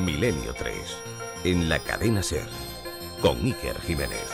Milenio 3, en la cadena SER, con Iker Jiménez.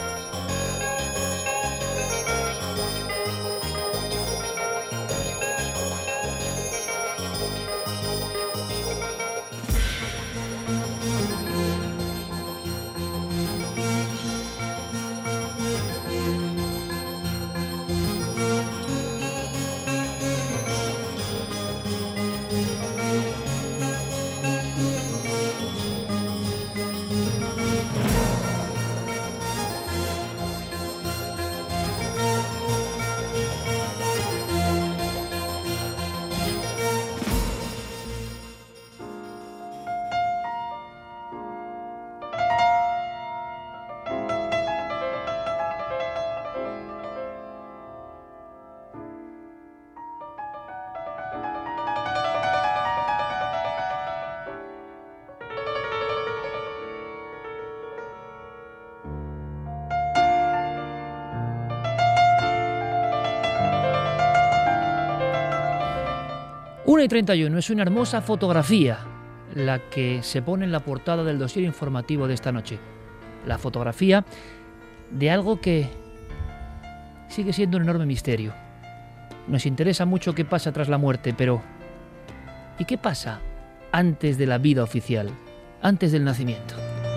Una y 31 es una hermosa fotografía la que se pone en la portada del dossier informativo de esta noche. La fotografía de algo que sigue siendo un enorme misterio. Nos interesa mucho qué pasa tras la muerte, pero ¿y qué pasa antes de la vida oficial, antes del nacimiento?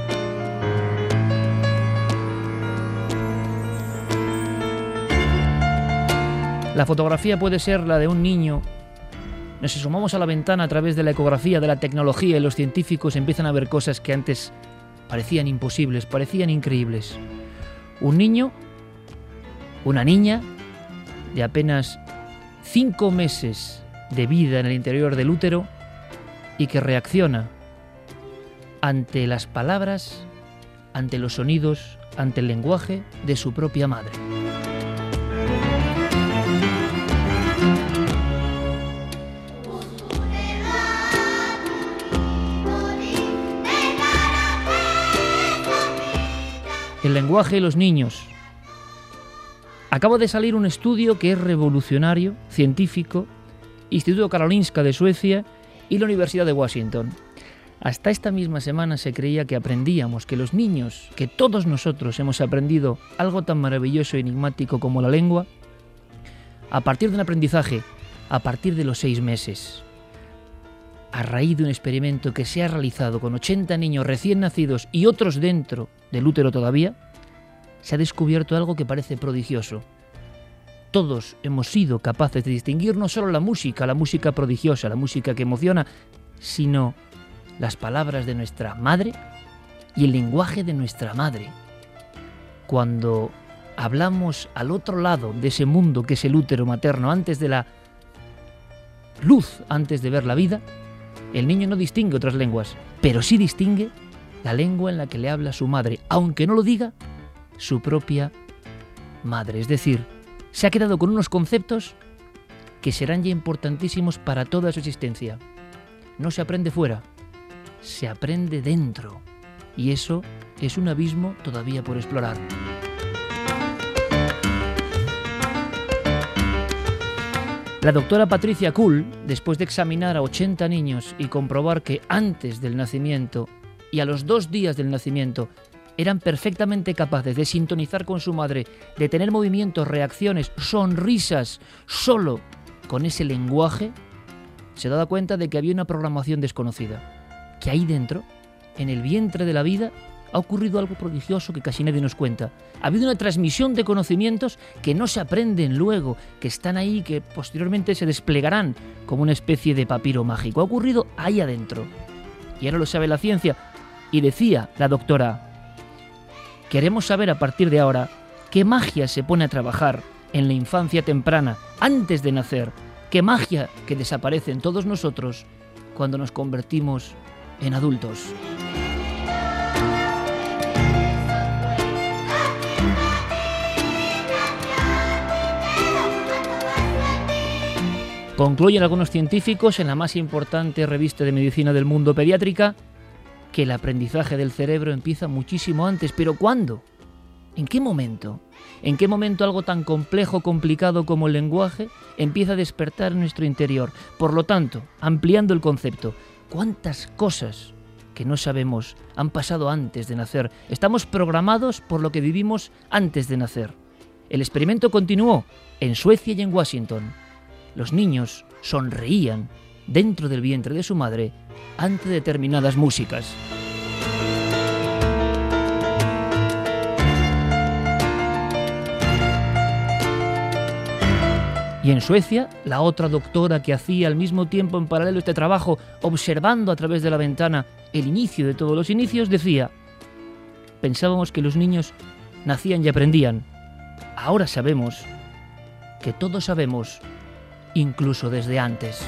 La fotografía puede ser la de un niño. Nos asomamos a la ventana a través de la ecografía, de la tecnología, y los científicos empiezan a ver cosas que antes parecían imposibles, parecían increíbles. Un niño, una niña, de apenas 5 meses de vida en el interior del útero y que reacciona ante las palabras, ante los sonidos, ante el lenguaje de su propia madre. El lenguaje de los niños. Acaba de salir un estudio que es revolucionario, científico, Instituto Karolinska de Suecia y la Universidad de Washington. Hasta esta misma semana se creía que aprendíamos, que los niños, que todos nosotros hemos aprendido algo tan maravilloso y enigmático como la lengua, a partir de un aprendizaje, a partir de los 6 meses. A raíz de un experimento que se ha realizado con 80 niños recién nacidos y otros dentro del útero todavía, se ha descubierto algo que parece prodigioso. Todos hemos sido capaces de distinguir no solo la música prodigiosa, la música que emociona, sino las palabras de nuestra madre y el lenguaje de nuestra madre. Cuando hablamos al otro lado de ese mundo que es el útero materno, antes de la luz, antes de ver la vida, el niño no distingue otras lenguas, pero sí distingue la lengua en la que le habla su madre, aunque no lo diga, su propia madre. Es decir, se ha quedado con unos conceptos que serán ya importantísimos para toda su existencia. No se aprende fuera, se aprende dentro. Y eso es un abismo todavía por explorar. La doctora Patricia Kuhl, después de examinar a 80 niños y comprobar que antes del nacimiento y a los 2 días del nacimiento eran perfectamente capaces de sintonizar con su madre, de tener movimientos, reacciones, sonrisas, solo con ese lenguaje, se daba cuenta de que había una programación desconocida, que ahí dentro, en el vientre de la vida, ha ocurrido algo prodigioso que casi nadie nos cuenta. Ha habido una transmisión de conocimientos que no se aprenden luego, que están ahí, que posteriormente se desplegarán como una especie de papiro mágico. Ha ocurrido ahí adentro. Y ahora lo sabe la ciencia. Y decía la doctora, queremos saber a partir de ahora qué magia se pone a trabajar en la infancia temprana, antes de nacer. Qué magia que desaparece en todos nosotros cuando nos convertimos en adultos. Concluyen algunos científicos en la más importante revista de medicina del mundo, Pediátrica, que el aprendizaje del cerebro empieza muchísimo antes. ¿Pero cuándo? ¿En qué momento? ¿En qué momento algo tan complejo, complicado como el lenguaje empieza a despertar en nuestro interior? Por lo tanto, ampliando el concepto, ¿cuántas cosas que no sabemos han pasado antes de nacer. Estamos programados por lo que vivimos antes de nacer. El experimento continuó en Suecia y en Washington. Los niños sonreían dentro del vientre de su madre ante determinadas músicas. Y en Suecia, la otra doctora que hacía al mismo tiempo en paralelo este trabajo, observando a través de la ventana el inicio de todos los inicios, decía: pensábamos que los niños nacían y aprendían. Ahora sabemos que todos sabemos, incluso desde antes.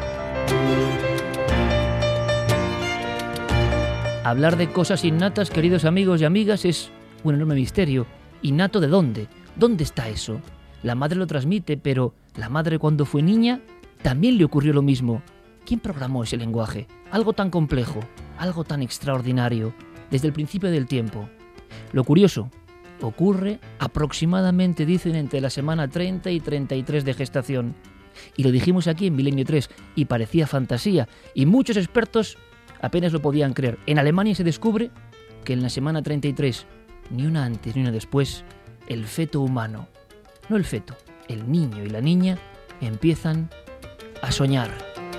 Hablar de cosas innatas, queridos amigos y amigas, es un enorme misterio. ¿Innato de dónde? ¿Dónde está eso? La madre lo transmite, pero la madre cuando fue niña también le ocurrió lo mismo. ¿Quién programó ese lenguaje? Algo tan complejo, algo tan extraordinario, desde el principio del tiempo. Lo curioso, ocurre aproximadamente, dicen, entre la semana 30 y 33 de gestación. Y lo dijimos aquí en Milenio 3, y parecía fantasía, y muchos expertos apenas lo podían creer. En Alemania se descubre que en la semana 33, ni una antes ni una después, el feto humano, no el feto, el niño y la niña empiezan a soñar.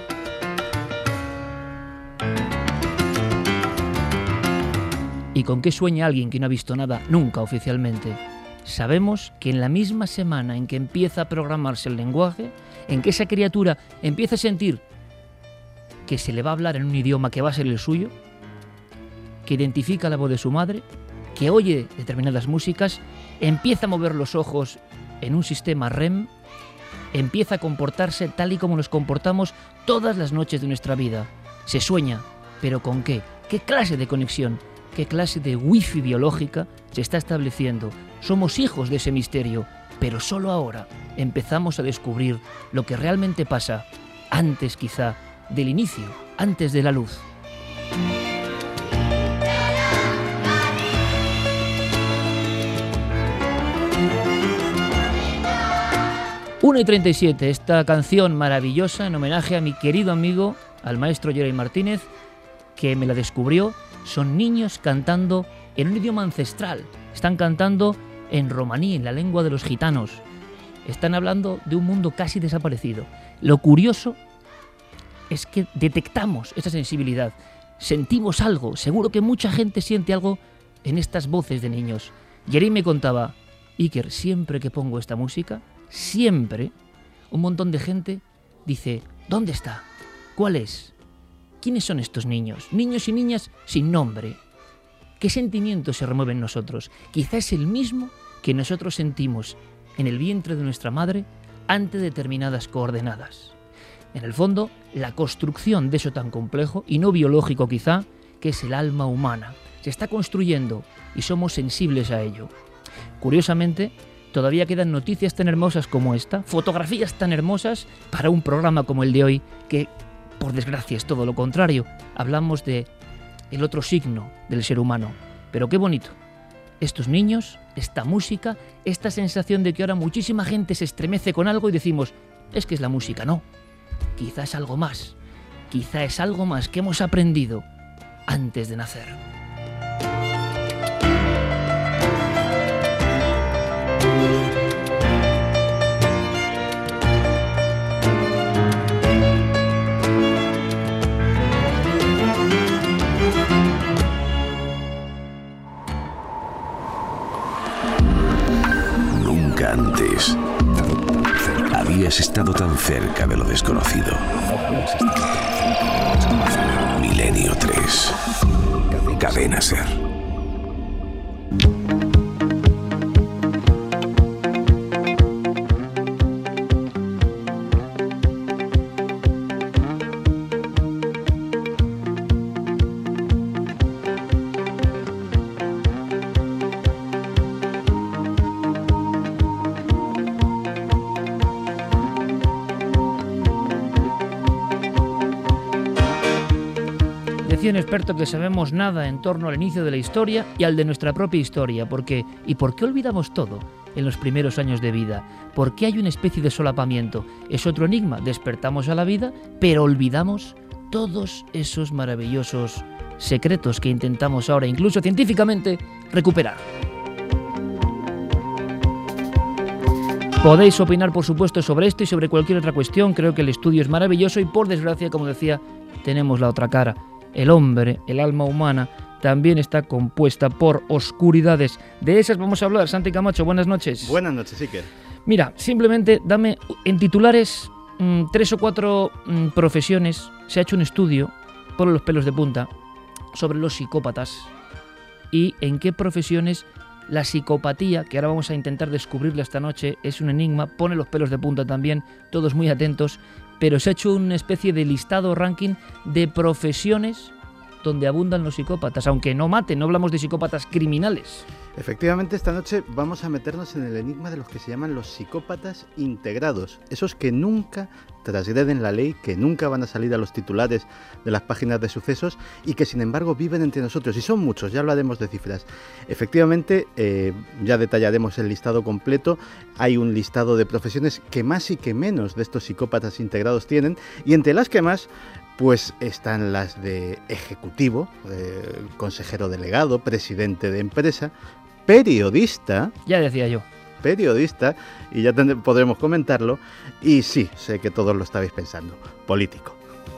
¿Y con qué sueña alguien que no ha visto nada nunca oficialmente? Sabemos que en la misma semana en que empieza a programarse el lenguaje, en que esa criatura empieza a sentir que se le va a hablar en un idioma que va a ser el suyo, que identifica la voz de su madre, que oye determinadas músicas, empieza a mover los ojos en un sistema REM, empieza a comportarse tal y como nos comportamos todas las noches de nuestra vida. Se sueña, ¿pero con qué? ¿Qué clase de conexión? ¿Qué clase de wifi biológica se está estableciendo? Somos hijos de ese misterio, pero solo ahora empezamos a descubrir lo que realmente pasa antes quizá del inicio, antes de la luz. 1:37, esta canción maravillosa en homenaje a mi querido amigo, al maestro Geray Martínez, que me la descubrió. Son niños cantando en un idioma ancestral. Están cantando en romaní, en la lengua de los gitanos. Están hablando de un mundo casi desaparecido. Lo curioso es que detectamos esa sensibilidad. Sentimos algo. Seguro que mucha gente siente algo en estas voces de niños. Geray me contaba: Iker, siempre que pongo esta música, siempre un montón de gente dice: ¿dónde está? ¿Cuál es? ¿Quiénes son estos niños? Niños y niñas sin nombre. ¿Qué sentimientos se remueven en nosotros? Quizá es el mismo que nosotros sentimos en el vientre de nuestra madre ante determinadas coordenadas. En el fondo, la construcción de eso tan complejo, y no biológico quizá, que es el alma humana, se está construyendo y somos sensibles a ello. Curiosamente, todavía quedan noticias tan hermosas como esta, fotografías tan hermosas para un programa como el de hoy, que por desgracia es todo lo contrario. Hablamos de el otro signo del ser humano. Pero qué bonito. Estos niños, esta música, esta sensación de que ahora muchísima gente se estremece con algo y decimos: es que es la música. No, quizá es algo más. Quizá es algo más que hemos aprendido antes de nacer. Nunca antes habías estado tan cerca de lo desconocido. Milenio 3. Cadena Ser. Decía un experto que sabemos nada en torno al inicio de la historia y al de nuestra propia historia. ¿Por qué? ¿Y por qué olvidamos todo en los primeros años de vida? ¿Por qué hay una especie de solapamiento? Es otro enigma. Despertamos a la vida, pero olvidamos todos esos maravillosos secretos que intentamos ahora, incluso científicamente, recuperar. Podéis opinar, por supuesto, sobre esto y sobre cualquier otra cuestión. Creo que el estudio es maravilloso y, por desgracia, como decía, tenemos la otra cara. El hombre, el alma humana, también está compuesta por oscuridades. De esas vamos a hablar. Santi Camacho, buenas noches. Buenas noches, Iker. Mira, simplemente dame en titulares 3 o 4 profesiones. Se ha hecho un estudio, por los pelos de punta, sobre los psicópatas y en qué profesiones la psicopatía, que ahora vamos a intentar descubrirla esta noche, es un enigma, pone los pelos de punta también, todos muy atentos, pero se ha hecho una especie de listado o ranking de profesiones donde abundan los psicópatas, aunque no maten, no hablamos de psicópatas criminales. Efectivamente, esta noche vamos a meternos en el enigma de los que se llaman los psicópatas integrados, esos que nunca transgreden la ley, que nunca van a salir a los titulares de las páginas de sucesos y que sin embargo viven entre nosotros, y son muchos, ya hablaremos de cifras. Efectivamente, ya detallaremos el listado completo. Hay un listado de profesiones que más y que menos de estos psicópatas integrados tienen, y entre las que más pues están las de ejecutivo, consejero delegado, presidente de empresa, periodista. Ya decía yo. Periodista, y ya podremos comentarlo, y sí, sé que todos lo estabais pensando, político.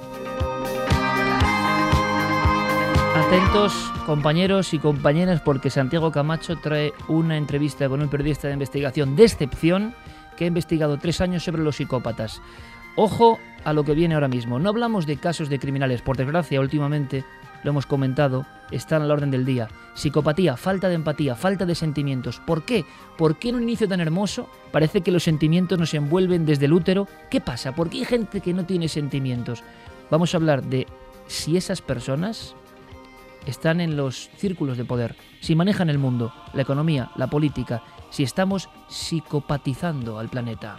Atentos, compañeros y compañeras, porque Santiago Camacho trae una entrevista con un periodista de investigación de excepción que ha investigado 3 años sobre los psicópatas. Ojo a lo que viene ahora mismo. No hablamos de casos de criminales, por desgracia, últimamente, lo hemos comentado, están a la orden del día. Psicopatía, falta de empatía, falta de sentimientos. ¿Por qué? ¿Por qué en un inicio tan hermoso parece que los sentimientos nos envuelven desde el útero? ¿Qué pasa? ¿Por qué hay gente que no tiene sentimientos? Vamos a hablar de si esas personas están en los círculos de poder, si manejan el mundo, la economía, la política, si estamos psicopatizando al planeta.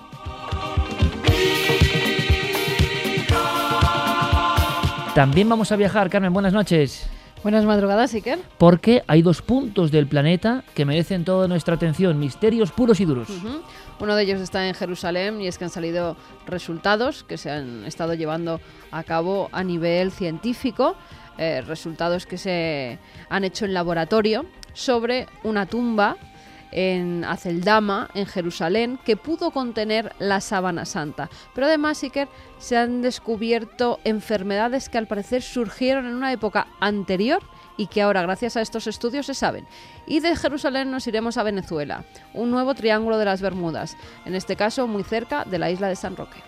También vamos a viajar, Carmen, buenas noches. Buenas madrugadas, Iker. Porque hay 2 puntos del planeta que merecen toda nuestra atención, misterios puros y duros. Uno de ellos está en Jerusalén, y es que han salido resultados que se han estado llevando a cabo a nivel científico, resultados que se han hecho en laboratorio sobre una tumba en Aceldama, en Jerusalén, que pudo contener la sábana santa. Pero además, Iker, se han descubierto enfermedades que al parecer surgieron en una época anterior y que ahora, gracias a estos estudios, se saben. Y de Jerusalén nos iremos a Venezuela, un nuevo triángulo de las Bermudas, en este caso muy cerca de la isla de San Roque.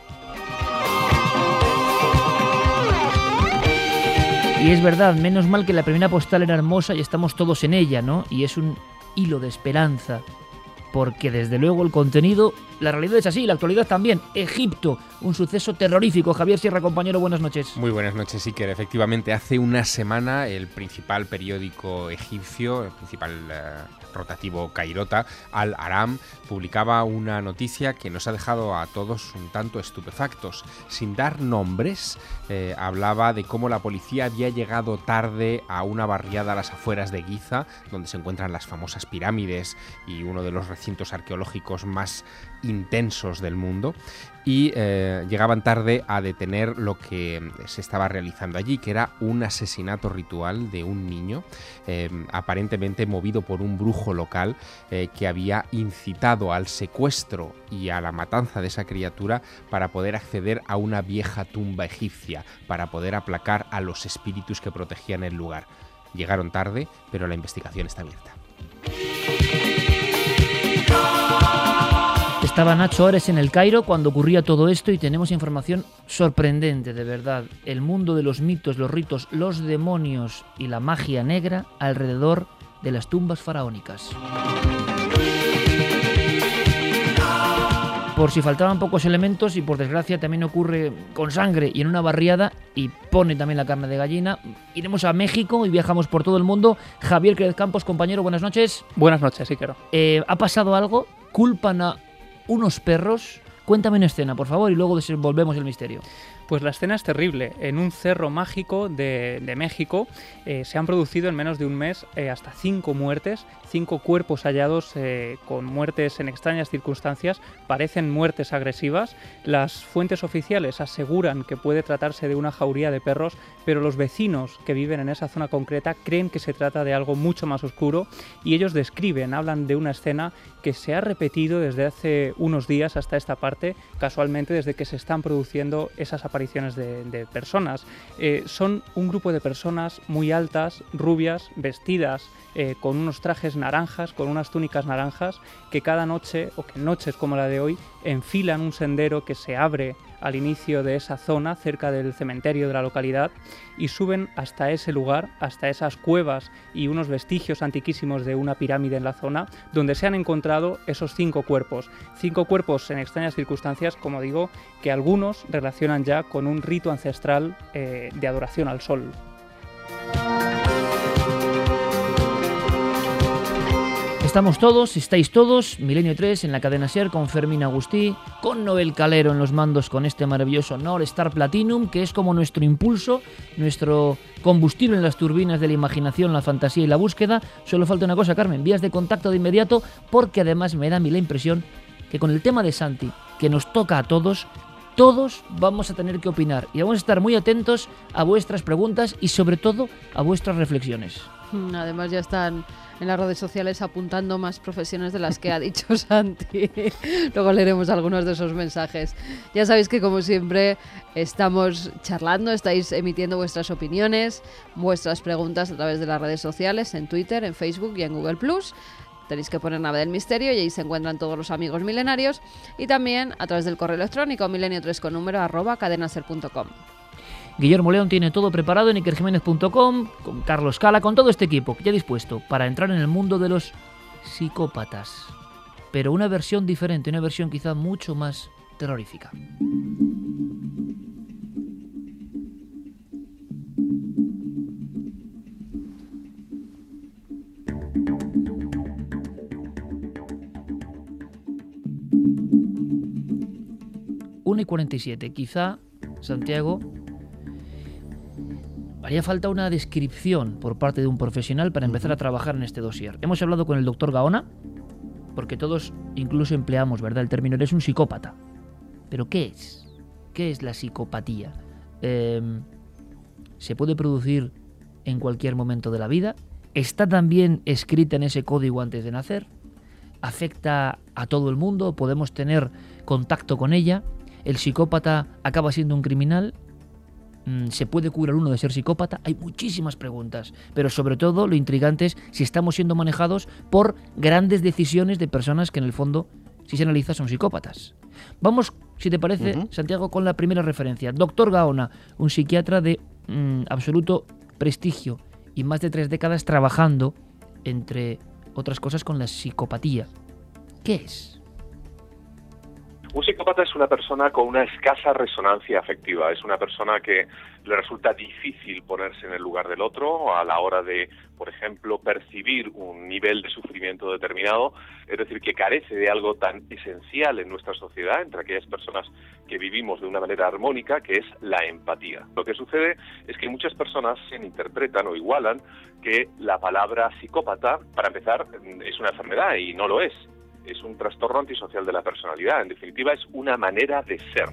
Y es verdad, menos mal que la primera postal era hermosa y estamos todos en ella, ¿no? Y es un hilo de esperanza, porque desde luego el contenido, la realidad es así, la actualidad también. Egipto, un suceso terrorífico. Javier Sierra, compañero, buenas noches. Muy buenas noches, Iker. Efectivamente, hace una semana el principal periódico egipcio, el principal rotativo cairota, Al Aram, publicaba una noticia que nos ha dejado a todos un tanto estupefactos. Sin dar nombres, hablaba de cómo la policía había llegado tarde a una barriada a las afueras de Giza, donde se encuentran las famosas pirámides y uno de los recintos arqueológicos más intensos del mundo, y llegaban tarde a detener lo que se estaba realizando allí, que era un asesinato ritual de un niño, aparentemente movido por un brujo local que había incitado al secuestro y a la matanza de esa criatura para poder acceder a una vieja tumba egipcia, para poder aplacar a los espíritus que protegían el lugar. Llegaron tarde, pero la investigación está abierta. Estaba Nacho Ores en el Cairo cuando ocurría todo esto y tenemos información sorprendente, de verdad. El mundo de los mitos, los ritos, los demonios y la magia negra alrededor de las tumbas faraónicas. Por si faltaban pocos elementos, y por desgracia también ocurre con sangre y en una barriada, y pone también la carne de gallina, iremos a México y viajamos por todo el mundo. Javier Crez Campos, compañero, buenas noches. Buenas noches, Iker. ¿Ha pasado algo? ¿Culpan a unos perros? Cuéntame una escena, por favor, y luego desenvolvemos el misterio. Pues la escena es terrible. En un cerro mágico de México se han producido en menos de un mes hasta 5 muertes, 5 cuerpos hallados con muertes en extrañas circunstancias. Parecen muertes agresivas. Las fuentes oficiales aseguran que puede tratarse de una jauría de perros, pero los vecinos que viven en esa zona concreta creen que se trata de algo mucho más oscuro y ellos hablan de una escena que se ha repetido desde hace unos días hasta esta parte, casualmente desde que se están produciendo esas apariciones de personas. Son un grupo de personas muy altas, rubias, vestidas con unos trajes naranjas, con unas túnicas naranjas, que cada noche, o que noches como la de hoy, enfilan un sendero que se abre al inicio de esa zona, cerca del cementerio de la localidad, y suben hasta ese lugar, hasta esas cuevas y unos vestigios antiquísimos de una pirámide en la zona, donde se han encontrado esos 5 cuerpos. 5 cuerpos en extrañas circunstancias, como digo, que algunos relacionan ya con un rito ancestral de adoración al sol. Estamos todos, estáis todos, Milenio 3 en la cadena SER con Fermín Agustí, con Noel Calero en los mandos con este maravilloso Nord Star Platinum, que es como nuestro impulso, nuestro combustible en las turbinas de la imaginación, la fantasía y la búsqueda. Solo falta una cosa, Carmen, vías de contacto de inmediato, porque además me da a mí la impresión que con el tema de Santi, que nos toca a todos vamos a tener que opinar y vamos a estar muy atentos a vuestras preguntas y sobre todo a vuestras reflexiones. Además ya están en las redes sociales apuntando más profesiones de las que ha dicho Santi. Luego leeremos algunos de esos mensajes. Ya sabéis que como siempre estamos charlando, estáis emitiendo vuestras opiniones, vuestras preguntas a través de las redes sociales, en Twitter, en Facebook y en Google+. Tenéis que poner Nave del Misterio y ahí se encuentran todos los amigos milenarios, y también a través del correo electrónico milenio3con número @cadenaser.com. Guillermo León tiene todo preparado en ikerjiménez.com, con Carlos Cala, con todo este equipo ya dispuesto para entrar en el mundo de los psicópatas. Pero una versión diferente, una versión quizá mucho más terrorífica. Y 47. Quizá, Santiago, haría falta una descripción por parte de un profesional para empezar a trabajar en este dossier. Hemos hablado con el doctor Gaona, porque todos incluso empleamos, ¿verdad?, el término, eres un psicópata. ¿Pero qué es? ¿Qué es la psicopatía? ¿Se puede producir en cualquier momento de la vida? ¿Está también escrita en ese código antes de nacer? ¿Afecta a todo el mundo? ¿Podemos tener contacto con ella? ¿El psicópata acaba siendo un criminal? ¿Se puede curar uno de ser psicópata? Hay muchísimas preguntas, pero sobre todo lo intrigante es si estamos siendo manejados por grandes decisiones de personas que en el fondo, si se analiza, son psicópatas. Vamos, si te parece, Santiago, con la primera referencia. Doctor Gaona, un psiquiatra de absoluto prestigio y más de 3 décadas trabajando, entre otras cosas, con la psicopatía. ¿Qué es? Un psicópata es una persona con una escasa resonancia afectiva, es una persona que le resulta difícil ponerse en el lugar del otro a la hora de, por ejemplo, percibir un nivel de sufrimiento determinado, es decir, que carece de algo tan esencial en nuestra sociedad, entre aquellas personas que vivimos de una manera armónica, que es la empatía. Lo que sucede es que muchas personas se interpretan o igualan que la palabra psicópata, para empezar, es una enfermedad y no lo es. Es un trastorno antisocial de la personalidad. En definitiva, es una manera de ser.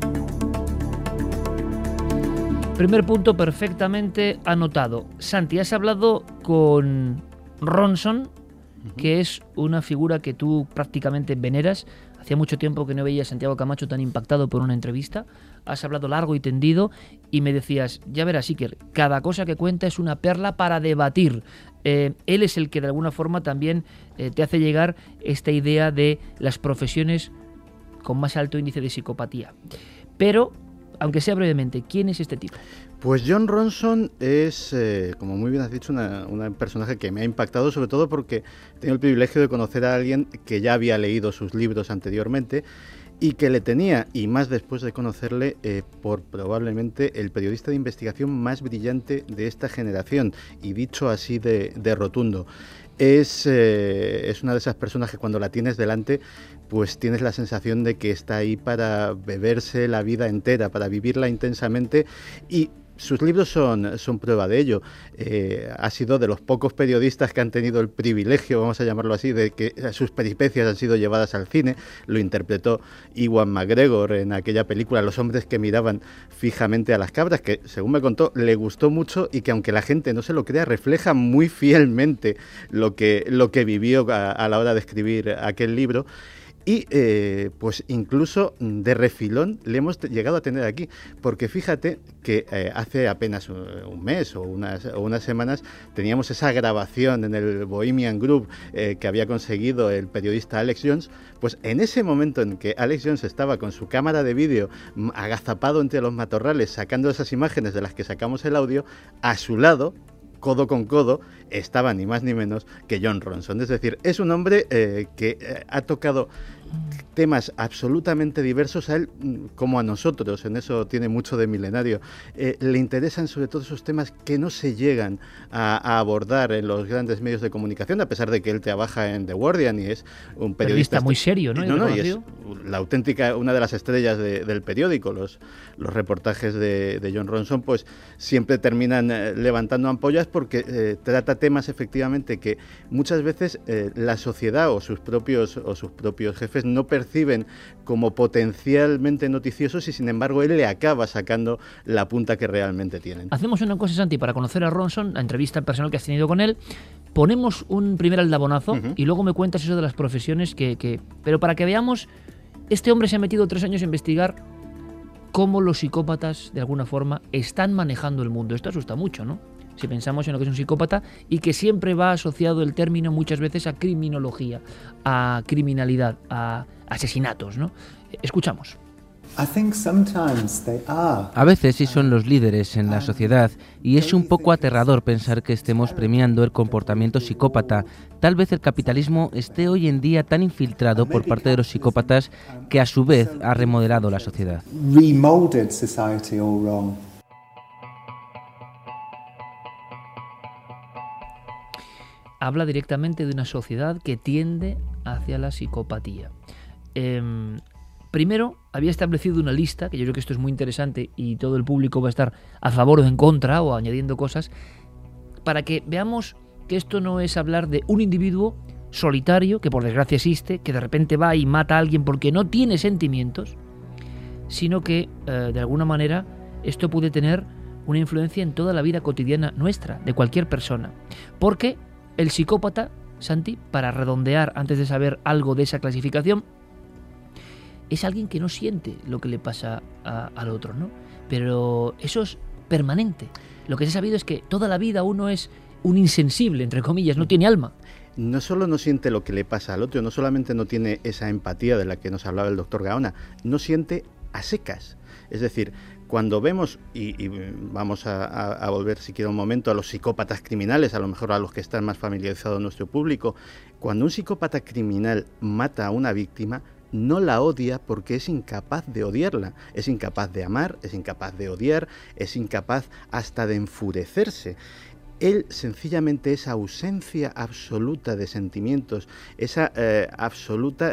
Primer punto perfectamente anotado. Santi, has hablado con Ronson, que es una figura que tú prácticamente veneras. Hacía mucho tiempo que no veía a Santiago Camacho tan impactado por una entrevista. Has hablado largo y tendido y me decías, ya verás, Iker, cada cosa que cuenta es una perla para debatir. Él es el que de alguna forma también te hace llegar esta idea de las profesiones con más alto índice de psicopatía. Pero, aunque sea brevemente, ¿quién es este tipo? Pues Jon Ronson es, como muy bien has dicho, un personaje que me ha impactado, sobre todo porque tengo el privilegio de conocer a alguien que ya había leído sus libros anteriormente y que le tenía, y más después de conocerle, por probablemente el periodista de investigación más brillante de esta generación, y dicho así de rotundo. Es una de esas personas que cuando la tienes delante pues tienes la sensación de que está ahí para beberse la vida entera, para vivirla intensamente, y sus libros son prueba de ello. Ha sido de los pocos periodistas que han tenido el privilegio, vamos a llamarlo así, de que sus peripecias han sido llevadas al cine. Lo interpretó Ewan McGregor en aquella película Los hombres que miraban fijamente a las cabras, que según me contó le gustó mucho y que, aunque la gente no se lo crea, refleja muy fielmente lo que vivió a la hora de escribir aquel libro. Y pues incluso de refilón le hemos llegado a tener aquí, porque fíjate que hace apenas un mes o unas semanas teníamos esa grabación en el Bohemian Group que había conseguido el periodista Alex Jones. Pues en ese momento en que Alex Jones estaba con su cámara de vídeo agazapado entre los matorrales sacando esas imágenes de las que sacamos el audio, a su lado, codo con codo, estaba ni más ni menos que Jon Ronson. Es decir, es un hombre que ha tocado temas absolutamente diversos. A él, como a nosotros, en eso tiene mucho de milenario, le interesan sobre todo esos temas que no se llegan a abordar en los grandes medios de comunicación, a pesar de que él trabaja en The Guardian y es un periodista muy serio, ¿no? Y es la auténtica, una de las estrellas del periódico. Los reportajes de Jon Ronson pues siempre terminan levantando ampollas, porque trata temas efectivamente que muchas veces la sociedad o sus propios jefes no perciben como potencialmente noticiosos, y sin embargo él le acaba sacando la punta que realmente tienen. Hacemos una cosa, Santi, para conocer a Ronson, la entrevista personal que has tenido con él. Ponemos un primer aldabonazo y luego me cuentas eso de las profesiones pero para que veamos, este hombre se ha metido 3 años a investigar cómo los psicópatas de alguna forma están manejando el mundo. Esto asusta mucho, ¿no? Si pensamos en lo que es un psicópata, y que siempre va asociado el término muchas veces a criminología, a criminalidad, a asesinatos, ¿no? Escuchamos. A veces sí son los líderes en la sociedad, y es un poco aterrador pensar que estemos premiando el comportamiento psicópata. Tal vez el capitalismo esté hoy en día tan infiltrado por parte de los psicópatas que a su vez ha remodelado la sociedad. Habla directamente de una sociedad que tiende hacia la psicopatía. Primero, había establecido una lista, que yo creo que esto es muy interesante y todo el público va a estar a favor o en contra o añadiendo cosas, para que veamos que esto no es hablar de un individuo solitario, que por desgracia existe, que de repente va y mata a alguien porque no tiene sentimientos, sino que, de alguna manera, esto puede tener una influencia en toda la vida cotidiana nuestra, de cualquier persona. Porque el psicópata, Santi, para redondear antes de saber algo de esa clasificación, es alguien que no siente lo que le pasa al otro, ¿no? Pero eso es permanente. Lo que se ha sabido es que toda la vida uno es un insensible, entre comillas, no tiene alma. No solo no siente lo que le pasa al otro, no solamente no tiene esa empatía de la que nos hablaba el doctor Gaona, no siente a secas. Es decir, cuando vemos, y vamos a volver si quiero un momento a los psicópatas criminales, a lo mejor a los que están más familiarizados nuestro público, cuando un psicópata criminal mata a una víctima, no la odia porque es incapaz de odiarla, es incapaz de amar, es incapaz de odiar, es incapaz hasta de enfurecerse. Él sencillamente, esa ausencia absoluta de sentimientos, esa absoluta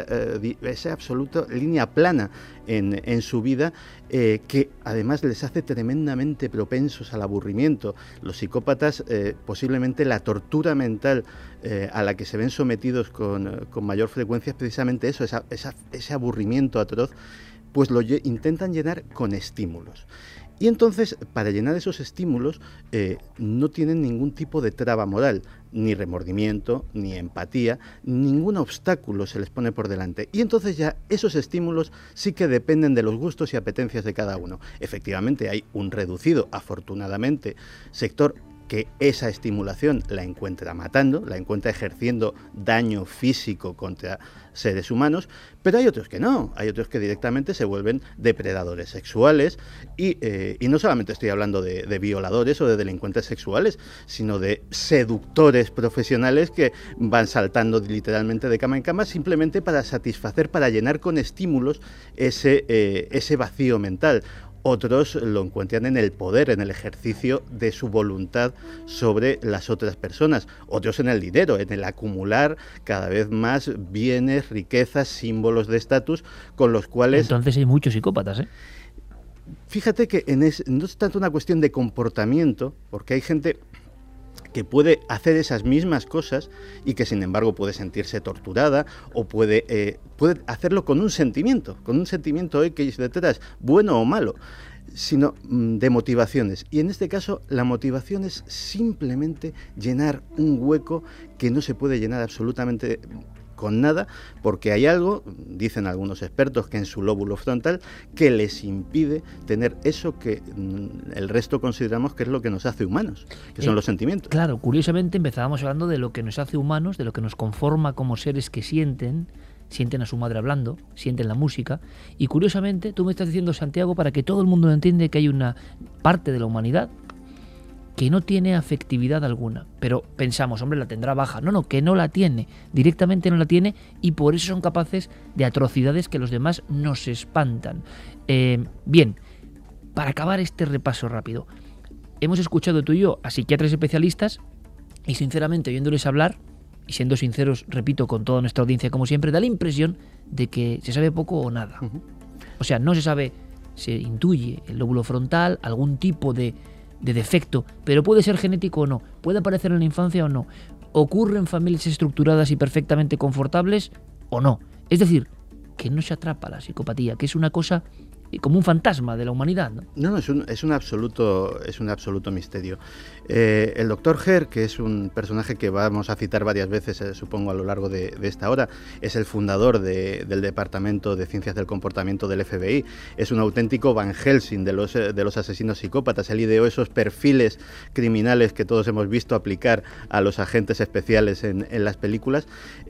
línea plana en su vida, que además les hace tremendamente propensos al aburrimiento. Los psicópatas, posiblemente la tortura mental a la que se ven sometidos con mayor frecuencia es precisamente eso, ese aburrimiento atroz, pues lo intentan llenar con estímulos. Y entonces, para llenar esos estímulos, no tienen ningún tipo de traba moral, ni remordimiento, ni empatía, ningún obstáculo se les pone por delante. Y entonces ya esos estímulos sí que dependen de los gustos y apetencias de cada uno. Efectivamente, hay un reducido, afortunadamente, sector que esa estimulación la encuentra matando, la encuentra ejerciendo daño físico contra seres humanos, pero hay otros que no, hay otros que directamente se vuelven depredadores sexuales y no solamente estoy hablando de violadores o de delincuentes sexuales, sino de seductores profesionales que van saltando literalmente de cama en cama simplemente para satisfacer, para llenar con estímulos ese vacío mental. Otros lo encuentran en el poder, en el ejercicio de su voluntad sobre las otras personas. Otros en el dinero, en el acumular cada vez más bienes, riquezas, símbolos de estatus, con los cuales... Entonces hay muchos psicópatas, ¿eh? Fíjate que no es tanto una cuestión de comportamiento, porque hay gente que puede hacer esas mismas cosas y que sin embargo puede sentirse torturada o puede hacerlo con un sentimiento X detrás, bueno o malo, sino de motivaciones. Y en este caso la motivación es simplemente llenar un hueco que no se puede llenar absolutamente con nada, porque hay algo, dicen algunos expertos, que en su lóbulo frontal, que les impide tener eso que el resto consideramos que es lo que nos hace humanos, que son los sentimientos. Claro, curiosamente empezábamos hablando de lo que nos hace humanos, de lo que nos conforma como seres que sienten a su madre hablando, sienten la música, y curiosamente tú me estás diciendo, Santiago, para que todo el mundo entienda, que hay una parte de la humanidad que no tiene afectividad alguna, pero pensamos, hombre, la tendrá baja. No, que no la tiene, directamente no la tiene, y por eso son capaces de atrocidades que los demás nos espantan. Bien, para acabar este repaso rápido, hemos escuchado tú y yo a psiquiatras especialistas, y sinceramente, oyéndoles hablar, y siendo sinceros, repito, con toda nuestra audiencia como siempre, da la impresión de que se sabe poco o nada. O sea, no se sabe, se intuye el lóbulo frontal, algún tipo de defecto, pero puede ser genético o no, puede aparecer en la infancia o no, ocurre en familias estructuradas y perfectamente confortables o no. Es decir, que no se atrapa la psicopatía, que es una cosa como un fantasma de la humanidad, ¿no? No, es un absoluto misterio. El Dr. Herr, que es un personaje que vamos a citar varias veces, supongo, a lo largo de esta hora, es el fundador del Departamento de Ciencias del Comportamiento del FBI. Es un auténtico Van Helsing de los asesinos psicópatas. Él ideó esos perfiles criminales que todos hemos visto aplicar a los agentes especiales en las películas.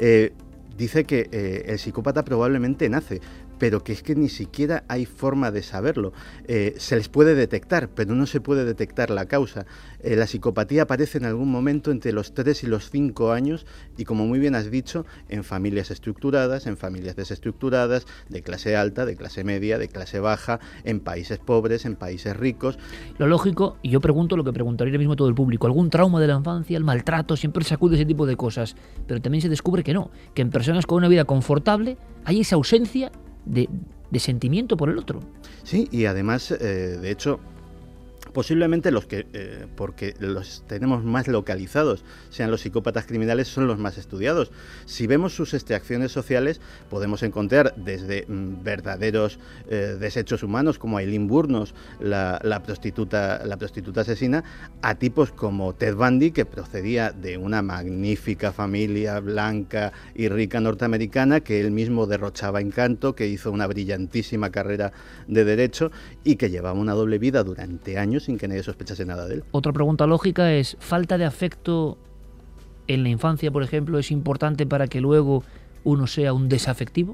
Dice que el psicópata probablemente nace, pero que es que ni siquiera hay forma de saberlo. Se les puede detectar, pero no se puede detectar la causa. La psicopatía aparece en algún momento entre los 3 y los 5 años y, como muy bien has dicho, en familias estructuradas, en familias desestructuradas, de clase alta, de clase media, de clase baja, en países pobres, en países ricos. Lo lógico, y yo pregunto lo que preguntaría ahora mismo todo el público, algún trauma de la infancia, el maltrato, siempre se acude a ese tipo de cosas, pero también se descubre que no, que en personas con una vida confortable hay esa ausencia de sentimiento por el otro. Sí, y además, de hecho, posiblemente los que, porque los tenemos más localizados, sean los psicópatas criminales, son los más estudiados. Si vemos sus extracciones sociales, podemos encontrar desde verdaderos desechos humanos, como Aileen Wuornos, la prostituta asesina, a tipos como Ted Bundy, que procedía de una magnífica familia blanca y rica norteamericana, que él mismo derrochaba encanto, que hizo una brillantísima carrera de derecho y que llevaba una doble vida durante años sin que nadie sospechase nada de él. Otra pregunta lógica es, ¿falta de afecto en la infancia, por ejemplo, es importante para que luego uno sea un desafectivo?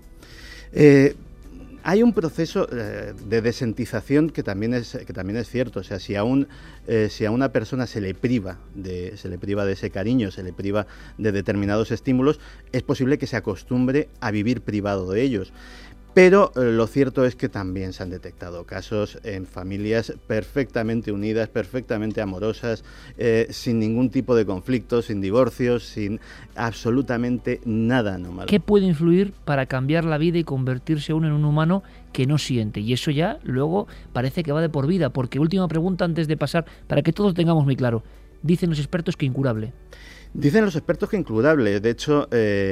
Hay un proceso de desentización que también es cierto. O sea, si a una persona se le priva de ese cariño, se le priva de determinados estímulos, es posible que se acostumbre a vivir privado de ellos. Pero lo cierto es que también se han detectado casos en familias perfectamente unidas, perfectamente amorosas, sin ningún tipo de conflicto, sin divorcios, sin absolutamente nada anormal. ¿Qué puede influir para cambiar la vida y convertirse uno en un humano que no siente? Y eso ya luego parece que va de por vida, porque última pregunta antes de pasar, para que todos tengamos muy claro, dicen los expertos que incurable. Dicen los expertos que incurable. De hecho,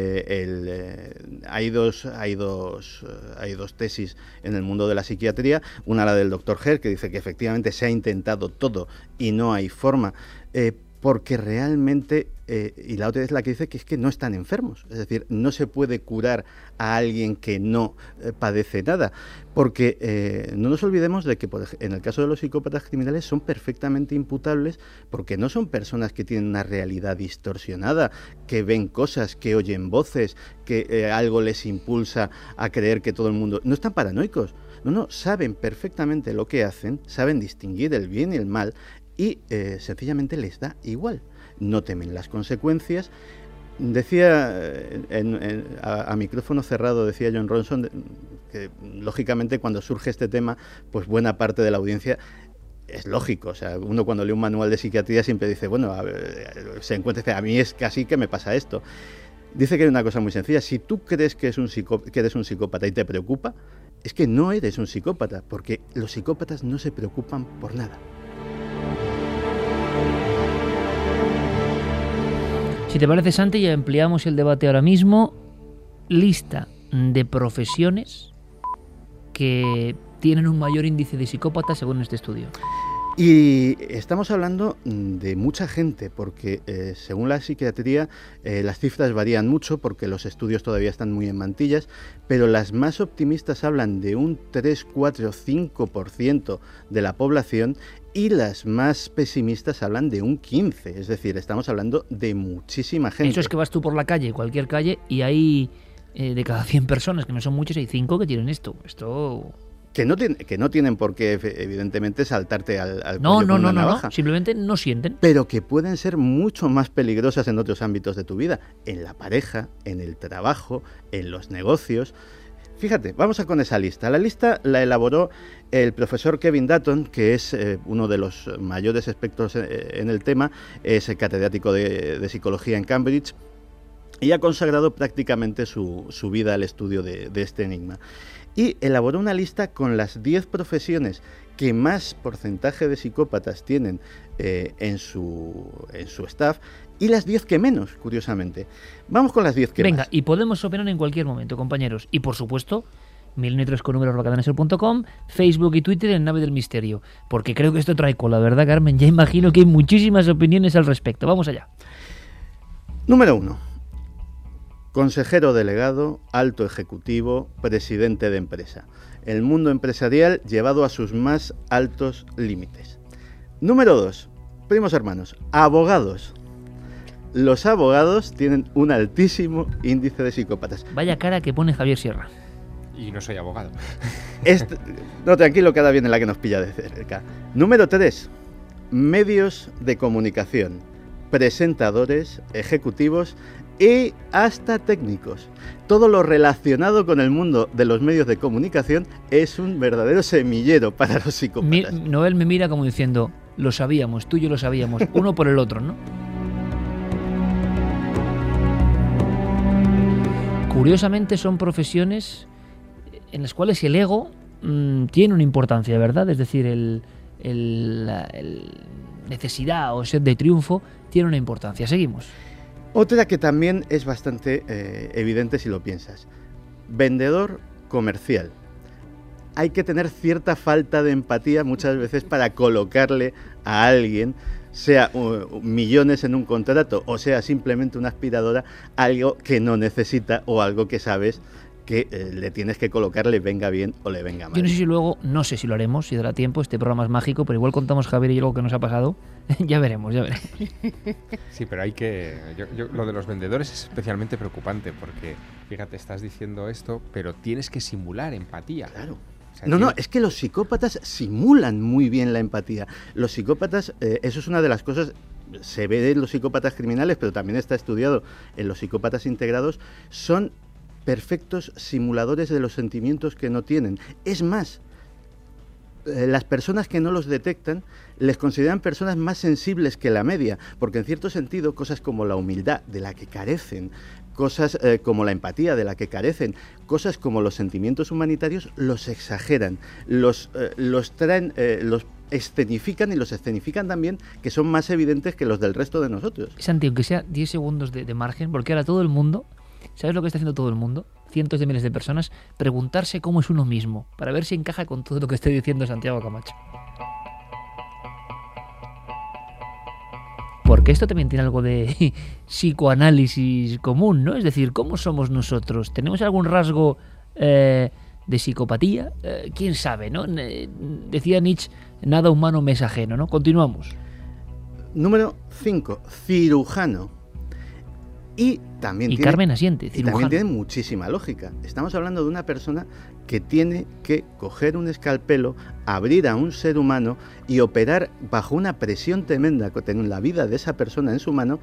hay dos tesis en el mundo de la psiquiatría. Una, la del Dr. Herr, que dice que efectivamente se ha intentado todo y no hay forma. Porque realmente, y la otra es la que dice que es que no están enfermos, es decir, no se puede curar a alguien que no padece nada, porque no nos olvidemos de que en el caso de los psicópatas criminales son perfectamente imputables, porque no son personas que tienen una realidad distorsionada, que ven cosas, que oyen voces, que algo les impulsa a creer que todo el mundo... No están paranoicos, no, saben perfectamente lo que hacen, saben distinguir el bien y el mal, y sencillamente les da igual, no temen las consecuencias, Decía, a micrófono cerrado, decía Jon Ronson, que lógicamente cuando surge este tema, pues buena parte de la audiencia... Es lógico, o sea, uno cuando lee un manual de psiquiatría siempre dice, bueno, se encuentra, a mí es casi que me pasa esto. Dice que hay una cosa muy sencilla, si tú crees que eres un psicópata y te preocupa, es que no eres un psicópata, porque los psicópatas no se preocupan por nada. Si te parece, Santi, ya ampliamos el debate ahora mismo. Lista de profesiones que tienen un mayor índice de psicópatas según este estudio. Y estamos hablando de mucha gente, porque según la psiquiatría las cifras varían mucho, porque los estudios todavía están muy en mantillas, pero las más optimistas hablan de un 3, 4, 5% de la población, y las más pesimistas hablan de un 15%, es decir, estamos hablando de muchísima gente. Eso es que vas tú por la calle, cualquier calle, y hay de cada 100 personas, que no son muchas, hay 5 que tienen esto. Que no tienen por qué, evidentemente, saltarte al cuello con una navaja. No, simplemente no sienten. Pero que pueden ser mucho más peligrosas en otros ámbitos de tu vida, en la pareja, en el trabajo, en los negocios. Fíjate, vamos con esa lista. La lista la elaboró el profesor Kevin Dutton, que es uno de los mayores expertos en el tema, es catedrático de psicología en Cambridge, y ha consagrado prácticamente su vida al estudio de este enigma. Y elaboró una lista con las 10 profesiones que más porcentaje de psicópatas tienen en su staff, y las 10 que menos, curiosamente. Vamos con las 10 que más. Venga, y podemos opinar en cualquier momento, compañeros. Y por supuesto, 1000 Facebook y Twitter en Nave del Misterio. Porque creo que esto trae cola, ¿verdad, Carmen? Ya imagino que hay muchísimas opiniones al respecto. Vamos allá. Número 1. Consejero delegado, alto ejecutivo, presidente de empresa. El mundo empresarial llevado a sus más altos límites. Número 2. Primos hermanos, abogados. Los abogados tienen un altísimo índice de psicópatas. Vaya cara que pone Javier Sierra. Y no soy abogado. No, tranquilo, que ahora viene la que nos pilla de cerca. Número 3. Medios de comunicación. Presentadores, ejecutivos y hasta técnicos. Todo lo relacionado con el mundo de los medios de comunicación es un verdadero semillero para los psicópatas. Noel me mira como diciendo, lo sabíamos, tú y yo lo sabíamos, uno por el otro, ¿no? Curiosamente son profesiones en las cuales el ego tiene una importancia, ¿verdad? Es decir, la necesidad o sed de triunfo tiene una importancia. Seguimos. Otra que también es bastante evidente si lo piensas. Vendedor comercial. Hay que tener cierta falta de empatía muchas veces para colocarle a alguien, sea millones en un contrato o sea simplemente una aspiradora, algo que no necesita o algo que sabes que le tienes que colocar, le venga bien o le venga mal. Yo no sé si luego, no sé si lo haremos, si dará tiempo, este programa es mágico, pero igual contamos, Javier y yo, algo que nos ha pasado. Ya veremos. Sí, pero hay que... lo de los vendedores es especialmente preocupante porque, fíjate, estás diciendo esto, pero tienes que simular empatía. Claro. O sea, no, es que los psicópatas simulan muy bien la empatía. Los psicópatas, eso es una de las cosas, se ve en los psicópatas criminales, pero también está estudiado en los psicópatas integrados, son perfectos simuladores de los sentimientos que no tienen. Es más, las personas que no los detectan les consideran personas más sensibles que la media, porque en cierto sentido cosas como la humildad, de la que carecen, cosas como la empatía, de la que carecen, cosas como los sentimientos humanitarios, los exageran, los traen, los escenifican, y los escenifican también, que son más evidentes que los del resto de nosotros. Santi, aunque sea 10 segundos de margen, porque ahora todo el mundo... ¿Sabes lo que está haciendo todo el mundo? Cientos de miles de personas, preguntarse cómo es uno mismo, para ver si encaja con todo lo que esté diciendo Santiago Camacho. Porque esto también tiene algo de psicoanálisis común, ¿no? Es decir, ¿cómo somos nosotros? ¿Tenemos algún rasgo de psicopatía? ¿Quién sabe, no? Decía Nietzsche, nada humano me es ajeno, ¿no? Continuamos. Número 5, cirujano. Y también Carmen asiente, cirujano. Y también tiene muchísima lógica. Estamos hablando de una persona que tiene que coger un escalpelo, abrir a un ser humano y operar bajo una presión tremenda, con la vida de esa persona en su mano,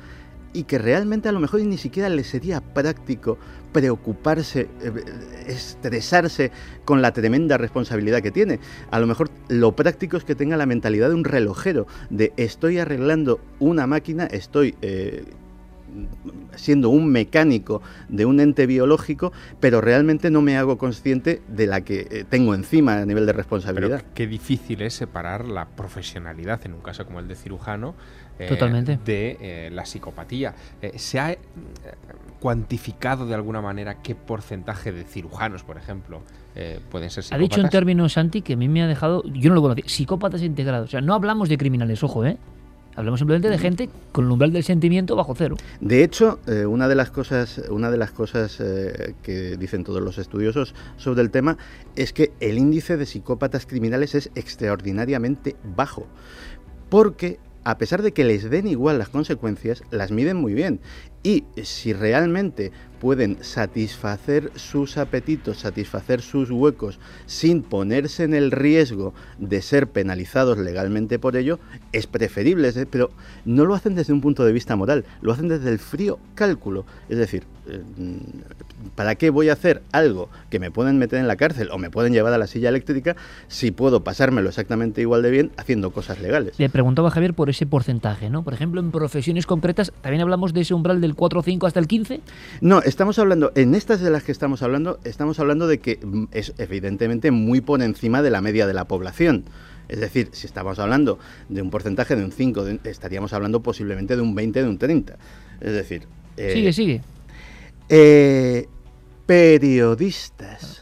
y que realmente a lo mejor ni siquiera le sería práctico preocuparse, estresarse con la tremenda responsabilidad que tiene. A lo mejor lo práctico es que tenga la mentalidad de un relojero, de estoy arreglando una máquina, estoy siendo un mecánico de un ente biológico, pero realmente no me hago consciente de la que tengo encima a nivel de responsabilidad. Pero qué difícil es separar la profesionalidad, en un caso como el de cirujano, Totalmente. de la psicopatía. ¿Se ha cuantificado de alguna manera qué porcentaje de cirujanos, por ejemplo, pueden ser psicópatas? Ha dicho un término, Santi, que a mí me ha dejado... Yo no lo conocía. Psicópatas integrados. O sea, no hablamos de criminales, ojo, ¿eh? Hablamos simplemente de gente con el umbral del sentimiento bajo cero. De hecho, una de las cosas que dicen todos los estudiosos sobre el tema es que el índice de psicópatas criminales es extraordinariamente bajo, porque a pesar de que les den igual las consecuencias, las miden muy bien. Y si realmente pueden satisfacer sus apetitos, satisfacer sus huecos, sin ponerse en el riesgo de ser penalizados legalmente por ello, es preferible. Pero no lo hacen desde un punto de vista moral, lo hacen desde el frío cálculo. Es decir, ¿para qué voy a hacer algo que me pueden meter en la cárcel o me pueden llevar a la silla eléctrica si puedo pasármelo exactamente igual de bien haciendo cosas legales? Le preguntaba a Javier por ese porcentaje, ¿no? Por ejemplo, en profesiones concretas, ¿también hablamos de ese umbral del 4 o 5 hasta el 15? No, estamos hablando, en estas de las que estamos hablando de que es evidentemente muy por encima de la media de la población. Es decir, si estamos hablando de un porcentaje de un 5, estaríamos hablando posiblemente de un 20, de un 30. Es decir... Sigue. Periodistas.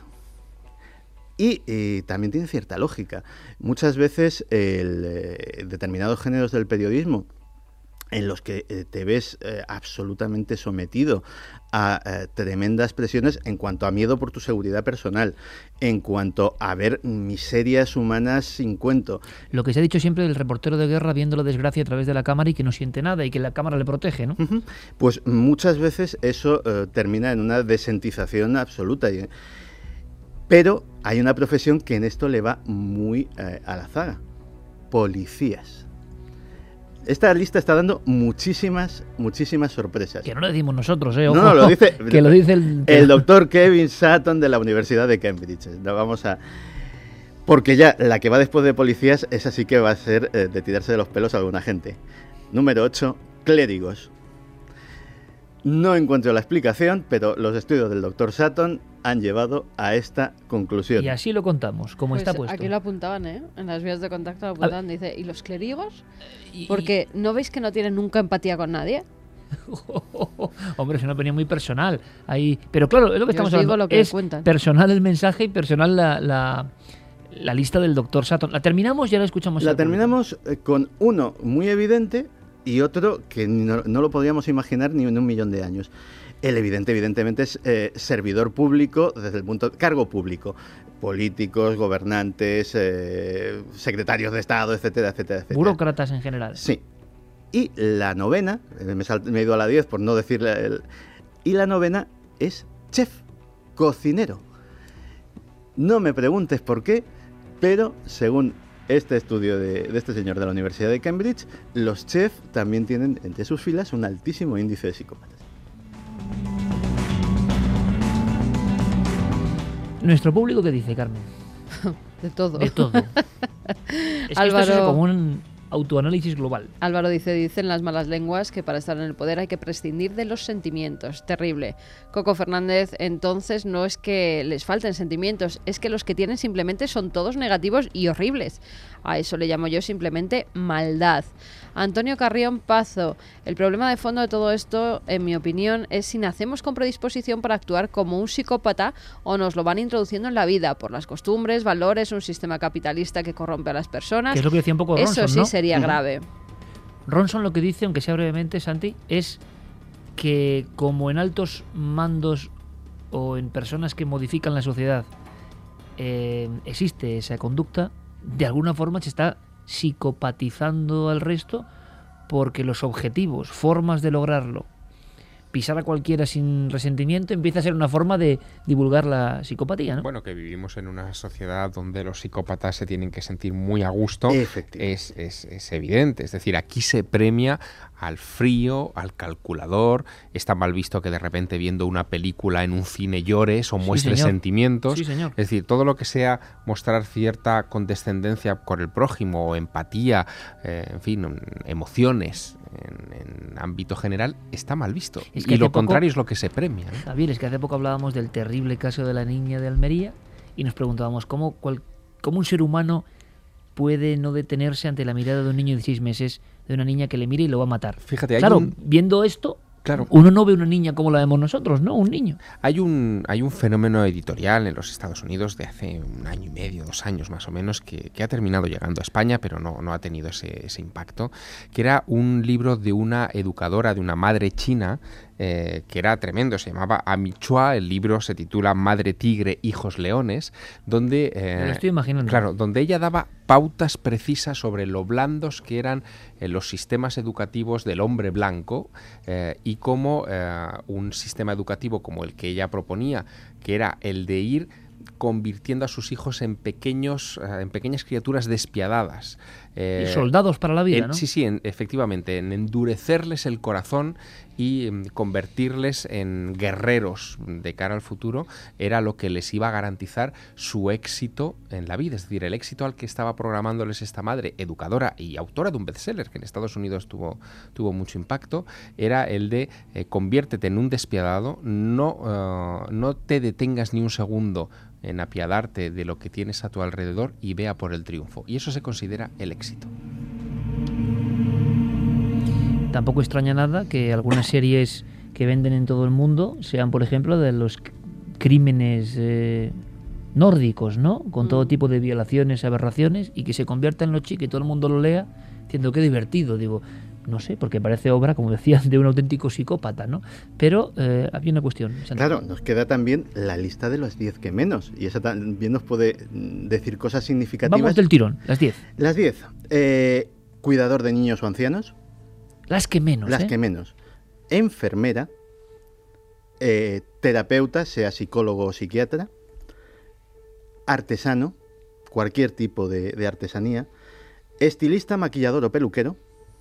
Y también tiene cierta lógica. Muchas veces determinados géneros del periodismo en los que te ves absolutamente sometido a tremendas presiones en cuanto a miedo por tu seguridad personal, en cuanto a ver miserias humanas sin cuento. Lo que se ha dicho siempre del reportero de guerra viendo la desgracia a través de la cámara y que no siente nada y que la cámara le protege, ¿no? Pues muchas veces eso termina en una desentización absoluta. Pero hay una profesión que en esto le va muy a la zaga. Policías. Esta lista está dando muchísimas sorpresas. Que no lo decimos nosotros, ojo. No, lo dice, que lo dice el doctor Kevin Sutton de la Universidad de Cambridge. Porque ya la que va después de policías, esa sí que va a ser de tirarse de los pelos a alguna gente. Número 8, clérigos. No encuentro la explicación, pero los estudios del doctor Sutton han llevado a esta conclusión. Y así lo contamos, como pues está puesto. Aquí lo apuntaban, ¿eh? En las vías de contacto lo apuntaban. Dice, ¿y los clérigos? Porque ¿no veis que no tienen nunca empatía con nadie? Hombre, es una opinión muy personal. Ahí... Pero claro, es lo que estamos hablando. Lo que es cuentan. Personal el mensaje y personal la lista del doctor Sutton. ¿La terminamos? Ya la escuchamos. La terminamos con uno muy evidente y otro que no lo podríamos imaginar ni en un millón de años. El evidentemente es servidor público desde el punto de cargo público, políticos, gobernantes, secretarios de Estado, etcétera. Burócratas en general. Sí. Y la novena, me he ido a la 10 por no decirle, y la novena es chef, cocinero. No me preguntes por qué, pero según este estudio de este señor de la Universidad de Cambridge, los chefs también tienen entre sus filas un altísimo índice de psicópatas. ¿Nuestro público qué dice, Carmen? De todo. De todo. Es que Álvaro... esto es como un autoanálisis global. Álvaro dicen las malas lenguas que para estar en el poder hay que prescindir de los sentimientos. Terrible. Coco Fernández, entonces no es que les falten sentimientos, es que los que tienen simplemente son todos negativos y horribles. A eso le llamo yo simplemente maldad. Antonio Carrión Pazo, el problema de fondo de todo esto, en mi opinión, es si nacemos con predisposición para actuar como un psicópata o nos lo van introduciendo en la vida por las costumbres, valores, un sistema capitalista que corrompe a las personas. Que es lo que decía un poco Ronson, eso sí, ¿no? sería grave. Ronson lo que dice, aunque sea brevemente, Santi, es que como en altos mandos o en personas que modifican la sociedad existe esa conducta, de alguna forma se está psicopatizando al resto porque los objetivos, formas de lograrlo, pisar a cualquiera sin resentimiento empieza a ser una forma de divulgar la psicopatía, ¿no? Bueno, que vivimos en una sociedad donde los psicópatas se tienen que sentir muy a gusto es evidente. Es decir, aquí se premia al frío, al calculador. Está mal visto que de repente viendo una película en un cine llores o muestres sentimientos. Sí, señor. Es decir, todo lo que sea mostrar cierta condescendencia con el prójimo o empatía, en fin, emociones en ámbito general, está mal visto. Y lo contrario es lo que se premia, ¿no? Javier, es que hace poco hablábamos del terrible caso de la niña de Almería y nos preguntábamos cómo un ser humano puede no detenerse ante la mirada de un niño de 6 meses, de una niña que le mira y lo va a matar. Fíjate, viendo esto, claro, uno no ve una niña como la vemos nosotros, ¿no? Un niño. Hay un fenómeno editorial en los Estados Unidos de hace 1 año y medio, 2 años más o menos, que ha terminado llegando a España, pero no ha tenido ese impacto, que era un libro de una educadora, de una madre china, que era tremendo, se llamaba Amy Chua, el libro se titula Madre Tigre, Hijos Leones, donde... Me lo estoy imaginando. Claro, donde ella daba pautas precisas sobre lo blandos que eran los sistemas educativos del hombre blanco y cómo un sistema educativo como el que ella proponía, que era el de ir convirtiendo a sus hijos en pequeñas criaturas despiadadas. Y soldados para la vida, ¿no? Sí, efectivamente, en endurecerles el corazón y convertirles en guerreros de cara al futuro era lo que les iba a garantizar su éxito en la vida. Es decir, el éxito al que estaba programándoles esta madre, educadora y autora de un bestseller que en Estados Unidos tuvo mucho impacto, era el de conviértete en un despiadado, no te detengas ni un segundo en apiadarte de lo que tienes a tu alrededor y vea por el triunfo. Y eso se considera el éxito. Tampoco extraña nada que algunas series que venden en todo el mundo sean, por ejemplo, de los crímenes nórdicos, ¿no? Con todo tipo de violaciones, aberraciones, y que se convierta en lo chico y todo el mundo lo lea diciendo qué divertido. Digo, no sé, porque parece obra, como decían, de un auténtico psicópata, ¿no? Pero había una cuestión. Santiago. Claro, nos queda también la lista de los 10 que menos, y esa también nos puede decir cosas significativas. Vamos del tirón, las 10. Las 10. Cuidador de niños o ancianos. Las que menos, Las que menos. Enfermera. Terapeuta, sea psicólogo o psiquiatra. Artesano, cualquier tipo de artesanía. Estilista, maquillador o peluquero.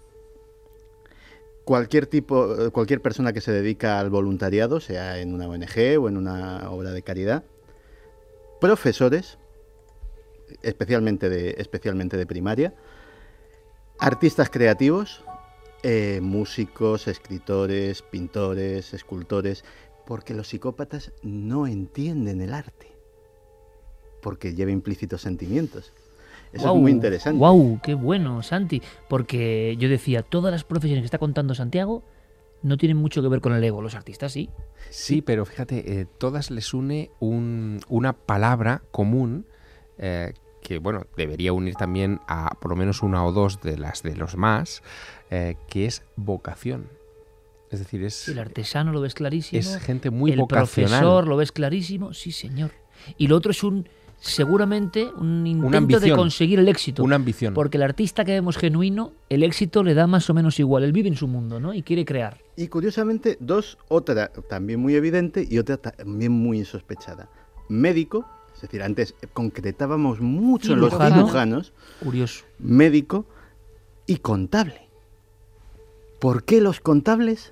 Cualquier persona que se dedica al voluntariado, sea en una ONG o en una obra de caridad. Profesores, especialmente de primaria. Artistas creativos, músicos, escritores, pintores, escultores, porque los psicópatas no entienden el arte, porque lleva implícitos sentimientos. Eso es muy interesante. ¡Guau! ¡Qué bueno, Santi! Porque yo decía, todas las profesiones que está contando Santiago no tienen mucho que ver con el ego. Los artistas sí. Sí, pero fíjate, todas les une una palabra común que, bueno, debería unir también a por lo menos una o dos de las de los más, que es vocación. Es decir, el artesano lo ves clarísimo. Es gente muy El vocacional. profesor lo ves clarísimo. Sí, señor. Y lo otro es seguramente un intento de conseguir el éxito. Una ambición. Porque el artista que vemos genuino, el éxito le da más o menos igual. Él vive en su mundo, ¿no? Y quiere crear. Y curiosamente, otra también muy evidente y otra también muy insospechada. Médico, es decir, antes concretábamos mucho en los cirujanos. Curioso. Médico y contable. ¿Por qué los contables?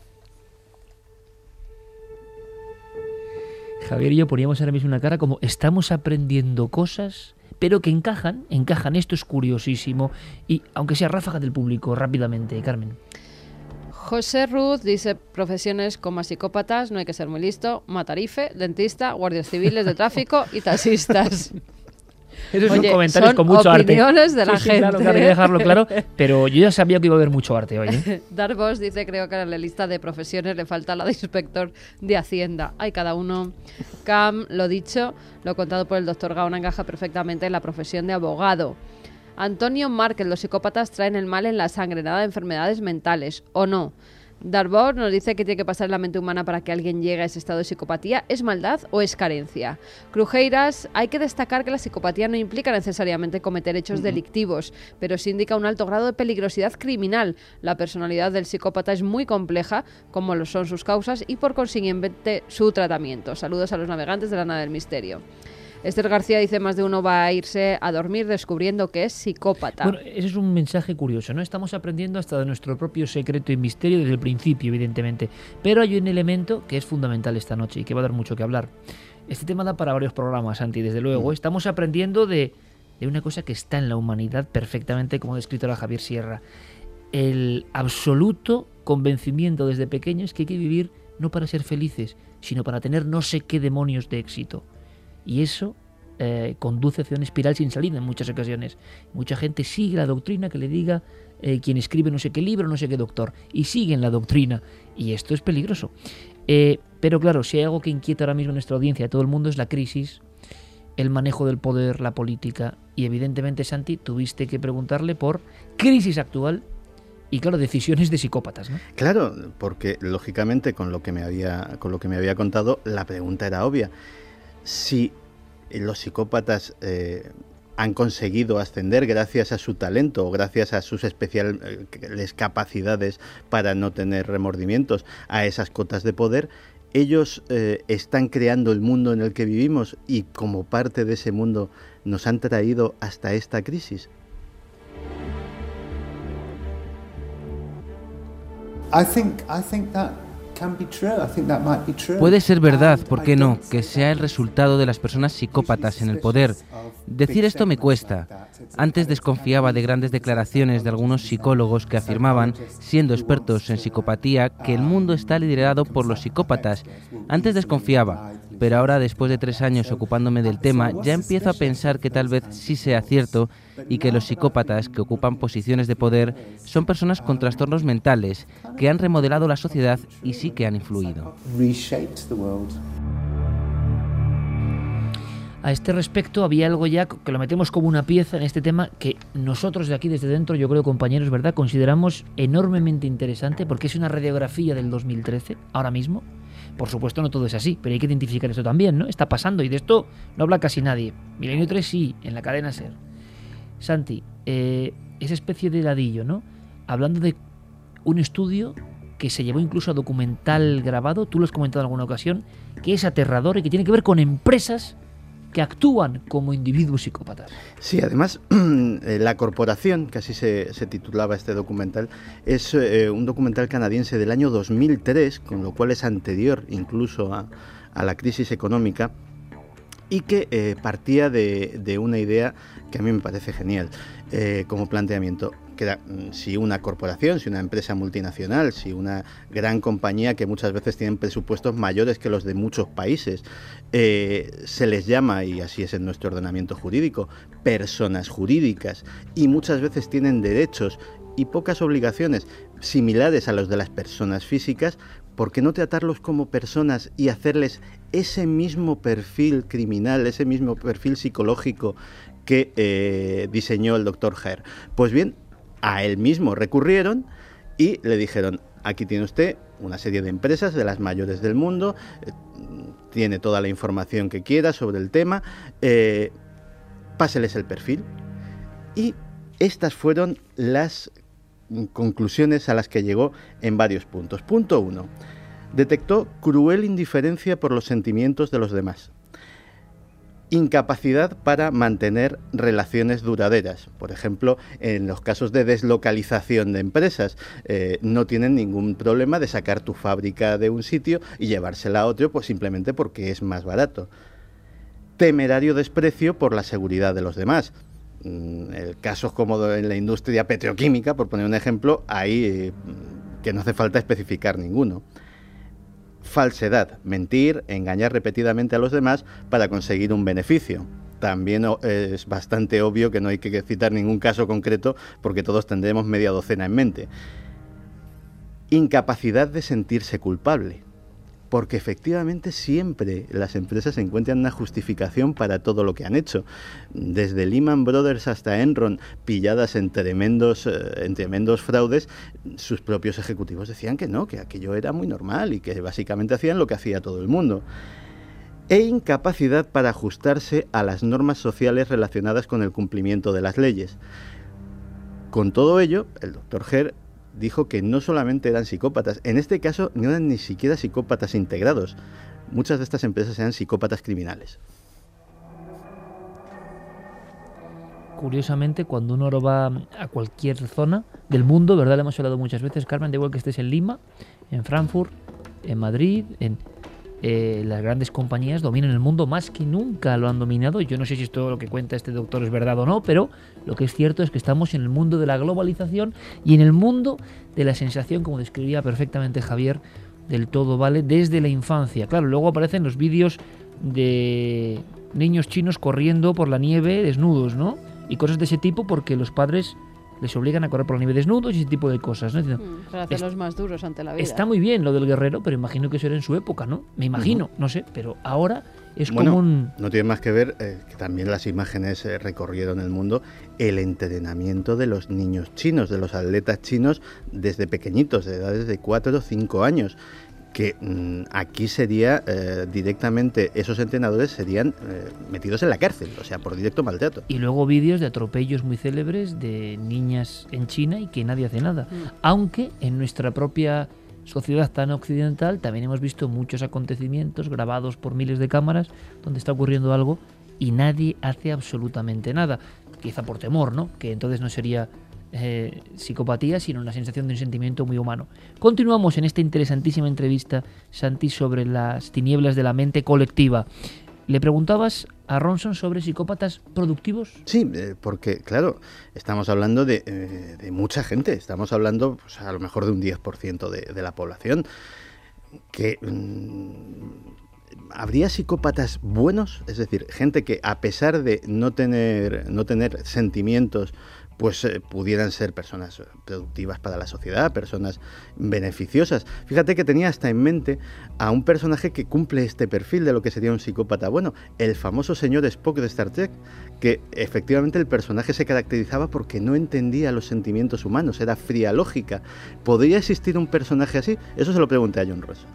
Javier y yo poníamos ahora mismo una cara como estamos aprendiendo cosas, pero que encajan. Esto es curiosísimo. Y aunque sea ráfaga del público, rápidamente, Carmen. José Ruz dice, profesiones como psicópatas, no hay que ser muy listo, matarife, dentista, guardias civiles de tráfico y taxistas. Esos son comentarios con mucho arte. Opiniones de la gente. Claro, que hay que dejarlo claro, pero yo ya sabía que iba a haber mucho arte hoy. Darvos dice, creo que en la lista de profesiones le falta la de inspector de Hacienda. Hay cada uno. Cam, lo dicho, lo contado por el doctor Gaona encaja perfectamente en la profesión de abogado. Antonio Márquez, los psicópatas traen el mal en la sangre, nada de enfermedades mentales, ¿o no? Darbour nos dice que tiene que pasar en la mente humana para que alguien llegue a ese estado de psicopatía. ¿Es maldad o es carencia? Crujeiras, hay que destacar que la psicopatía no implica necesariamente cometer hechos delictivos, pero sí indica un alto grado de peligrosidad criminal. La personalidad del psicópata es muy compleja, como lo son sus causas y por consiguiente su tratamiento. Saludos a los navegantes de la nave del misterio. Esther García dice: más de uno va a irse a dormir descubriendo que es psicópata. Bueno, ese es un mensaje curioso, ¿no? Estamos aprendiendo hasta de nuestro propio secreto y misterio desde el principio, evidentemente. Pero hay un elemento que es fundamental esta noche y que va a dar mucho que hablar. Este tema da para varios programas, Santi, desde luego. Estamos aprendiendo de una cosa que está en la humanidad perfectamente, como ha descrito la Javier Sierra. El absoluto convencimiento desde pequeños que hay que vivir no para ser felices, sino para tener no sé qué demonios de éxito. Y eso conduce hacia una espiral sin salida en muchas ocasiones. Mucha gente sigue la doctrina que le diga quien escribe no sé qué libro, no sé qué doctor, y siguen la doctrina. Y esto es peligroso. Pero claro, si hay algo que inquieta ahora mismo a nuestra audiencia, a todo el mundo, es la crisis, el manejo del poder, la política. Y evidentemente, Santi, tuviste que preguntarle por crisis actual y, claro, decisiones de psicópatas, ¿no? Claro, porque lógicamente con lo que me había contado, la pregunta era obvia. Si los psicópatas han conseguido ascender gracias a su talento o gracias a sus especiales capacidades para no tener remordimientos a esas cotas de poder, ellos están creando el mundo en el que vivimos y como parte de ese mundo nos han traído hasta esta crisis. Puede ser verdad, ¿por qué no?, que sea el resultado de las personas psicópatas en el poder. Decir esto me cuesta. Antes desconfiaba de grandes declaraciones de algunos psicólogos que afirmaban, siendo expertos en psicopatía, que el mundo está liderado por los psicópatas. Antes desconfiaba, pero ahora, después de 3 años ocupándome del tema, ya empiezo a pensar que tal vez sí sea cierto y que los psicópatas que ocupan posiciones de poder son personas con trastornos mentales que han remodelado la sociedad y sí que han influido. A este respecto había algo ya que lo metemos como una pieza en este tema que nosotros de aquí desde dentro, yo creo, compañeros, ¿verdad?, consideramos enormemente interesante porque es una radiografía del 2013, ahora mismo. Por supuesto no todo es así, pero hay que identificar esto también, ¿no? Está pasando y de esto no habla casi nadie. Milenio 3 sí, en la cadena SER. Santi, esa especie de ladillo, ¿no? Hablando de un estudio que se llevó incluso a documental grabado, tú lo has comentado en alguna ocasión, que es aterrador y que tiene que ver con empresas que actúan como individuos psicópatas. Sí, además, La Corporación, que así se titulaba este documental, es un documental canadiense del año 2003, con lo cual es anterior incluso a la crisis económica, y que partía de una idea que a mí me parece genial como planteamiento, que era, si una corporación, si una empresa multinacional, si una gran compañía que muchas veces tienen presupuestos mayores que los de muchos países, se les llama, y así es en nuestro ordenamiento jurídico, personas jurídicas, y muchas veces tienen derechos y pocas obligaciones similares a los de las personas físicas, ¿por qué no tratarlos como personas y hacerles ese mismo perfil criminal, ese mismo perfil psicológico que diseñó el Dr. Hare? Pues bien, a él mismo recurrieron y le dijeron: aquí tiene usted una serie de empresas de las mayores del mundo, tiene toda la información que quiera sobre el tema, páseles el perfil. Y estas fueron las conclusiones a las que llegó en varios puntos. Punto 1. Detectó cruel indiferencia por los sentimientos de los demás. Incapacidad para mantener relaciones duraderas. Por ejemplo, en los casos de deslocalización de empresas, no tienen ningún problema de sacar tu fábrica de un sitio y llevársela a otro, pues simplemente porque es más barato. Temerario desprecio por la seguridad de los demás. El caso es como en la industria petroquímica, por poner un ejemplo, ahí que no hace falta especificar ninguno. Falsedad, mentir, engañar repetidamente a los demás para conseguir un beneficio. También es bastante obvio que no hay que citar ningún caso concreto porque todos tendremos media docena en mente. Incapacidad de sentirse culpable. porque efectivamente siempre las empresas encuentran una justificación para todo lo que han hecho. Desde Lehman Brothers hasta Enron, pilladas en tremendos fraudes, sus propios ejecutivos decían que no, que aquello era muy normal y que básicamente hacían lo que hacía todo el mundo. E incapacidad para ajustarse a las normas sociales relacionadas con el cumplimiento de las leyes. Con todo ello, el Dr. Herr dijo que no solamente eran psicópatas, en este caso no eran ni siquiera psicópatas integrados. Muchas de estas empresas eran psicópatas criminales. Curiosamente, cuando uno va a cualquier zona del mundo, ¿verdad? Le hemos hablado muchas veces, Carmen, da igual que estés en Lima, en Frankfurt, en Madrid, las grandes compañías dominan el mundo más que nunca lo han dominado. Yo no sé si esto lo que cuenta este doctor es verdad o no, pero lo que es cierto es que estamos en el mundo de la globalización y en el mundo de la sensación, como describía perfectamente Javier, del todo vale desde la infancia. Claro, luego aparecen los vídeos de niños chinos corriendo por la nieve desnudos, ¿no? Y cosas de ese tipo porque los padres les obligan a correr por la nieve desnudos y ese tipo de cosas, ¿no? Para hacerlos más duros ante la vida. Está muy bien lo del guerrero, pero imagino que eso era en su época, ¿no? Me imagino, no sé, pero ahora es como un... No tiene más que ver que también las imágenes recorrieron el mundo, el entrenamiento de los niños chinos, de los atletas chinos desde pequeñitos, de edades de 4 o 5 años, que aquí sería directamente, esos entrenadores serían metidos en la cárcel, o sea, por directo maltrato. Y luego vídeos de atropellos muy célebres de niñas en China y que nadie hace nada. Aunque en nuestra propia sociedad tan occidental también hemos visto muchos acontecimientos grabados por miles de cámaras donde está ocurriendo algo y nadie hace absolutamente nada. Quizá por temor, ¿no? Que entonces no sería psicopatía, sino una sensación de un sentimiento muy humano. Continuamos en esta interesantísima entrevista, Santi, sobre las tinieblas de la mente colectiva. ¿Le preguntabas a Ronson sobre psicópatas productivos? Sí, porque, claro, estamos hablando de mucha gente. Estamos hablando, pues, a lo mejor de un 10% de la población. Que ¿habría psicópatas buenos? Es decir, gente que, a pesar de no tener sentimientos, pues pudieran ser personas productivas para la sociedad, personas beneficiosas. Fíjate que tenía hasta en mente a un personaje que cumple este perfil de lo que sería un psicópata bueno, el famoso señor Spock de Star Trek, que efectivamente el personaje se caracterizaba porque no entendía los sentimientos humanos, era fría lógica. ¿Podría existir un personaje así? Eso se lo pregunté a John Ross.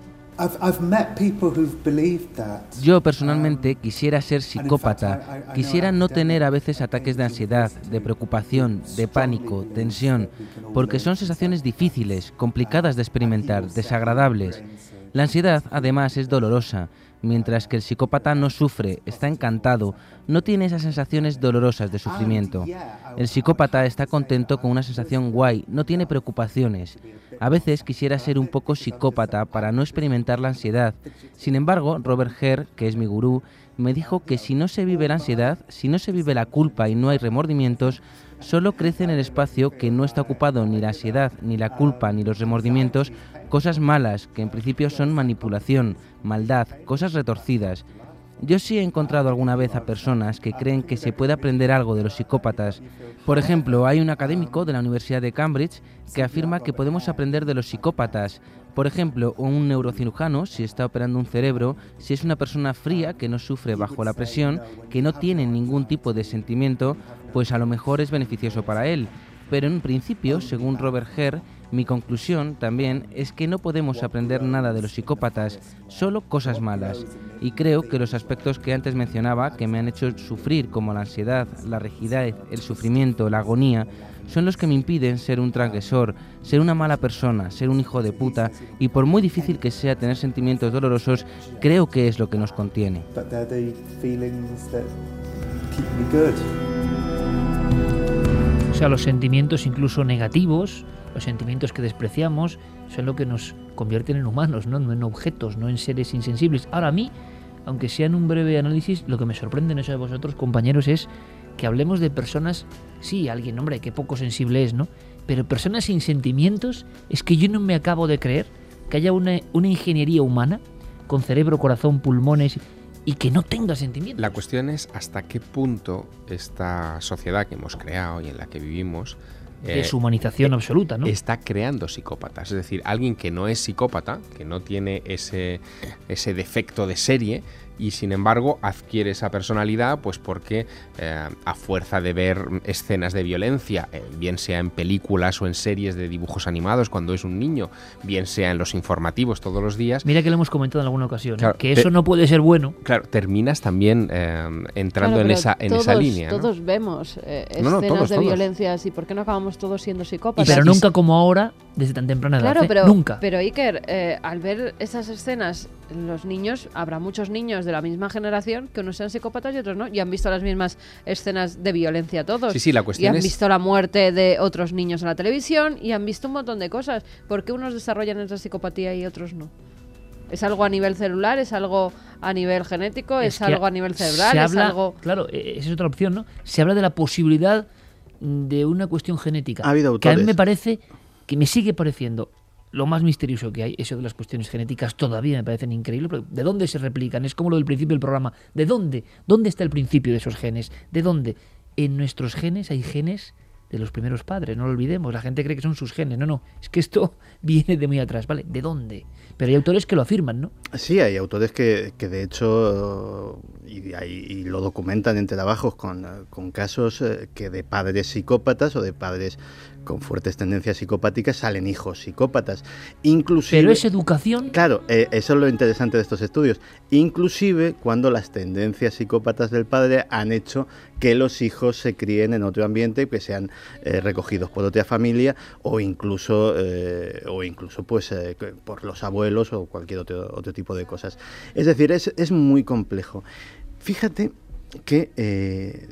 Yo personalmente quisiera ser psicópata, quisiera no tener a veces ataques de ansiedad, de preocupación, de pánico, tensión, porque son sensaciones difíciles, complicadas de experimentar, desagradables. La ansiedad, además, es dolorosa, mientras que el psicópata no sufre, está encantado, no tiene esas sensaciones dolorosas de sufrimiento. El psicópata está contento con una sensación guay, no tiene preocupaciones. A veces quisiera ser un poco psicópata para no experimentar la ansiedad. Sin embargo, Robert Herr, que es mi gurú, me dijo que si no se vive la ansiedad, si no se vive la culpa y no hay remordimientos, solo crece en el espacio que no está ocupado ni la ansiedad, ni la culpa, ni los remordimientos, cosas malas, que en principio son manipulación, maldad, cosas retorcidas. Yo sí he encontrado alguna vez a personas que creen que se puede aprender algo de los psicópatas. Por ejemplo, hay un académico de la Universidad de Cambridge que afirma que podemos aprender de los psicópatas. Por ejemplo, un neurocirujano, si está operando un cerebro, si es una persona fría que no sufre bajo la presión, que no tiene ningún tipo de sentimiento, pues a lo mejor es beneficioso para él. Pero en principio, según Robert Herr, mi conclusión también es que no podemos aprender nada de los psicópatas, solo cosas malas. Y creo que los aspectos que antes mencionaba, que me han hecho sufrir, como la ansiedad, la rigidez, el sufrimiento, la agonía, son los que me impiden ser un transgresor, ser una mala persona, ser un hijo de puta, y por muy difícil que sea tener sentimientos dolorosos, creo que es lo que nos contiene. O sea, los sentimientos incluso negativos, los sentimientos que despreciamos, son lo que nos convierten en humanos, ¿no? No en objetos, no en seres insensibles. Ahora, a mí, aunque sea en un breve análisis, lo que me sorprende, no sé a vosotros, compañeros, es que hablemos de personas, sí, alguien, hombre, qué poco sensible es, ¿no? Pero personas sin sentimientos, es que yo no me acabo de creer que haya una ingeniería humana con cerebro, corazón, pulmones y que no tenga sentimientos. La cuestión es hasta qué punto esta sociedad que hemos creado y en la que vivimos deshumanización absoluta, ¿no? Está creando psicópatas. Es decir, alguien que no es psicópata, que no tiene ese defecto de serie, y sin embargo adquiere esa personalidad pues porque a fuerza de ver escenas de violencia, bien sea en películas o en series de dibujos animados cuando es un niño, bien sea en los informativos todos los días. Mira que lo hemos comentado en alguna ocasión, claro, que eso no puede ser bueno. Claro, terminas también entrando en esa línea, ¿no? Todos vemos escenas de violencia así. ¿Por qué no acabamos todos siendo psicópatas? Pero nunca como ahora, desde tan temprana edad. Claro, nunca. Pero Iker, al ver esas escenas, los niños, habrá muchos niños de la misma generación que unos sean psicópatas y otros no, y han visto las mismas escenas de violencia todos. Sí, la cuestión y han visto la muerte de otros niños en la televisión y han visto un montón de cosas. ¿Por qué unos desarrollan esa psicopatía y otros no? ¿Es algo a nivel celular? ¿Es algo a nivel genético? ¿Es algo a nivel cerebral? ¿Es algo...? Claro, esa es otra opción, ¿no? Se habla de la posibilidad de una cuestión genética. Ha habido autores. Que a mí me parece, que me sigue pareciendo lo más misterioso que hay. Eso de las cuestiones genéticas todavía me parecen increíbles. Pero ¿de dónde se replican? Es como lo del principio del programa. ¿De dónde? ¿Dónde está el principio de esos genes? ¿De dónde? En nuestros genes hay genes de los primeros padres, no lo olvidemos. La gente cree que son sus genes. No, es que esto viene de muy atrás, ¿vale? ¿De dónde? Pero hay autores que lo afirman, ¿no? Sí, hay autores que de hecho y lo documentan en trabajos con casos que de padres psicópatas o de padres con fuertes tendencias psicopáticas salen hijos psicópatas. Inclusive, pero es educación. Claro, eso es lo interesante de estos estudios. Inclusive cuando las tendencias psicópatas del padre han hecho que los hijos se críen en otro ambiente, que sean recogidos por otra familia o incluso pues por los abuelos o cualquier otro tipo de cosas. Es decir, es muy complejo. Fíjate que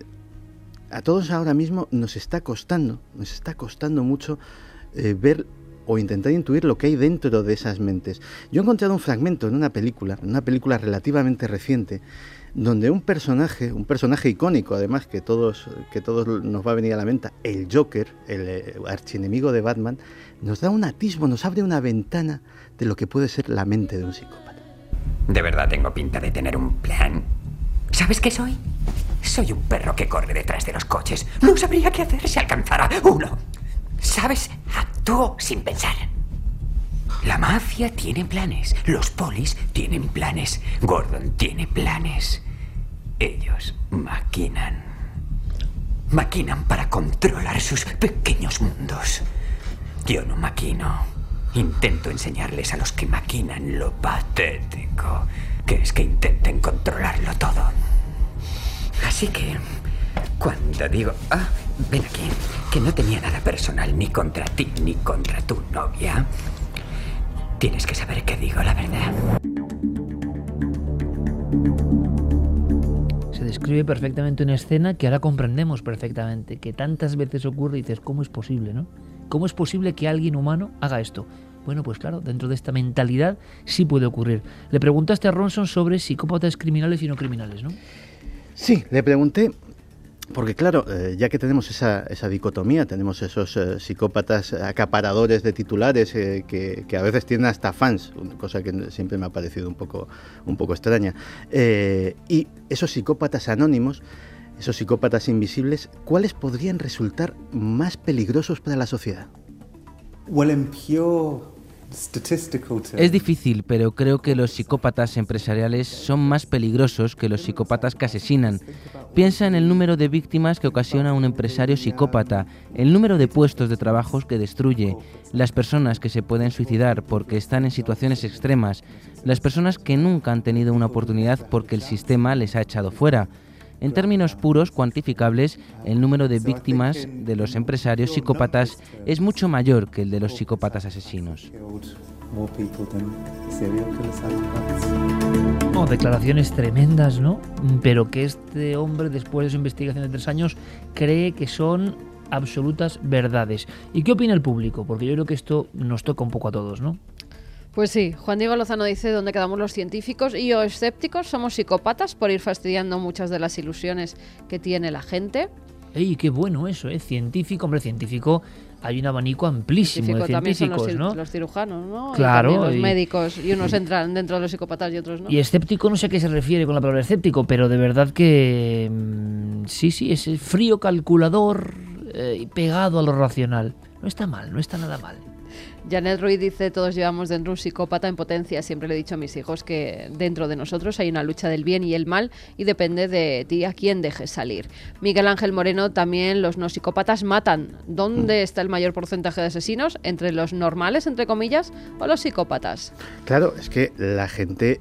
a todos ahora mismo nos está costando mucho ver o intentar intuir lo que hay dentro de esas mentes. Yo he encontrado un fragmento en una película relativamente reciente, donde un personaje icónico, además, que todos nos va a venir a la mente, el Joker, el archienemigo de Batman, nos da un atisbo, nos abre una ventana de lo que puede ser la mente de un psicópata. ¿De verdad tengo pinta de tener un plan? ¿Sabes qué soy? Soy un perro que corre detrás de los coches. No sabría qué hacer si alcanzara uno. ¿Sabes? Actúo sin pensar. La mafia tiene planes. Los polis tienen planes. Gordon tiene planes. Ellos maquinan. Maquinan para controlar sus pequeños mundos. Yo no maquino. Intento enseñarles a los que maquinan lo patético que es que intenten controlarlo todo. Así que, cuando digo, ven aquí, que no tenía nada personal ni contra ti ni contra tu novia, tienes que saber que digo la verdad. Se describe perfectamente una escena que ahora comprendemos perfectamente, que tantas veces ocurre y dices, ¿cómo es posible, no? ¿Cómo es posible que alguien humano haga esto? Bueno, pues claro, dentro de esta mentalidad sí puede ocurrir. Le preguntaste a Ronson sobre psicópatas criminales y no criminales, ¿no? Sí, le pregunté, porque claro, ya que tenemos esa dicotomía, tenemos esos psicópatas acaparadores de titulares que a veces tienen hasta fans, cosa que siempre me ha parecido un poco extraña, y esos psicópatas anónimos, esos psicópatas invisibles, ¿cuáles podrían resultar más peligrosos para la sociedad? Es difícil, pero creo que los psicópatas empresariales son más peligrosos que los psicópatas que asesinan. Piensa en el número de víctimas que ocasiona un empresario psicópata, el número de puestos de trabajo que destruye, las personas que se pueden suicidar porque están en situaciones extremas, las personas que nunca han tenido una oportunidad porque el sistema les ha echado fuera. En términos puros, cuantificables, el número de víctimas de los empresarios psicópatas es mucho mayor que el de los psicópatas asesinos. No, declaraciones tremendas, ¿no? Pero que este hombre, después de su investigación de 3 años, cree que son absolutas verdades. ¿Y qué opina el público? Porque yo creo que esto nos toca un poco a todos, ¿no? Pues sí, Juan Diego Lozano dice dónde quedamos los científicos y o escépticos, somos psicópatas por ir fastidiando muchas de las ilusiones que tiene la gente. ¡Ey, qué bueno eso, científico! Hombre, científico, hay un abanico amplísimo de científicos, también son ¿no? los cirujanos, ¿no? Claro. Y también los médicos, y unos entran dentro de los psicópatas y otros no. Y escéptico, no sé a qué se refiere con la palabra escéptico, pero de verdad que sí, es frío calculador, pegado a lo racional. No está mal, no está nada mal. Janet Ruiz dice: todos llevamos dentro un psicópata en potencia. Siempre le he dicho a mis hijos que dentro de nosotros hay una lucha del bien y el mal y depende de ti a quién dejes salir. Miguel Ángel Moreno también: los no psicópatas matan. ¿Dónde está el mayor porcentaje de asesinos? ¿Entre los normales, entre comillas, o los psicópatas? Claro, es que la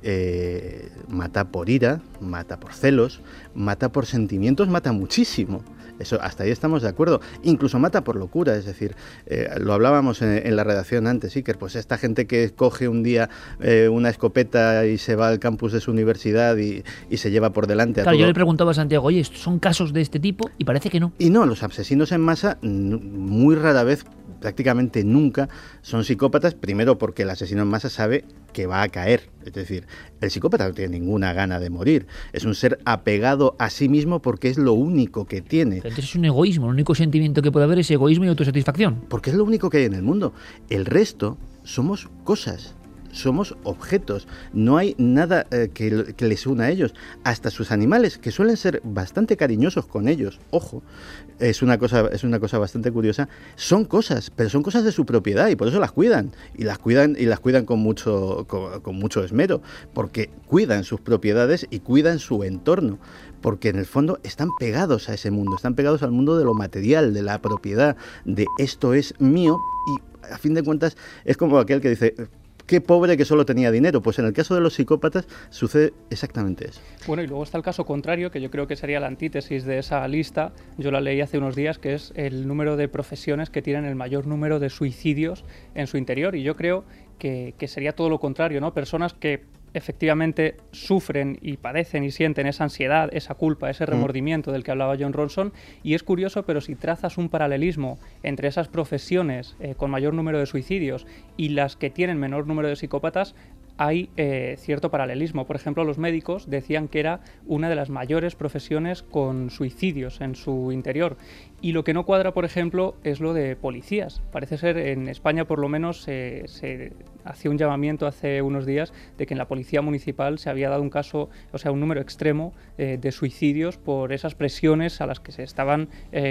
gente mata por ira, mata por celos, mata por sentimientos, mata muchísimo. Eso, hasta ahí estamos de acuerdo. Incluso mata por locura, es decir, lo hablábamos en la redacción antes, Iker, pues esta gente que coge un día una escopeta y se va al campus de su universidad y se lleva por delante a todo. Claro, yo le preguntaba a Santiago, oye, ¿son casos de este tipo? Y parece que no. Y no, los asesinos en masa muy rara vez, prácticamente nunca, son psicópatas, primero porque el asesino en masa sabe que va a caer. Es decir, el psicópata no tiene ninguna gana de morir. Es un ser apegado a sí mismo porque es lo único que tiene. Entonces es un egoísmo. El único sentimiento que puede haber es egoísmo y autosatisfacción. Porque es lo único que hay en el mundo. El resto somos cosas. Somos objetos, no hay nada que les una a ellos. Hasta sus animales, que suelen ser bastante cariñosos con ellos, ojo, es una cosa bastante curiosa, son cosas, pero son cosas de su propiedad y por eso las cuidan con mucho esmero, porque cuidan sus propiedades y cuidan su entorno, porque en el fondo están pegados a ese mundo, están pegados al mundo de lo material, de la propiedad, de esto es mío, y a fin de cuentas es como aquel que dice: qué pobre que solo tenía dinero. Pues en el caso de los psicópatas sucede exactamente eso. Bueno, y luego está el caso contrario, que yo creo que sería la antítesis de esa lista. Yo la leí hace unos días, que es el número de profesiones que tienen el mayor número de suicidios en su interior. Y yo creo que sería todo lo contrario, ¿no? Personas que efectivamente sufren y padecen y sienten esa ansiedad, esa culpa, ese remordimiento del que hablaba Jon Ronson. Y es curioso, pero si trazas un paralelismo entre esas profesiones con mayor número de suicidios y las que tienen menor número de psicópatas, hay cierto paralelismo. Por ejemplo, los médicos decían que era una de las mayores profesiones con suicidios en su interior. Y lo que no cuadra, por ejemplo, es lo de policías. Parece ser, en España por lo menos, se hacía un llamamiento hace unos días de que en la policía municipal se había dado un caso, o sea, un número extremo de suicidios por esas presiones a las que se estaban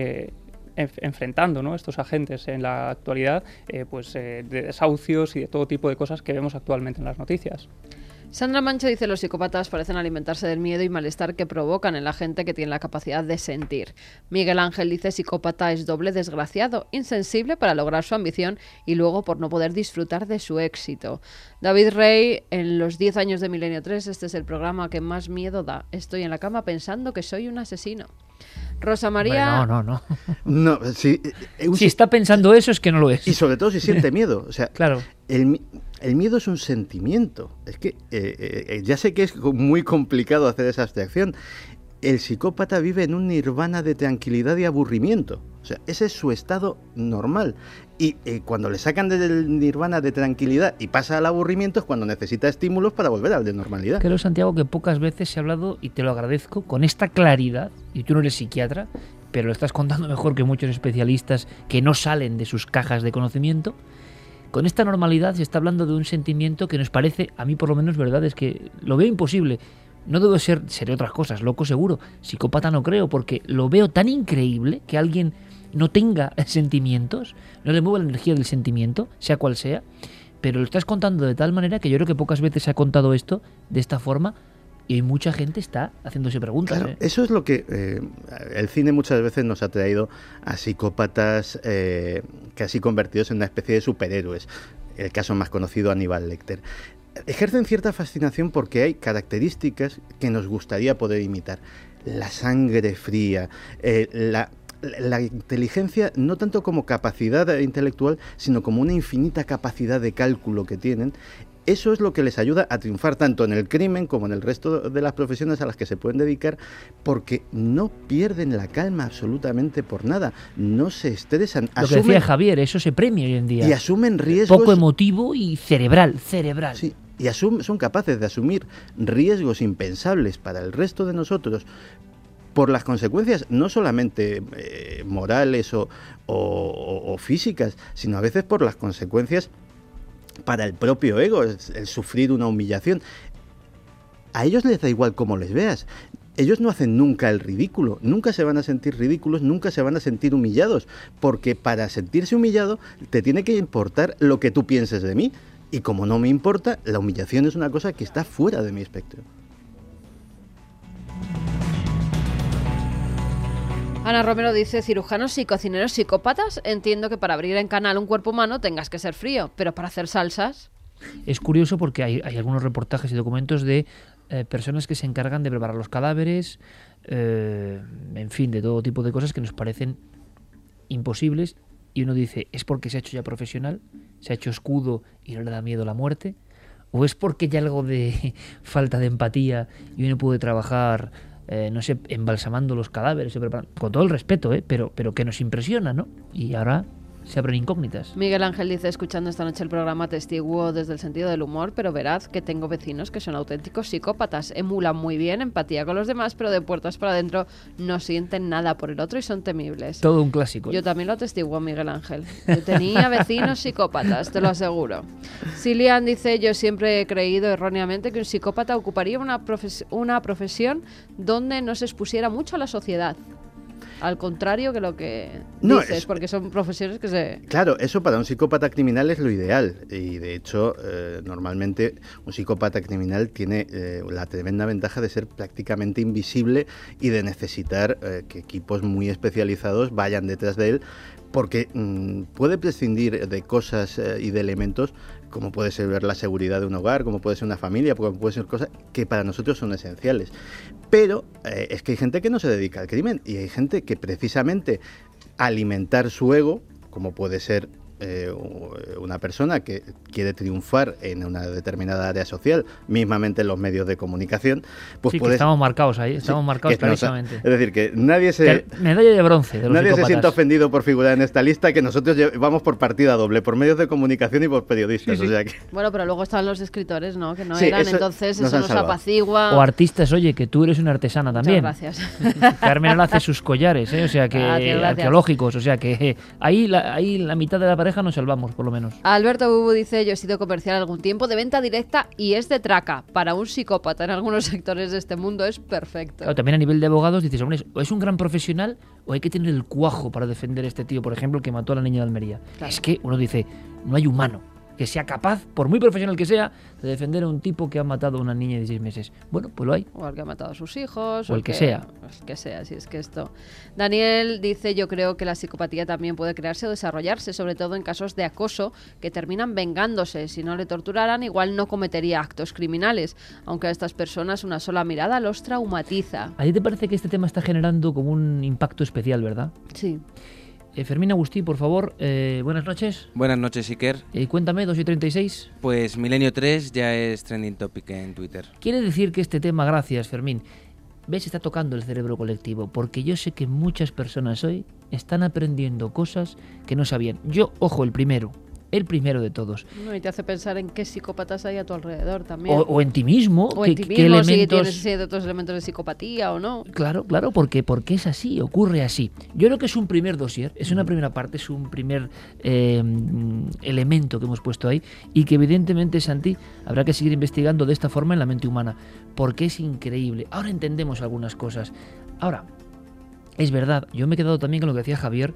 enfrentando, ¿no?, estos agentes en la actualidad, de desahucios y de todo tipo de cosas que vemos actualmente en las noticias. Sandra Mancha dice: los psicópatas parecen alimentarse del miedo y malestar que provocan en la gente que tiene la capacidad de sentir. Miguel Ángel dice: psicópata es doble desgraciado, insensible para lograr su ambición y luego por no poder disfrutar de su éxito. David Rey: en los 10 años de Milenio 3, este es el programa que más miedo da. Estoy en la cama pensando que soy un asesino. Rosa María... No. No, si está pensando eso es que no lo es. Y sobre todo si siente miedo. O sea, claro. El miedo es un sentimiento. Es que ya sé que es muy complicado hacer esa abstracción. El psicópata vive en un nirvana de tranquilidad y aburrimiento. O sea, ese es su estado normal. Y cuando le sacan del nirvana de tranquilidad y pasa al aburrimiento es cuando necesita estímulos para volver al de normalidad. Creo, Santiago, que pocas veces se ha hablado, y te lo agradezco, con esta claridad, y tú no eres psiquiatra, pero lo estás contando mejor que muchos especialistas que no salen de sus cajas de conocimiento. Con esta normalidad se está hablando de un sentimiento que nos parece, a mí por lo menos, verdad, es que lo veo imposible. No debo seré otras cosas, loco seguro, psicópata no creo, porque lo veo tan increíble que alguien no tenga sentimientos, no le mueva la energía del sentimiento, sea cual sea, pero lo estás contando de tal manera que yo creo que pocas veces se ha contado esto de esta forma y mucha gente está haciéndose preguntas. Claro, eso es lo que el cine muchas veces nos ha traído a psicópatas casi convertidos en una especie de superhéroes. El caso más conocido, Aníbal Lecter. Ejercen cierta fascinación porque hay características que nos gustaría poder imitar. La sangre fría, la inteligencia no tanto como capacidad intelectual, sino como una infinita capacidad de cálculo que tienen. Eso es lo que les ayuda a triunfar tanto en el crimen como en el resto de las profesiones a las que se pueden dedicar, porque no pierden la calma absolutamente por nada, no se estresan. Lo que decía Javier, eso se premia hoy en día. Y asumen riesgos... Poco emotivo y cerebral. Sí, y son capaces de asumir riesgos impensables para el resto de nosotros, por las consecuencias no solamente morales o físicas, sino a veces por las consecuencias para el propio ego, el sufrir una humillación. A ellos les da igual cómo les veas. ellos no hacen nunca el ridículo, nunca se van a sentir ridículos, nunca se van a sentir humillados, porque para sentirse humillado te tiene que importar lo que tú pienses de mí, y como no me importa, la humillación es una cosa que está fuera de mi espectro. Ana Romero dice, cirujanos y cocineros psicópatas, entiendo que para abrir en canal un cuerpo humano tengas que ser frío, pero para hacer salsas... Es curioso porque hay algunos reportajes y documentos de personas que se encargan de preparar los cadáveres, en fin, de todo tipo de cosas que nos parecen imposibles, y uno dice, ¿es porque se ha hecho ya profesional? ¿Se ha hecho escudo y no le da miedo la muerte? ¿O es porque hay algo de falta de empatía y uno puede trabajar, no sé, embalsamando los cadáveres, con todo el respeto, pero que nos impresiona, ¿no? Y ahora se abren incógnitas. Miguel Ángel dice, escuchando esta noche el programa, testiguo desde el sentido del humor, pero verad que tengo vecinos que son auténticos psicópatas, emulan muy bien empatía con los demás, pero de puertas para adentro no sienten nada por el otro y son temibles. Todo un clásico. Yo también lo atestiguo, Miguel Ángel. Yo tenía vecinos psicópatas, te lo aseguro. Silian dice, yo siempre he creído erróneamente que un psicópata ocuparía una profesión donde no se expusiera mucho a la sociedad. Al contrario que lo que dices, porque son profesiones que se... Claro, eso para un psicópata criminal es lo ideal. Y de hecho, normalmente un psicópata criminal tiene la tremenda ventaja de ser prácticamente invisible y de necesitar que equipos muy especializados vayan detrás de él, porque puede prescindir de cosas y de elementos como puede ser ver la seguridad de un hogar, como puede ser una familia, como puede ser cosas que para nosotros son esenciales. Pero es que hay gente que no se dedica al crimen y hay gente que precisamente alimentar su ego, como puede ser una persona que quiere triunfar en una determinada área social, mismamente en los medios de comunicación, pues sí, que estamos marcados ahí, estamos marcados clarísimamente. Es decir, que nadie se... Medalla de bronce de los nadie psicópatas. Se siente ofendido por figurar en esta lista, que nosotros vamos por partida doble, por medios de comunicación y por periodistas. Sí. O sea que... Bueno, pero luego estaban los escritores, ¿no? Que no sí, eran, entonces eso nos apacigua. O artistas, oye, que tú eres una artesana también. Muchas gracias. Carmen hace sus collares, o sea que arqueológicos, o sea que ahí la mitad de la pareja nos salvamos, por lo menos. Alberto Bubu dice, yo he sido comercial algún tiempo de venta directa y es de traca. Para un psicópata en algunos sectores de este mundo es perfecto. Claro, también a nivel de abogados dices, hombre, o es un gran profesional o hay que tener el cuajo para defender a este tío, por ejemplo, que mató a la niña de Almería. Claro. Es que uno dice, no hay humano que sea capaz, por muy profesional que sea, de defender a un tipo que ha matado a una niña de 6 meses. Bueno, pues lo hay. O al que ha matado a sus hijos. O el que sea. El que sea, si es que esto... Daniel dice, yo creo que la psicopatía también puede crearse o desarrollarse, sobre todo en casos de acoso que terminan vengándose. Si no le torturaran, igual no cometería actos criminales, aunque a estas personas una sola mirada los traumatiza. ¿A ti te parece que este tema está generando como un impacto especial, verdad? Sí. Fermín Agustí, por favor, buenas noches. Buenas noches, Iker. Cuéntame, 2:36. Pues Milenio 3 ya es trending topic en Twitter. Quiere decir que este tema, gracias, Fermín, ves, está tocando el cerebro colectivo, porque yo sé que muchas personas hoy están aprendiendo cosas que no sabían. Yo, ojo, el primero de todos. No, y te hace pensar en qué psicópatas hay a tu alrededor también. O en ti mismo. O en ti mismo, elementos... si tienes otros elementos de psicopatía o no. Claro, porque es así, ocurre así. Yo creo que es un primer dossier, es una primera parte, es un primer elemento que hemos puesto ahí y que evidentemente, Santi, habrá que seguir investigando de esta forma en la mente humana, porque es increíble. Ahora entendemos algunas cosas. Ahora, es verdad, yo me he quedado también con lo que decía Javier,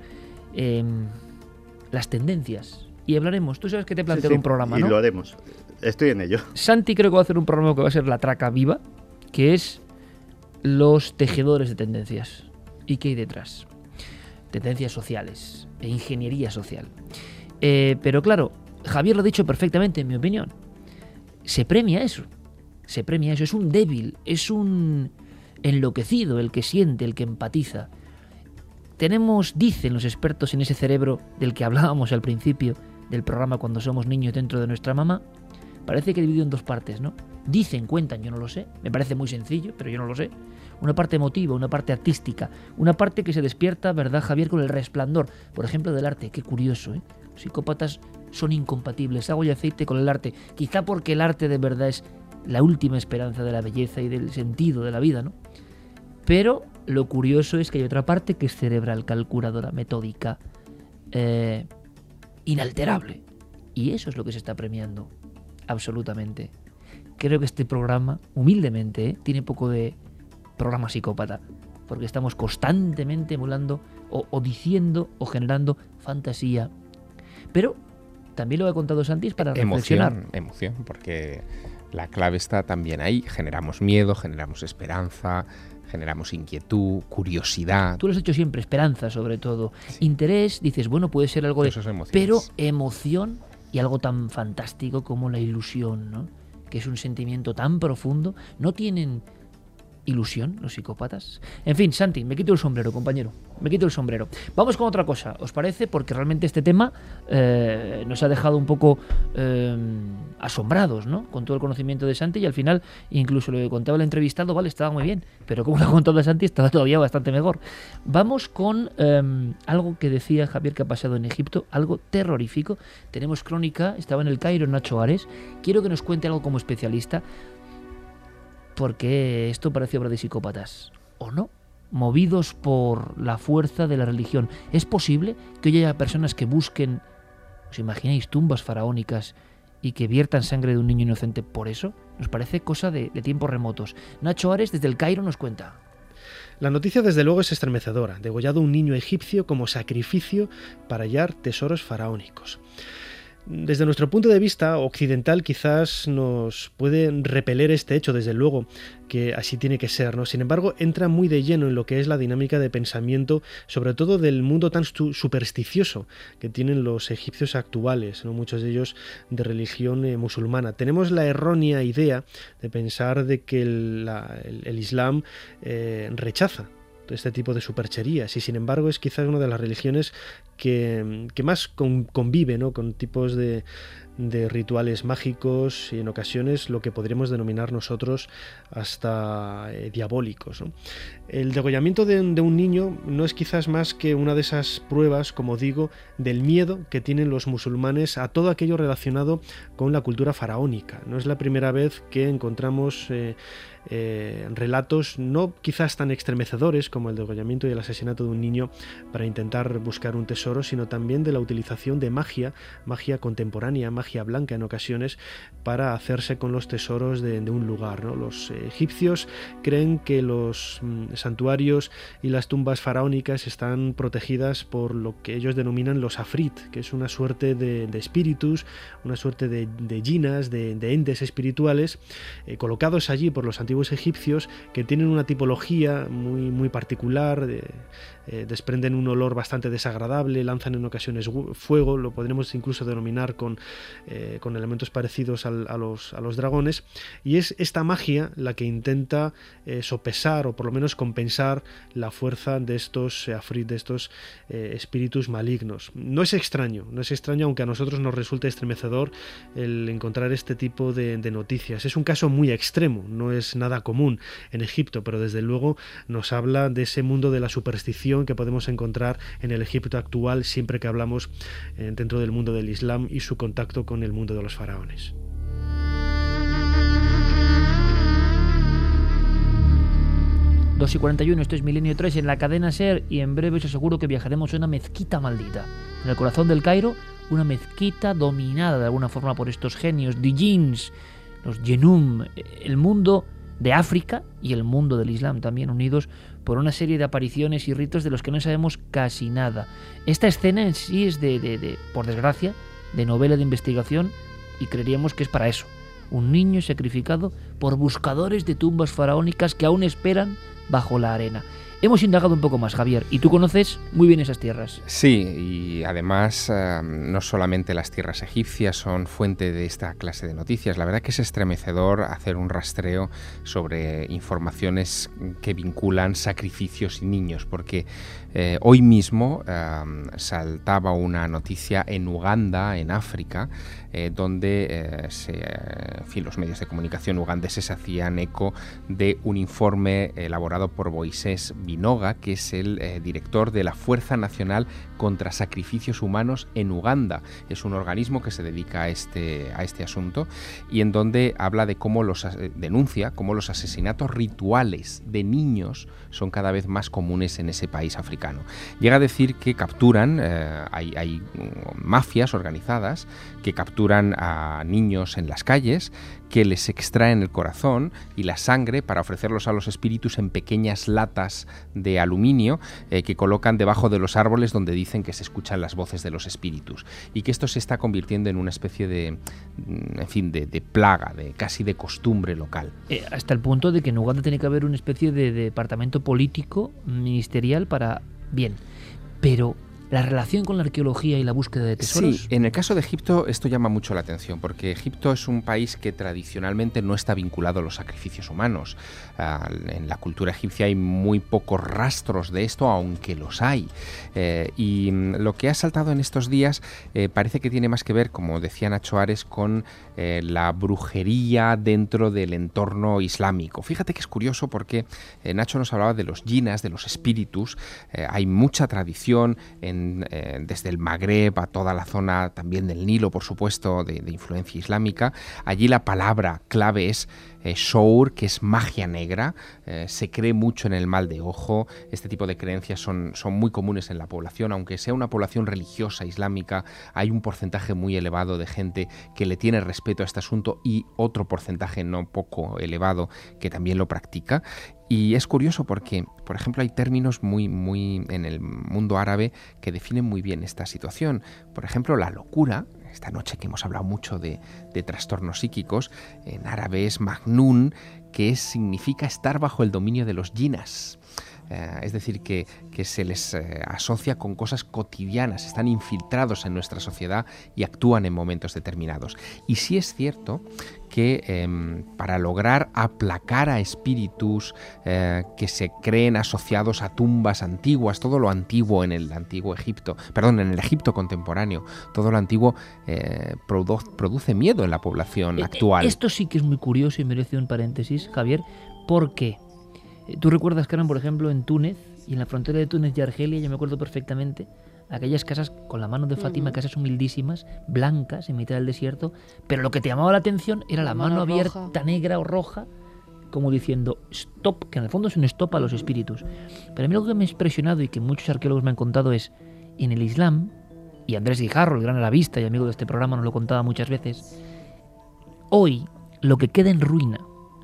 las tendencias. Y hablaremos. Tú sabes que te he planteado un programa, ¿no? Y lo haremos. Estoy en ello. Santi creo que va a hacer un programa que va a ser la traca viva, que es los tejedores de tendencias. ¿Y qué hay detrás? Tendencias sociales e ingeniería social. Pero claro, Javier lo ha dicho perfectamente, en mi opinión. Se premia eso. Es un débil, es un enloquecido el que siente, el que empatiza. Tenemos, dicen los expertos en ese cerebro del que hablábamos al principio del programa cuando somos niños dentro de nuestra mamá, parece que dividido en dos partes, ¿no? Dicen, cuentan, yo no lo sé, me parece muy sencillo, pero yo no lo sé. Una parte emotiva, una parte artística, una parte que se despierta, ¿verdad, Javier?, con el resplandor, por ejemplo, del arte. Qué curioso, ¿eh? Los psicópatas son incompatibles, agua y aceite con el arte, quizá porque el arte de verdad es la última esperanza de la belleza y del sentido de la vida, ¿no? Pero lo curioso es que hay otra parte que es cerebral, calculadora, metódica, inalterable. Y eso es lo que se está premiando, absolutamente. Creo que este programa, humildemente, tiene poco de programa psicópata, porque estamos constantemente emulando o diciendo o generando fantasía. Pero también lo que ha contado Santi es para reflexionar. Emoción, porque la clave está también ahí. Generamos miedo, generamos esperanza, generamos inquietud, curiosidad. Tú lo has hecho siempre, esperanza sobre todo. Sí. Interés, dices, bueno, puede ser algo de... Pero emoción y algo tan fantástico como la ilusión, ¿no? Que es un sentimiento tan profundo. ¿No tienen ilusión los psicópatas? En fin, Santi, me quito el sombrero, compañero. Me quito el sombrero. Vamos con otra cosa, ¿os parece? Porque realmente este tema nos ha dejado un poco asombrados, ¿no? Con todo el conocimiento de Santi, y al final, incluso lo que contaba el entrevistado, vale, estaba muy bien, pero como lo ha contado Santi, estaba todavía bastante mejor. Vamos con algo que decía Javier que ha pasado en Egipto, algo terrorífico. Tenemos crónica, estaba en el Cairo Nacho Ares. Quiero que nos cuente algo como especialista, porque esto parece obra de psicópatas, ¿o no? Movidos por la fuerza de la religión. ¿Es posible que hoy haya personas que busquen, os imagináis, tumbas faraónicas y que viertan sangre de un niño inocente por eso? Nos parece cosa de tiempos remotos. Nacho Ares, desde el Cairo, nos cuenta. La noticia desde luego es estremecedora. Degollado un niño egipcio como sacrificio para hallar tesoros faraónicos. Desde nuestro punto de vista occidental quizás nos puede repeler este hecho, desde luego que así tiene que ser, ¿no? Sin embargo, entra muy de lleno en lo que es la dinámica de pensamiento, sobre todo del mundo tan supersticioso que tienen los egipcios actuales, ¿no? Muchos de ellos de religión musulmana. Tenemos la errónea idea de pensar de que el Islam rechaza este tipo de supercherías, y sin embargo es quizás una de las religiones que más convive, ¿no? Con tipos de rituales mágicos y en ocasiones lo que podríamos denominar nosotros hasta diabólicos, ¿no? El degollamiento de un niño no es quizás más que una de esas pruebas, como digo, del miedo que tienen los musulmanes a todo aquello relacionado con la cultura faraónica. No es la primera vez que encontramos relatos no quizás tan estremecedores como el degollamiento y el asesinato de un niño para intentar buscar un tesoro, sino también de la utilización de magia contemporánea, magia blanca en ocasiones, para hacerse con los tesoros de un lugar, ¿no? Los egipcios creen que los santuarios y las tumbas faraónicas están protegidas por lo que ellos denominan los afrit, que es una suerte de espíritus, una suerte de jinas, de entes espirituales colocados allí por los antiguos egipcios, que tienen una tipología muy particular, desprenden un olor bastante desagradable, lanzan en ocasiones fuego, lo podremos incluso denominar con elementos parecidos a los dragones, y es esta magia la que intenta sopesar o por lo menos compensar la fuerza de estos afrit, de estos espíritus malignos. No es extraño, aunque a nosotros nos resulte estremecedor el encontrar este tipo de noticias. Es un caso muy extremo, no es nada común en Egipto, pero desde luego nos habla de ese mundo de la superstición que podemos encontrar en el Egipto actual siempre que hablamos dentro del mundo del Islam y su contacto con el mundo de los faraones. Dos y 41, esto es Milenio 3 en la cadena SER, y en breve os aseguro que viajaremos a una mezquita maldita. En el corazón del Cairo, una mezquita dominada de alguna forma por estos genios, dijins, los Yenum, el mundo de África y el mundo del Islam también unidos por una serie de apariciones y ritos de los que no sabemos casi nada. Esta escena en sí es por desgracia, de novela de investigación, y creeríamos que es para eso. Un niño sacrificado por buscadores de tumbas faraónicas que aún esperan bajo la arena. Hemos indagado un poco más, Javier, y tú conoces muy bien esas tierras. Sí, y además no solamente las tierras egipcias son fuente de esta clase de noticias. La verdad que es estremecedor hacer un rastreo sobre informaciones que vinculan sacrificios y niños, porque hoy mismo saltaba una noticia en Uganda, en África, donde los medios de comunicación ugandeses hacían eco de un informe elaborado por Moisés Binoga, que es el director de la Fuerza Nacional contra Sacrificios Humanos en Uganda. Es un organismo que se dedica a este asunto y en donde habla de cómo denuncia cómo los asesinatos rituales de niños son cada vez más comunes en ese país africano. Llega a decir que capturan, hay mafias organizadas que capturan a niños en las calles, que les extraen el corazón y la sangre para ofrecerlos a los espíritus en pequeñas latas de aluminio que colocan debajo de los árboles donde dicen que se escuchan las voces de los espíritus, y que esto se está convirtiendo en una especie de plaga, casi de costumbre local. Hasta el punto de que en Uganda tiene que haber una especie de departamento político ministerial para... Bien, pero... ¿la relación con la arqueología y la búsqueda de tesoros? Sí, en el caso de Egipto esto llama mucho la atención, porque Egipto es un país que tradicionalmente no está vinculado a los sacrificios humanos. En la cultura egipcia hay muy pocos rastros de esto, aunque los hay. Y lo que ha saltado en estos días parece que tiene más que ver, como decía Nacho Ares, con la brujería dentro del entorno islámico. Fíjate que es curioso porque Nacho nos hablaba de los jinas, de los espíritus. Hay mucha tradición desde el Magreb a toda la zona también del Nilo, por supuesto, de influencia islámica. Allí la palabra clave es shour, que es magia negra. Se cree mucho en el mal de ojo. Este tipo de creencias son muy comunes en la población. Aunque sea una población religiosa islámica, hay un porcentaje muy elevado de gente que le tiene respeto a este asunto y otro porcentaje no poco elevado que también lo practica. Y es curioso porque, por ejemplo, hay términos muy en el mundo árabe que definen muy bien esta situación. Por ejemplo, la locura. Esta noche que hemos hablado mucho de trastornos psíquicos, en árabe es majnun, que significa estar bajo el dominio de los jinas. Es decir, que se les asocia con cosas cotidianas, están infiltrados en nuestra sociedad y actúan en momentos determinados. Y sí es cierto que para lograr aplacar a espíritus que se creen asociados a tumbas antiguas, todo lo antiguo en el antiguo Egipto, en el Egipto contemporáneo, todo lo antiguo produce miedo en la población actual. Esto sí que es muy curioso y merece un paréntesis, Javier, porque tú recuerdas que eran, por ejemplo, en Túnez y en la frontera de Túnez y Argelia, yo me acuerdo perfectamente, aquellas casas con la mano de Fátima, casas humildísimas, blancas, en mitad del desierto, pero lo que te llamaba la atención era la mano abierta, roja, negra o roja, como diciendo stop, que en el fondo es un stop a los espíritus. Pero a mí lo que me ha impresionado y que muchos arqueólogos me han contado es, en el Islam, y Andrés Guijarro, el gran arabista y amigo de este programa, nos lo contaba muchas veces, hoy lo que queda en ruina,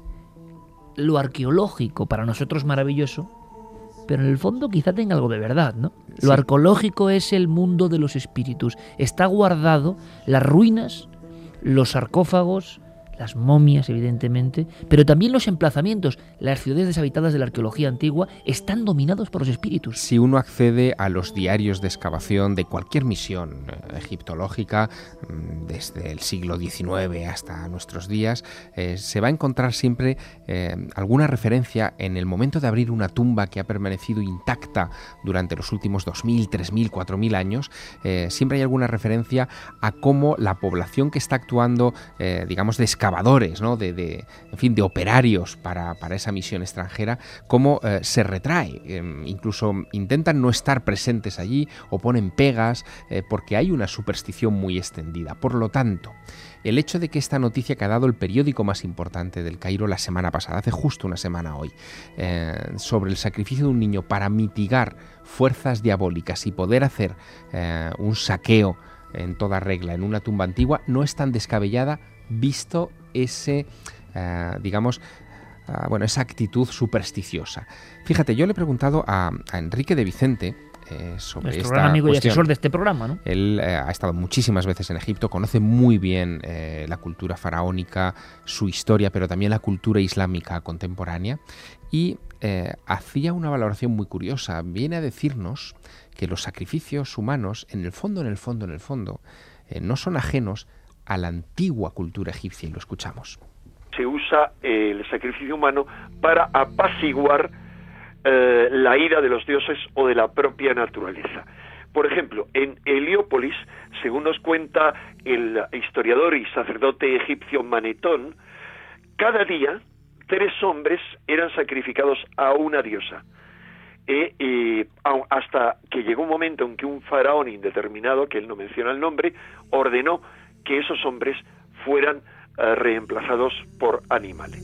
lo arqueológico para nosotros maravilloso, pero en el fondo quizá tenga algo de verdad, ¿no? Lo arqueológico es el mundo de los espíritus. Está guardado las ruinas, los sarcófagos, las momias, evidentemente, pero también los emplazamientos, las ciudades deshabitadas de la arqueología antigua, están dominados por los espíritus. Si uno accede a los diarios de excavación de cualquier misión egiptológica, desde el siglo XIX hasta nuestros días, se va a encontrar siempre alguna referencia en el momento de abrir una tumba que ha permanecido intacta durante los últimos 2.000, 3.000, 4.000 años. Siempre hay alguna referencia a cómo la población que está actuando, digamos, de excavadores, ¿no? de operarios para esa misión extranjera, cómo se retrae. Incluso intentan no estar presentes allí o ponen pegas porque hay una superstición muy extendida. Por lo tanto, el hecho de que esta noticia que ha dado el periódico más importante del Cairo la semana pasada, hace justo una semana hoy, sobre el sacrificio de un niño para mitigar fuerzas diabólicas y poder hacer un saqueo en toda regla en una tumba antigua, no es tan descabellada visto esa actitud supersticiosa. Fíjate, yo le he preguntado a Enrique de Vicente sobre nuestro esta gran amigo cuestión. Y asesor de este programa, ¿no? Él ha estado muchísimas veces en Egipto, conoce muy bien la cultura faraónica, su historia, pero también la cultura islámica contemporánea, y hacía una valoración muy curiosa. Viene a decirnos que los sacrificios humanos, en el fondo, no son ajenos a la antigua cultura egipcia, y lo escuchamos. Se usa el sacrificio humano para apaciguar la ira de los dioses o de la propia naturaleza. Por ejemplo, en Heliópolis, según nos cuenta el historiador y sacerdote egipcio Manetón, cada día 3 hombres eran sacrificados a una diosa. hasta que llegó un momento en que un faraón indeterminado, que él no menciona el nombre, ordenó que esos hombres fueran reemplazados por animales.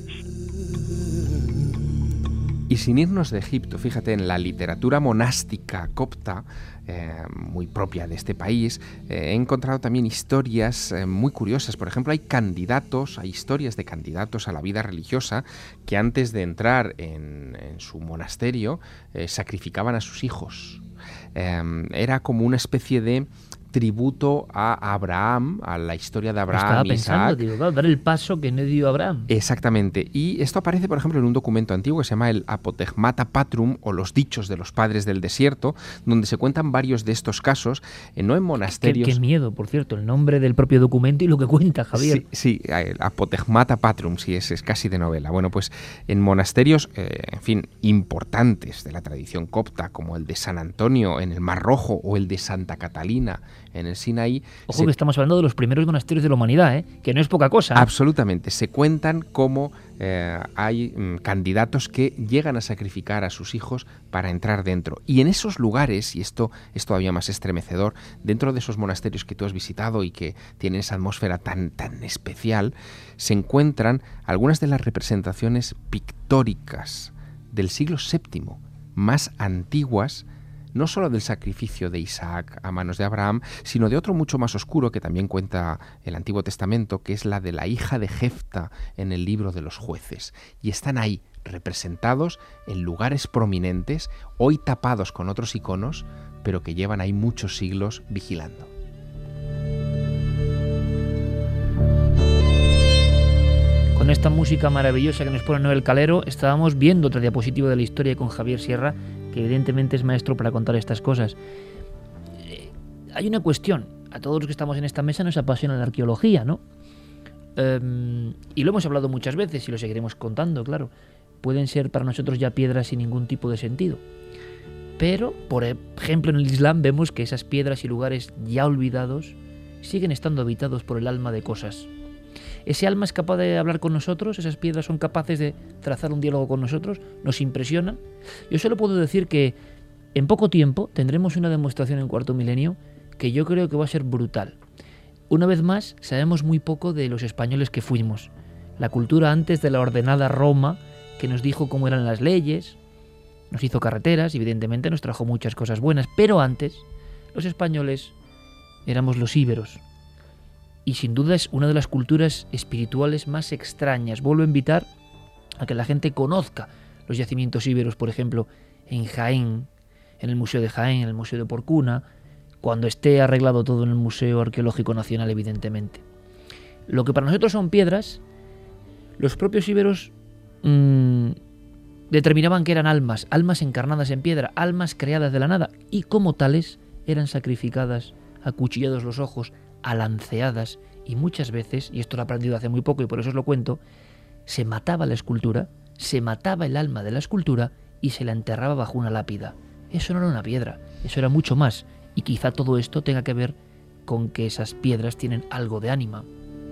Y sin irnos de Egipto, fíjate, en la literatura monástica copta, muy propia de este país, he encontrado también historias muy curiosas. Por ejemplo, hay historias de candidatos a la vida religiosa que antes de entrar en su monasterio sacrificaban a sus hijos. Era como una especie de tributo a Abraham, a la historia de Abraham. Estaba y pensando, Isaac. digo, dar el paso que no dio Abraham. Exactamente. Y esto aparece, por ejemplo, en un documento antiguo que se llama el Apotegmata Patrum, o los dichos de los padres del desierto, donde se cuentan varios de estos casos, no en monasterios. Qué miedo, por cierto, el nombre del propio documento y lo que cuenta, Javier. Sí, el Apotegmata Patrum, sí, es casi de novela. Bueno, pues en monasterios, en fin, importantes de la tradición copta, como el de San Antonio en el Mar Rojo o el de Santa Catalina en el Sinaí. Ojo que estamos hablando de los primeros monasterios de la humanidad, que no es poca cosa. Absolutamente. Se cuentan cómo hay candidatos que llegan a sacrificar a sus hijos para entrar dentro. Y en esos lugares, y esto es todavía más estremecedor, dentro de esos monasterios que tú has visitado y que tienen esa atmósfera tan especial, se encuentran algunas de las representaciones pictóricas del siglo VII, más antiguas, no solo del sacrificio de Isaac a manos de Abraham, sino de otro mucho más oscuro que también cuenta el Antiguo Testamento, que es la de la hija de Jefta en el libro de los jueces. Y están ahí representados en lugares prominentes, hoy tapados con otros iconos, pero que llevan ahí muchos siglos vigilando. Con esta música maravillosa que nos pone Noel Calero, estábamos viendo otra diapositiva de la historia con Javier Sierra, que evidentemente es maestro para contar estas cosas. Hay una cuestión, a todos los que estamos en esta mesa nos apasiona la arqueología, ¿no? Y lo hemos hablado muchas veces y lo seguiremos contando, claro. Pueden ser para nosotros ya piedras sin ningún tipo de sentido. Pero, por ejemplo, en el Islam vemos que esas piedras y lugares ya olvidados siguen estando habitados por el alma de cosas. Ese alma es capaz de hablar con nosotros, esas piedras son capaces de trazar un diálogo con nosotros, nos impresionan. Yo solo puedo decir que en poco tiempo tendremos una demostración en Cuarto Milenio que yo creo que va a ser brutal. Una vez más, sabemos muy poco de los españoles que fuimos. La cultura antes de la ordenada Roma, que nos dijo cómo eran las leyes, nos hizo carreteras, evidentemente nos trajo muchas cosas buenas, pero antes los españoles éramos los íberos. Y sin duda es una de las culturas espirituales más extrañas. Vuelvo a invitar a que la gente conozca los yacimientos íberos, por ejemplo, en Jaén, en el Museo de Jaén, en el Museo de Porcuna, cuando esté arreglado todo en el Museo Arqueológico Nacional, evidentemente. Lo que para nosotros son piedras, los propios íberos determinaban que eran almas encarnadas en piedra, almas creadas de la nada, y como tales eran sacrificadas, acuchillados los ojos, alanceadas, y muchas veces, y esto lo he aprendido hace muy poco y por eso os lo cuento, se mataba la escultura, se mataba el alma de la escultura y se la enterraba bajo una lápida. Eso no era una piedra, eso era mucho más, y quizá todo esto tenga que ver con que esas piedras tienen algo de ánima.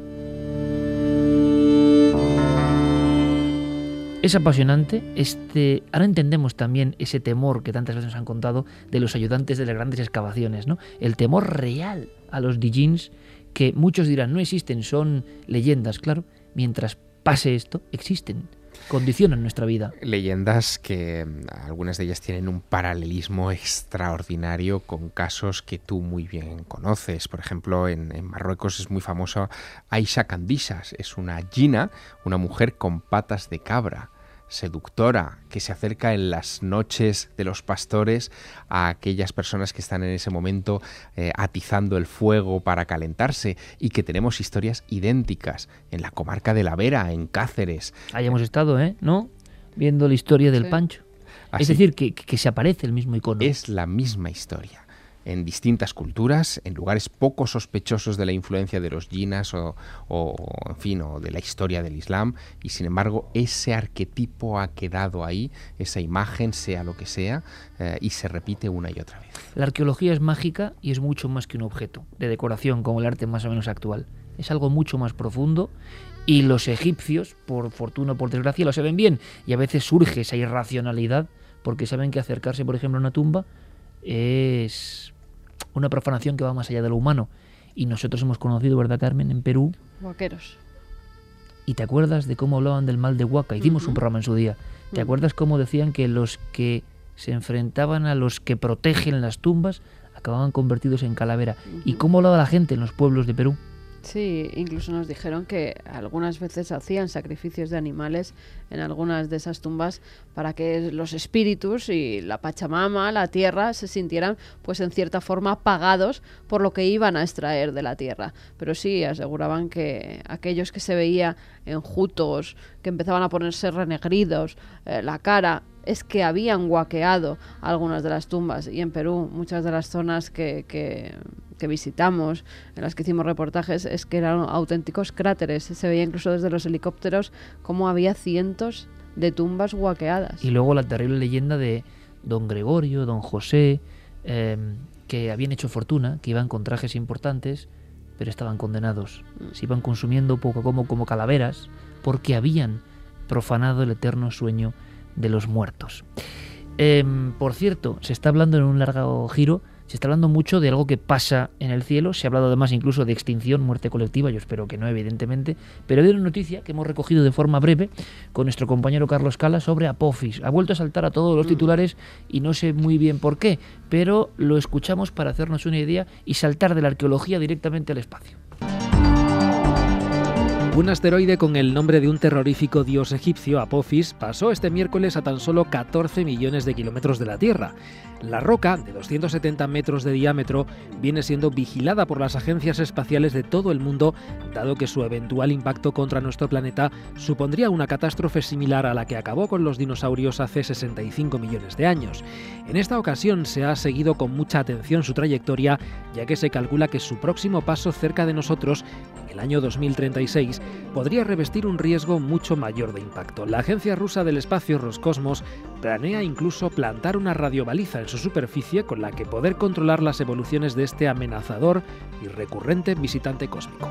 Es apasionante. Ahora entendemos también ese temor que tantas veces nos han contado de los ayudantes de las grandes excavaciones, ¿no? El temor real a los Dijins, que muchos dirán no existen, son leyendas, claro. Mientras pase esto, existen, condicionan nuestra vida. Leyendas que algunas de ellas tienen un paralelismo extraordinario con casos que tú muy bien conoces. Por ejemplo, en Marruecos es muy famoso Aisha Candisas. Es una jina, una mujer con patas de cabra, seductora, que se acerca en las noches de los pastores a aquellas personas que están en ese momento atizando el fuego para calentarse, y que tenemos historias idénticas en la comarca de La Vera, en Cáceres. Ahí hemos estado, ¿no? Viendo la historia del Pancho. Así, es decir, que se aparece el mismo icono. Es la misma historia. En distintas culturas, en lugares poco sospechosos de la influencia de los jinas o de la historia del Islam, y sin embargo ese arquetipo ha quedado ahí, esa imagen, sea lo que sea, y se repite una y otra vez. La arqueología es mágica y es mucho más que un objeto de decoración como el arte más o menos actual. Es algo mucho más profundo, y los egipcios, por fortuna o por desgracia, lo saben bien, y a veces surge esa irracionalidad porque saben que acercarse, por ejemplo, a una tumba es una profanación que va más allá de lo humano. Y nosotros hemos conocido, ¿verdad, Carmen?, en Perú, Huaqueros. ¿Y te acuerdas de cómo hablaban del mal de Huaca? Hicimos un programa en su día. ¿Te acuerdas cómo decían que los que se enfrentaban a los que protegen las tumbas acababan convertidos en calavera? ¿Y cómo hablaba la gente en los pueblos de Perú? Sí, incluso nos dijeron que algunas veces hacían sacrificios de animales en algunas de esas tumbas para que los espíritus y la Pachamama, la tierra, se sintieran pues en cierta forma pagados por lo que iban a extraer de la tierra. Pero sí, aseguraban que aquellos que se veía enjutos, que empezaban a ponerse renegridos, la cara, es que habían guaqueado algunas de las tumbas. Y en Perú, muchas de las zonas que visitamos, en las que hicimos reportajes, es que eran auténticos cráteres. Se veía incluso desde los helicópteros cómo había cientos de tumbas guaqueadas. Y luego la terrible leyenda de don Gregorio, don José, que habían hecho fortuna, que iban con trajes importantes, pero estaban condenados. Se iban consumiendo poco como calaveras, porque habían profanado el eterno sueño de los muertos. Por cierto, se está hablando en un largo giro, se está hablando mucho de algo que pasa en el cielo. Se ha hablado además incluso de extinción, muerte colectiva. Yo espero que no, evidentemente. Pero hay una noticia que hemos recogido de forma breve con nuestro compañero Carlos Cala sobre Apophis. Ha vuelto a saltar a todos los titulares y no sé muy bien por qué, pero lo escuchamos para hacernos una idea y saltar de la arqueología directamente al espacio. Un asteroide con el nombre de un terrorífico dios egipcio, Apophis, pasó este miércoles a tan solo 14 millones de kilómetros de la Tierra. La roca, de 270 metros de diámetro, viene siendo vigilada por las agencias espaciales de todo el mundo, dado que su eventual impacto contra nuestro planeta supondría una catástrofe similar a la que acabó con los dinosaurios hace 65 millones de años. En esta ocasión se ha seguido con mucha atención su trayectoria, ya que se calcula que su próximo paso cerca de nosotros, en el año 2036, podría revestir un riesgo mucho mayor de impacto. La agencia rusa del espacio Roscosmos planea incluso plantar una radiobaliza en su superficie con la que poder controlar las evoluciones de este amenazador y recurrente visitante cósmico.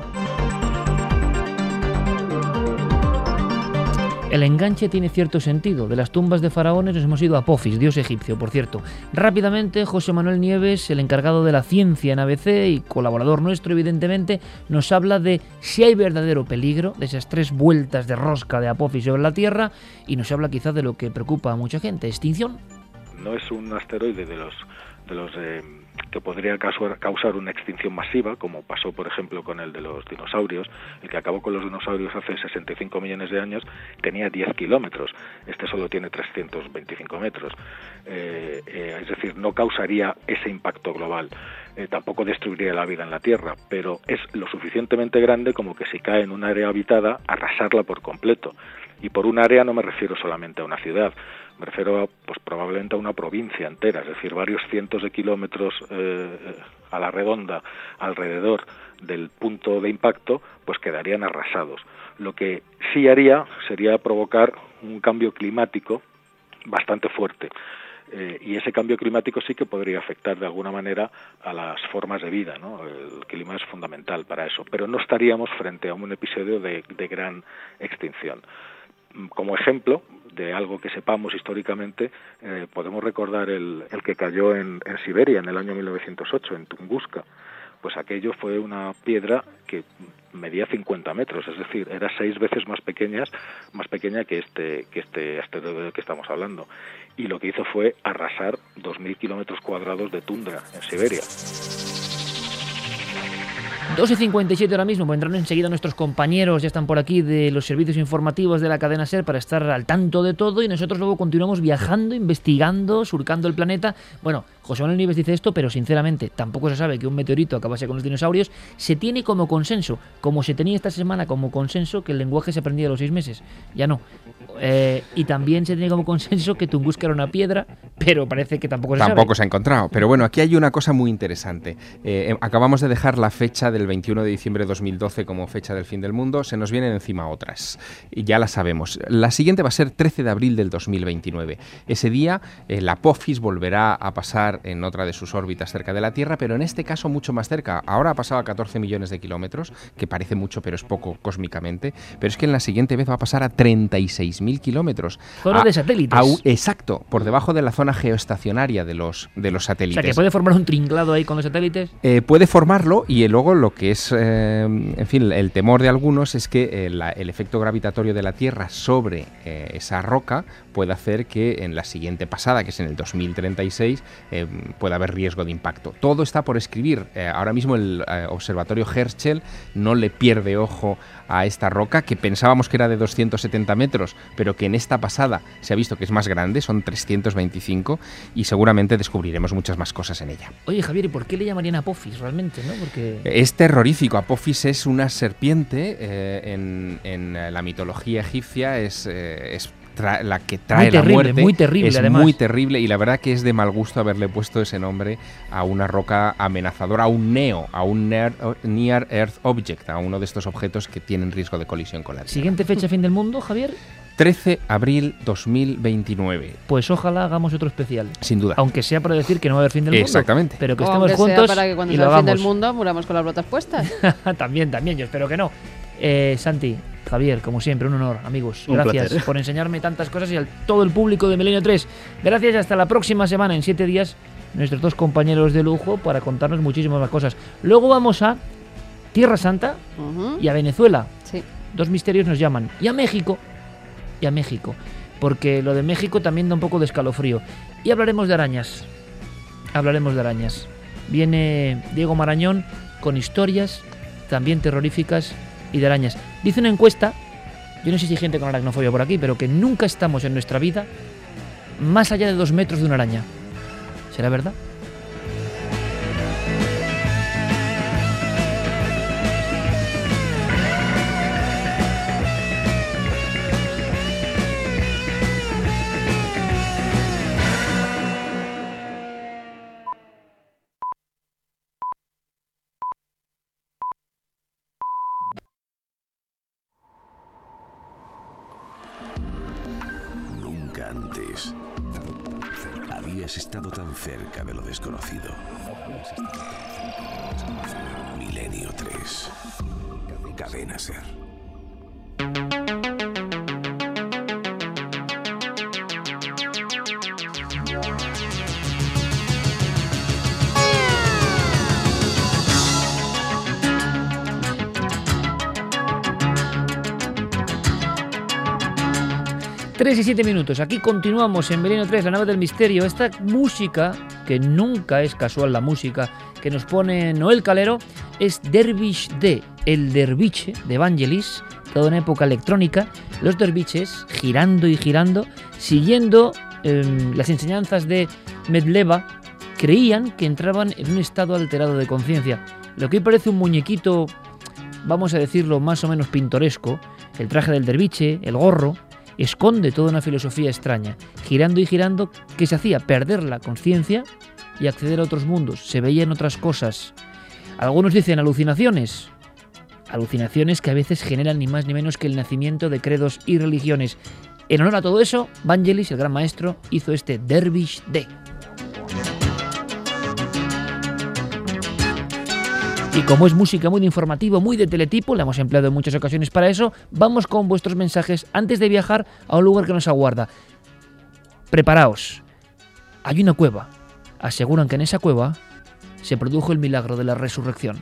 El enganche tiene cierto sentido. De las tumbas de faraones nos hemos ido a Apophis, dios egipcio, por cierto. Rápidamente, José Manuel Nieves, el encargado de la ciencia en ABC y colaborador nuestro, evidentemente, nos habla de si hay verdadero peligro, de esas 3 vueltas de rosca de Apophis sobre la Tierra, y nos habla quizás de lo que preocupa a mucha gente, extinción. No es un asteroide de los que podría causar una extinción masiva, como pasó, por ejemplo, con el de los dinosaurios. El que acabó con los dinosaurios hace 65 millones de años tenía 10 kilómetros. Este solo tiene 325 metros. Es decir, no causaría ese impacto global. Tampoco destruiría la vida en la Tierra, pero es lo suficientemente grande como que si cae en un área habitada, arrasarla por completo. Y por un área no me refiero solamente a una ciudad, me refiero pues probablemente a una provincia entera, es decir, varios cientos de kilómetros a la redonda alrededor del punto de impacto, pues quedarían arrasados. Lo que sí haría sería provocar un cambio climático bastante fuerte. Y ese cambio climático sí que podría afectar de alguna manera a las formas de vida, ¿no? El clima es fundamental para eso, pero no estaríamos frente a un episodio de gran extinción. Como ejemplo de algo que sepamos históricamente, podemos recordar el que cayó en Siberia en el año 1908, en Tunguska. Pues aquello fue una piedra que medía 50 metros, es decir, era 6 veces más pequeña que este asteroide del que estamos hablando. Y lo que hizo fue arrasar 2.000 kilómetros cuadrados de tundra en Siberia. 2:57 ahora mismo, vendrán enseguida nuestros compañeros, ya están por aquí, de los servicios informativos de la cadena SER para estar al tanto de todo, y nosotros luego continuamos viajando, investigando, surcando el planeta. Bueno, José Manuel Nieves dice esto, pero sinceramente tampoco se sabe que un meteorito acabase con los dinosaurios. Se tiene como consenso, como se tenía esta semana como consenso, que el lenguaje se aprendía a los 6 meses. Ya no. Y también se tiene como consenso que Tunguska era una piedra, pero parece que tampoco se sabe. Tampoco se ha encontrado. Pero bueno, aquí hay una cosa muy interesante. Acabamos de dejar la fecha del 21 de diciembre de 2012 como fecha del fin del mundo. Se nos vienen encima otras. Y ya las sabemos. La siguiente va a ser 13 de abril del 2029. Ese día, la Apophis volverá a pasar estar en otra de sus órbitas cerca de la Tierra, pero en este caso mucho más cerca. Ahora ha pasado a 14 millones de kilómetros, que parece mucho, pero es poco cósmicamente. Pero es que en la siguiente vez va a pasar a 36.000 kilómetros. Zona de satélites. Exacto, por debajo de la zona geoestacionaria de los satélites. O sea, que puede formar un tringlado ahí con los satélites. Puede formarlo, y luego lo que es, en fin, el temor de algunos es que el efecto gravitatorio de la Tierra sobre esa roca puede hacer que en la siguiente pasada, que es en el 2036, pueda haber riesgo de impacto. Todo está por escribir. Ahora mismo el observatorio Herschel no le pierde ojo a esta roca, que pensábamos que era de 270 metros, pero que en esta pasada se ha visto que es más grande, son 325, y seguramente descubriremos muchas más cosas en ella. Oye, Javier, ¿y por qué le llamarían Apophis realmente, no? Porque es terrorífico. Apophis es una serpiente, en la mitología egipcia es la que trae la muerte. Muy terrible, es además. Muy terrible, y la verdad que es de mal gusto haberle puesto ese nombre a una roca amenazadora, a un NEO, a un Near Earth Object, a uno de estos objetos que tienen riesgo de colisión con la Tierra. ¿Siguiente fecha fin del mundo, Javier? 13 de abril 2029. Pues ojalá hagamos otro especial. Sin duda. Aunque sea para decir que no va a haber fin del mundo. Exactamente. Pero que O estemos aunque juntos sea para que cuando y sea lo el fin hagamos. del mundo muramos con las botas puestas. También, yo espero que no. Santi, Javier, como siempre, un honor, amigos. Un Gracias placer. por enseñarme tantas cosas, y a todo el público de Milenio 3. Gracias, hasta la próxima semana, en 7 días, nuestros dos compañeros de lujo para contarnos muchísimas más cosas. Luego vamos a Tierra Santa y a Venezuela. Sí. Dos misterios nos llaman. Y a México. Porque lo de México también da un poco de escalofrío. Y hablaremos de arañas. Viene Diego Marañón con historias también terroríficas y de arañas. Dice una encuesta, yo no sé si hay gente con aracnofobia por aquí, pero que nunca estamos en nuestra vida más allá de 2 metros de una araña. ¿Será verdad? Nunca antes habías estado tan cerca de lo desconocido. Milenio 3. Cadena Ser. Tres y 7 minutos. Aquí continuamos en Milenio 3, la nave del misterio. Esta música, que nunca es casual, la música que nos pone Noel Calero, es Dervish D, el derviche de Vangelis, toda una época electrónica. Los derviches girando y girando, siguiendo las enseñanzas de Medleva, creían que entraban en un estado alterado de conciencia. Lo que hoy parece un muñequito, vamos a decirlo, más o menos pintoresco, el traje del derviche, el gorro, esconde toda una filosofía extraña. Girando y girando, ¿qué se hacía? Perder la conciencia y acceder a otros mundos. Se veían otras cosas. Algunos dicen alucinaciones. Alucinaciones que a veces generan ni más ni menos que el nacimiento de credos y religiones. En honor a todo eso, Vangelis, el gran maestro, hizo este Dervish D. Y como es música muy de informativo, muy de teletipo, la hemos empleado en muchas ocasiones para eso, vamos con vuestros mensajes antes de viajar a un lugar que nos aguarda. Preparaos. Hay una cueva. Aseguran que en esa cueva se produjo el milagro de la resurrección.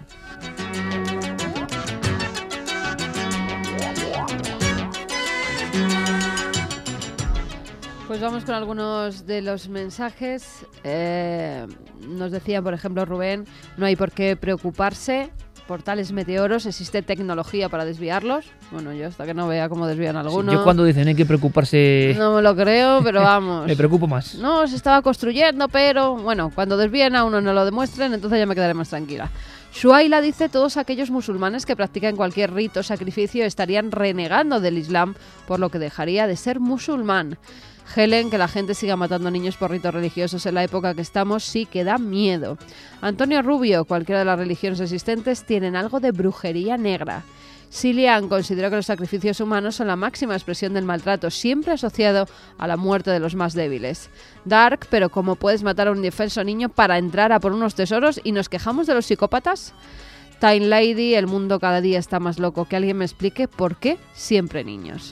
Pues vamos con algunos de los mensajes. Nos decía, por ejemplo, Rubén, no hay por qué preocuparse por tales meteoros, existe tecnología para desviarlos. Bueno, yo hasta que no vea cómo desvían algunos... Yo cuando dicen hay que preocuparse... No me lo creo, pero vamos. Me preocupo más. No, se estaba construyendo, pero bueno, cuando desvíen a uno no lo demuestren, entonces ya me quedaré más tranquila. Shuaila dice, todos aquellos musulmanes que practican cualquier rito o sacrificio estarían renegando del Islam, por lo que dejaría de ser musulmán. Helen, que la gente siga matando niños por ritos religiosos en la época que estamos, sí que da miedo. Antonio Rubio, cualquiera de las religiones existentes tienen algo de brujería negra. Silian consideró que los sacrificios humanos son la máxima expresión del maltrato, siempre asociado a la muerte de los más débiles. Dark, pero ¿cómo puedes matar a un indefenso niño para entrar a por unos tesoros y nos quejamos de los psicópatas? Time Lady, el mundo cada día está más loco. Que alguien me explique por qué siempre niños.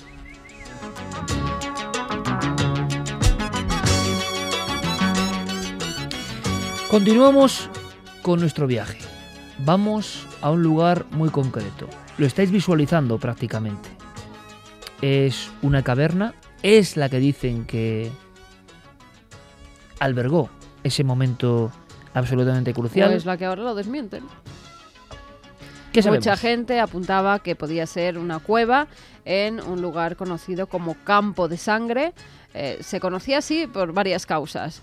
Continuamos con nuestro viaje. Vamos a un lugar muy concreto. Lo estáis visualizando prácticamente. Es una caverna. Es la que dicen que albergó ese momento absolutamente crucial. Pues la que ahora lo desmienten. ¿Qué sabemos? Mucha gente apuntaba que podía ser una cueva en un lugar conocido como Campo de Sangre. Se conocía así por varias causas.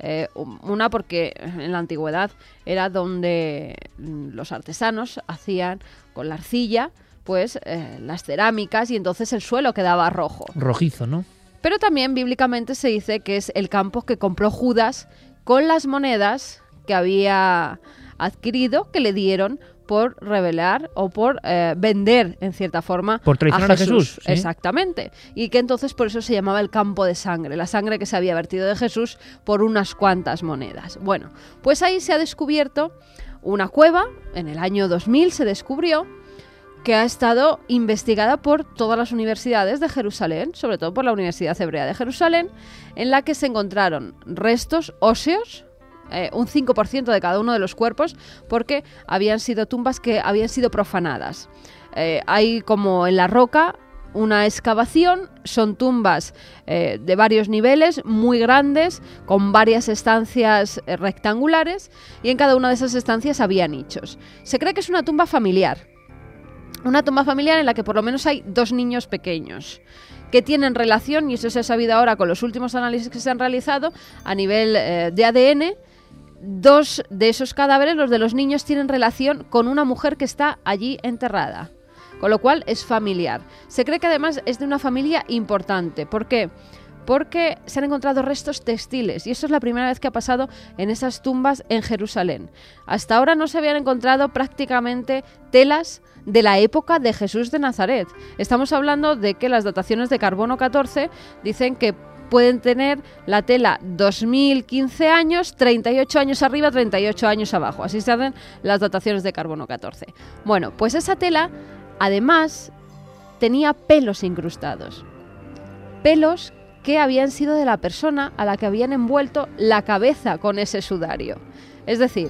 Una porque en la antigüedad era donde los artesanos hacían con la arcilla pues las cerámicas y entonces el suelo quedaba rojo. Rojizo, ¿no? Pero también bíblicamente se dice que es el campo que compró Judas con las monedas que había adquirido, que le dieron por revelar o por vender, en cierta forma, por traicionar a Jesús. ¿Sí? Exactamente. Y que entonces por eso se llamaba el campo de sangre, la sangre que se había vertido de Jesús por unas cuantas monedas. Bueno, pues ahí se ha descubierto una cueva, en el año 2000 se descubrió, que ha estado investigada por todas las universidades de Jerusalén, sobre todo por la Universidad Hebrea de Jerusalén, en la que se encontraron restos óseos, un 5% de cada uno de los cuerpos, porque habían sido tumbas que habían sido profanadas. Hay como en la roca una excavación, son tumbas de varios niveles, muy grandes, con varias estancias rectangulares, y en cada una de esas estancias había nichos. Se cree que es una tumba familiar en la que por lo menos hay 2 niños pequeños que tienen relación, y eso se ha sabido ahora con los últimos análisis que se han realizado a nivel de ADN. 2 de esos cadáveres, los de los niños, tienen relación con una mujer que está allí enterrada, con lo cual es familiar. Se cree que además es de una familia importante. ¿Por qué? Porque se han encontrado restos textiles y eso es la primera vez que ha pasado en esas tumbas en Jerusalén. Hasta ahora no se habían encontrado prácticamente telas de la época de Jesús de Nazaret. Estamos hablando de que las dataciones de carbono 14 dicen que pueden tener la tela 2015 años, 38 años arriba, 38 años abajo. Así se hacen las dataciones de carbono 14. Bueno, pues esa tela además tenía pelos incrustados. Pelos que habían sido de la persona a la que habían envuelto la cabeza con ese sudario. Es decir,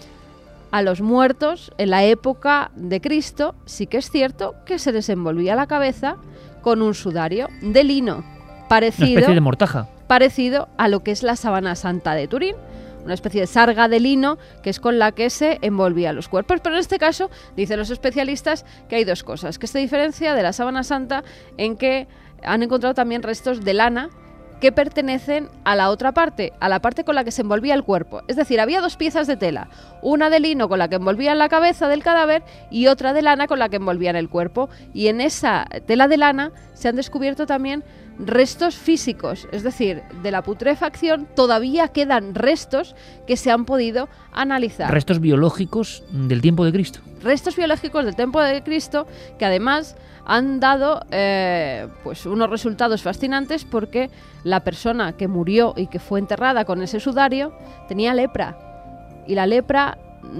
a los muertos en la época de Cristo sí que es cierto que se les envolvía la cabeza con un sudario de lino, parecido, una especie de mortaja, parecido a lo que es la sábana santa de Turín, una especie de sarga de lino que es con la que se envolvía los cuerpos. Pero en este caso, dicen los especialistas que hay 2 cosas, que se diferencia de la sábana santa en que han encontrado también restos de lana que pertenecen a la otra parte, a la parte con la que se envolvía el cuerpo. Es decir, había 2 piezas de tela, una de lino con la que envolvían la cabeza del cadáver y otra de lana con la que envolvían el cuerpo. Y en esa tela de lana se han descubierto también restos físicos, es decir, de la putrefacción todavía quedan restos que se han podido analizar. Restos biológicos del tiempo de Cristo. Restos biológicos del tiempo de Cristo que además han dado pues unos resultados fascinantes, porque la persona que murió y que fue enterrada con ese sudario tenía lepra, y la lepra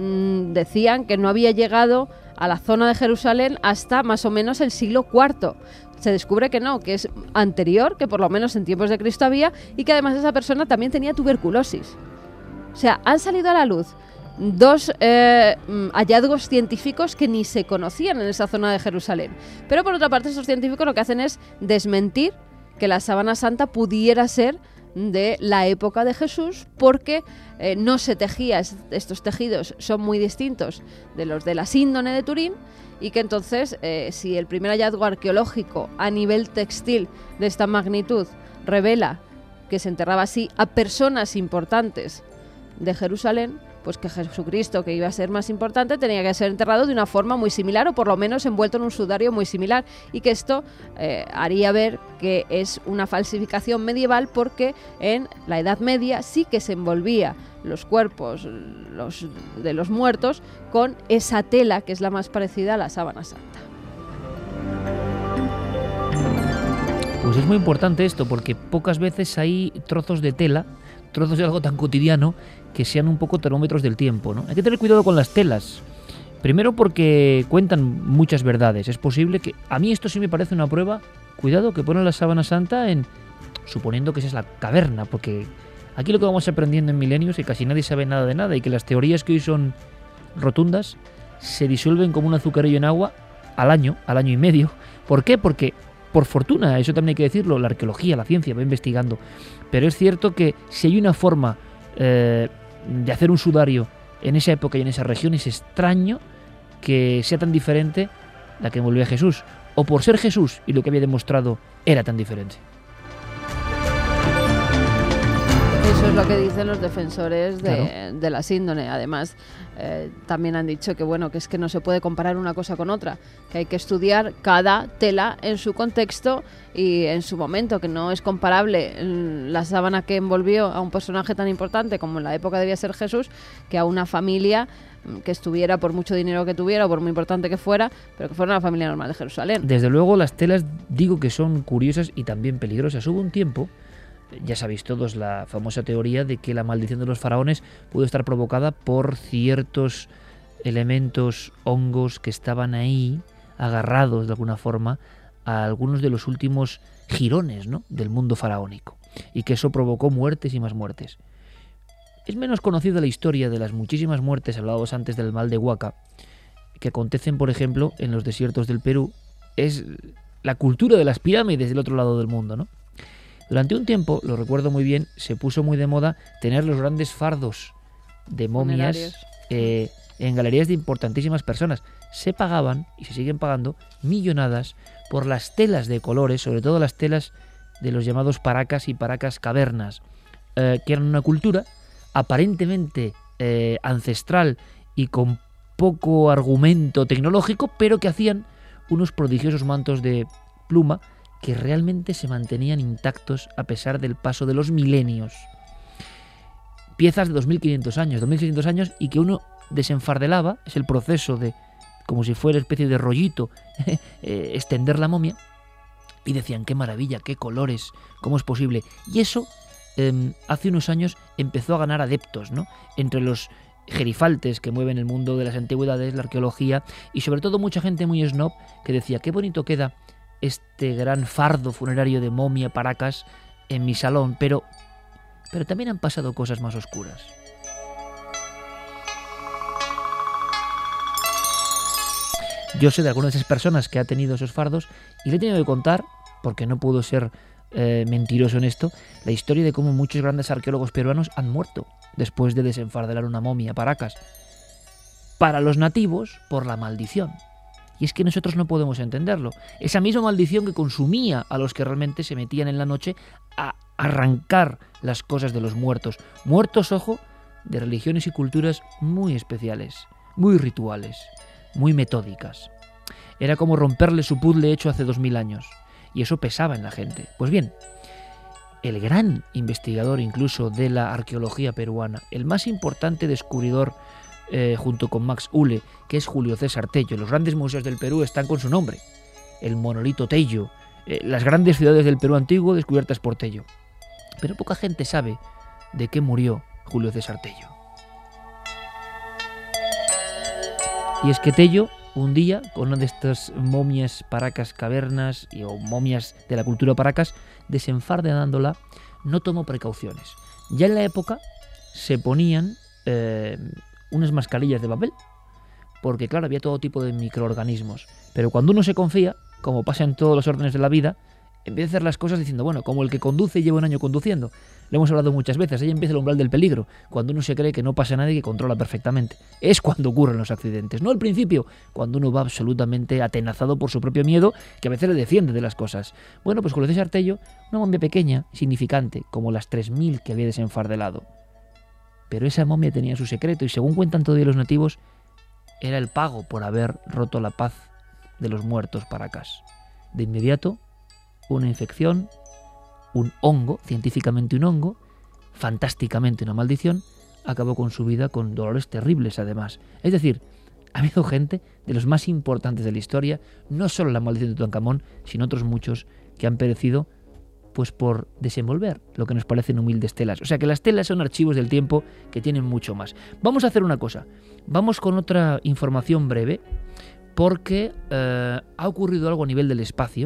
decían que no había llegado a la zona de Jerusalén hasta más o menos el siglo IV. Se descubre que no, que es anterior, que por lo menos en tiempos de Cristo había, y que además esa persona también tenía tuberculosis. O sea, han salido a la luz 2 hallazgos científicos que ni se conocían en esa zona de Jerusalén. Pero por otra parte, esos científicos lo que hacen es desmentir que la sábana santa pudiera ser de la época de Jesús, porque no se tejía, estos tejidos son muy distintos de los de la síndone de Turín, y que entonces si el primer hallazgo arqueológico a nivel textil de esta magnitud revela que se enterraba así a personas importantes de Jerusalén, pues que Jesucristo, que iba a ser más importante, tenía que ser enterrado de una forma muy similar, o por lo menos envuelto en un sudario muy similar, y que esto haría ver que es una falsificación medieval, porque en la Edad Media sí que se envolvía los cuerpos de los muertos con esa tela que es la más parecida a la sábana santa. Pues es muy importante esto, porque pocas veces hay trozos de tela, trozos de algo tan cotidiano, que sean un poco termómetros del tiempo, ¿no? Hay que tener cuidado con las telas. Primero porque cuentan muchas verdades. Es posible que... A mí esto sí me parece una prueba, cuidado, que pone la sábana santa en... suponiendo que esa es la caverna, porque aquí lo que vamos aprendiendo en milenios es que casi nadie sabe nada de nada y que las teorías que hoy son rotundas se disuelven como un azucarillo en agua al año y medio. ¿Por qué? Porque, por fortuna, eso también hay que decirlo, la arqueología, la ciencia va investigando. Pero es cierto que si hay una forma de hacer un sudario en esa época y en esa región, es extraño que sea tan diferente la que envolvió a Jesús. O por ser Jesús y lo que había demostrado era tan diferente. Eso es lo que dicen los defensores Claro. de la síndone. Además, también han dicho que bueno, que es que no se puede comparar una cosa con otra, que hay que estudiar cada tela en su contexto y en su momento, que no es comparable la sábana que envolvió a un personaje tan importante como en la época debía ser Jesús, que a una familia que estuviera, por mucho dinero que tuviera o por muy importante que fuera, pero que fuera una familia normal de Jerusalén. Desde luego las telas digo que son curiosas y también peligrosas. Hubo un tiempo, ya sabéis todos la famosa teoría de que la maldición de los faraones pudo estar provocada por ciertos elementos, hongos que estaban ahí agarrados de alguna forma a algunos de los últimos jirones, ¿no?, del mundo faraónico, y que eso provocó muertes y más muertes. Es menos conocida la historia de las muchísimas muertes hablados antes del mal de Huaca, que acontecen, por ejemplo, en los desiertos del Perú. Es la cultura de las pirámides del otro lado del mundo, ¿no? Durante un tiempo, lo recuerdo muy bien, se puso muy de moda tener los grandes fardos de momias en galerías de importantísimas personas. Se pagaban, y se siguen pagando, millonadas por las telas de colores, sobre todo las telas de los llamados paracas y paracas cavernas, que eran una cultura aparentemente ancestral y con poco argumento tecnológico, pero que hacían unos prodigiosos mantos de pluma que realmente se mantenían intactos a pesar del paso de los milenios. Piezas de 2500 años, 2600 años, y que uno desenfardelaba, es el proceso de, como si fuera especie de rollito, extender la momia, y decían, qué maravilla, qué colores, cómo es posible. Y eso, hace unos años, empezó a ganar adeptos, ¿no?, entre los gerifaltes que mueven el mundo de las antigüedades, la arqueología, y sobre todo mucha gente muy snob que decía, qué bonito queda este gran fardo funerario de momia paracas en mi salón, pero también han pasado cosas más oscuras. Yo sé de algunas de esas personas que ha tenido esos fardos y le he tenido que contar, porque no puedo ser mentiroso en esto, la historia de cómo muchos grandes arqueólogos peruanos han muerto después de desenfardelar una momia paracas. Para los nativos, por la maldición. Y es que nosotros no podemos entenderlo. Esa misma maldición que consumía a los que realmente se metían en la noche a arrancar las cosas de los muertos. Muertos, ojo, de religiones y culturas muy especiales, muy rituales, muy metódicas. Era como romperle su puzzle hecho hace 2000 años. Y eso pesaba en la gente. Pues bien, el gran investigador incluso de la arqueología peruana, el más importante descubridor junto con Max Uhle, que es Julio César Tello. Los grandes museos del Perú están con su nombre. El monolito Tello, las grandes ciudades del Perú antiguo descubiertas por Tello. Pero poca gente sabe de qué murió Julio César Tello. Y es que Tello, un día, con una de estas momias paracas cavernas o momias de la cultura paracas, desenfardelándola, no tomó precauciones. Ya en la época se ponían unas mascarillas de papel, porque claro, había todo tipo de microorganismos. Pero cuando uno se confía, como pasa en todos los órdenes de la vida, empieza a hacer las cosas diciendo, bueno, como el que conduce lleva un año conduciendo. Lo hemos hablado muchas veces, ahí empieza el umbral del peligro, cuando uno se cree que no pasa nada y que controla perfectamente. Es cuando ocurren los accidentes, no al principio, cuando uno va absolutamente atenazado por su propio miedo, que a veces le defiende de las cosas. Bueno, pues Julio César Tello, una momia pequeña, significante, como las 3000 que había desenfardelado. Pero esa momia tenía su secreto y según cuentan todavía los nativos, era el pago por haber roto la paz de los muertos paracas. De inmediato, una infección, un hongo, científicamente un hongo, fantásticamente una maldición, acabó con su vida con dolores terribles además. Es decir, ha habido gente de los más importantes de la historia, no solo la maldición de Tutankamón, sino otros muchos que han perecido pues por desenvolver lo que nos parecen humildes telas. O sea que las telas son archivos del tiempo que tienen mucho más. Vamos a hacer una cosa. Vamos con otra información breve porque ha ocurrido algo a nivel del espacio.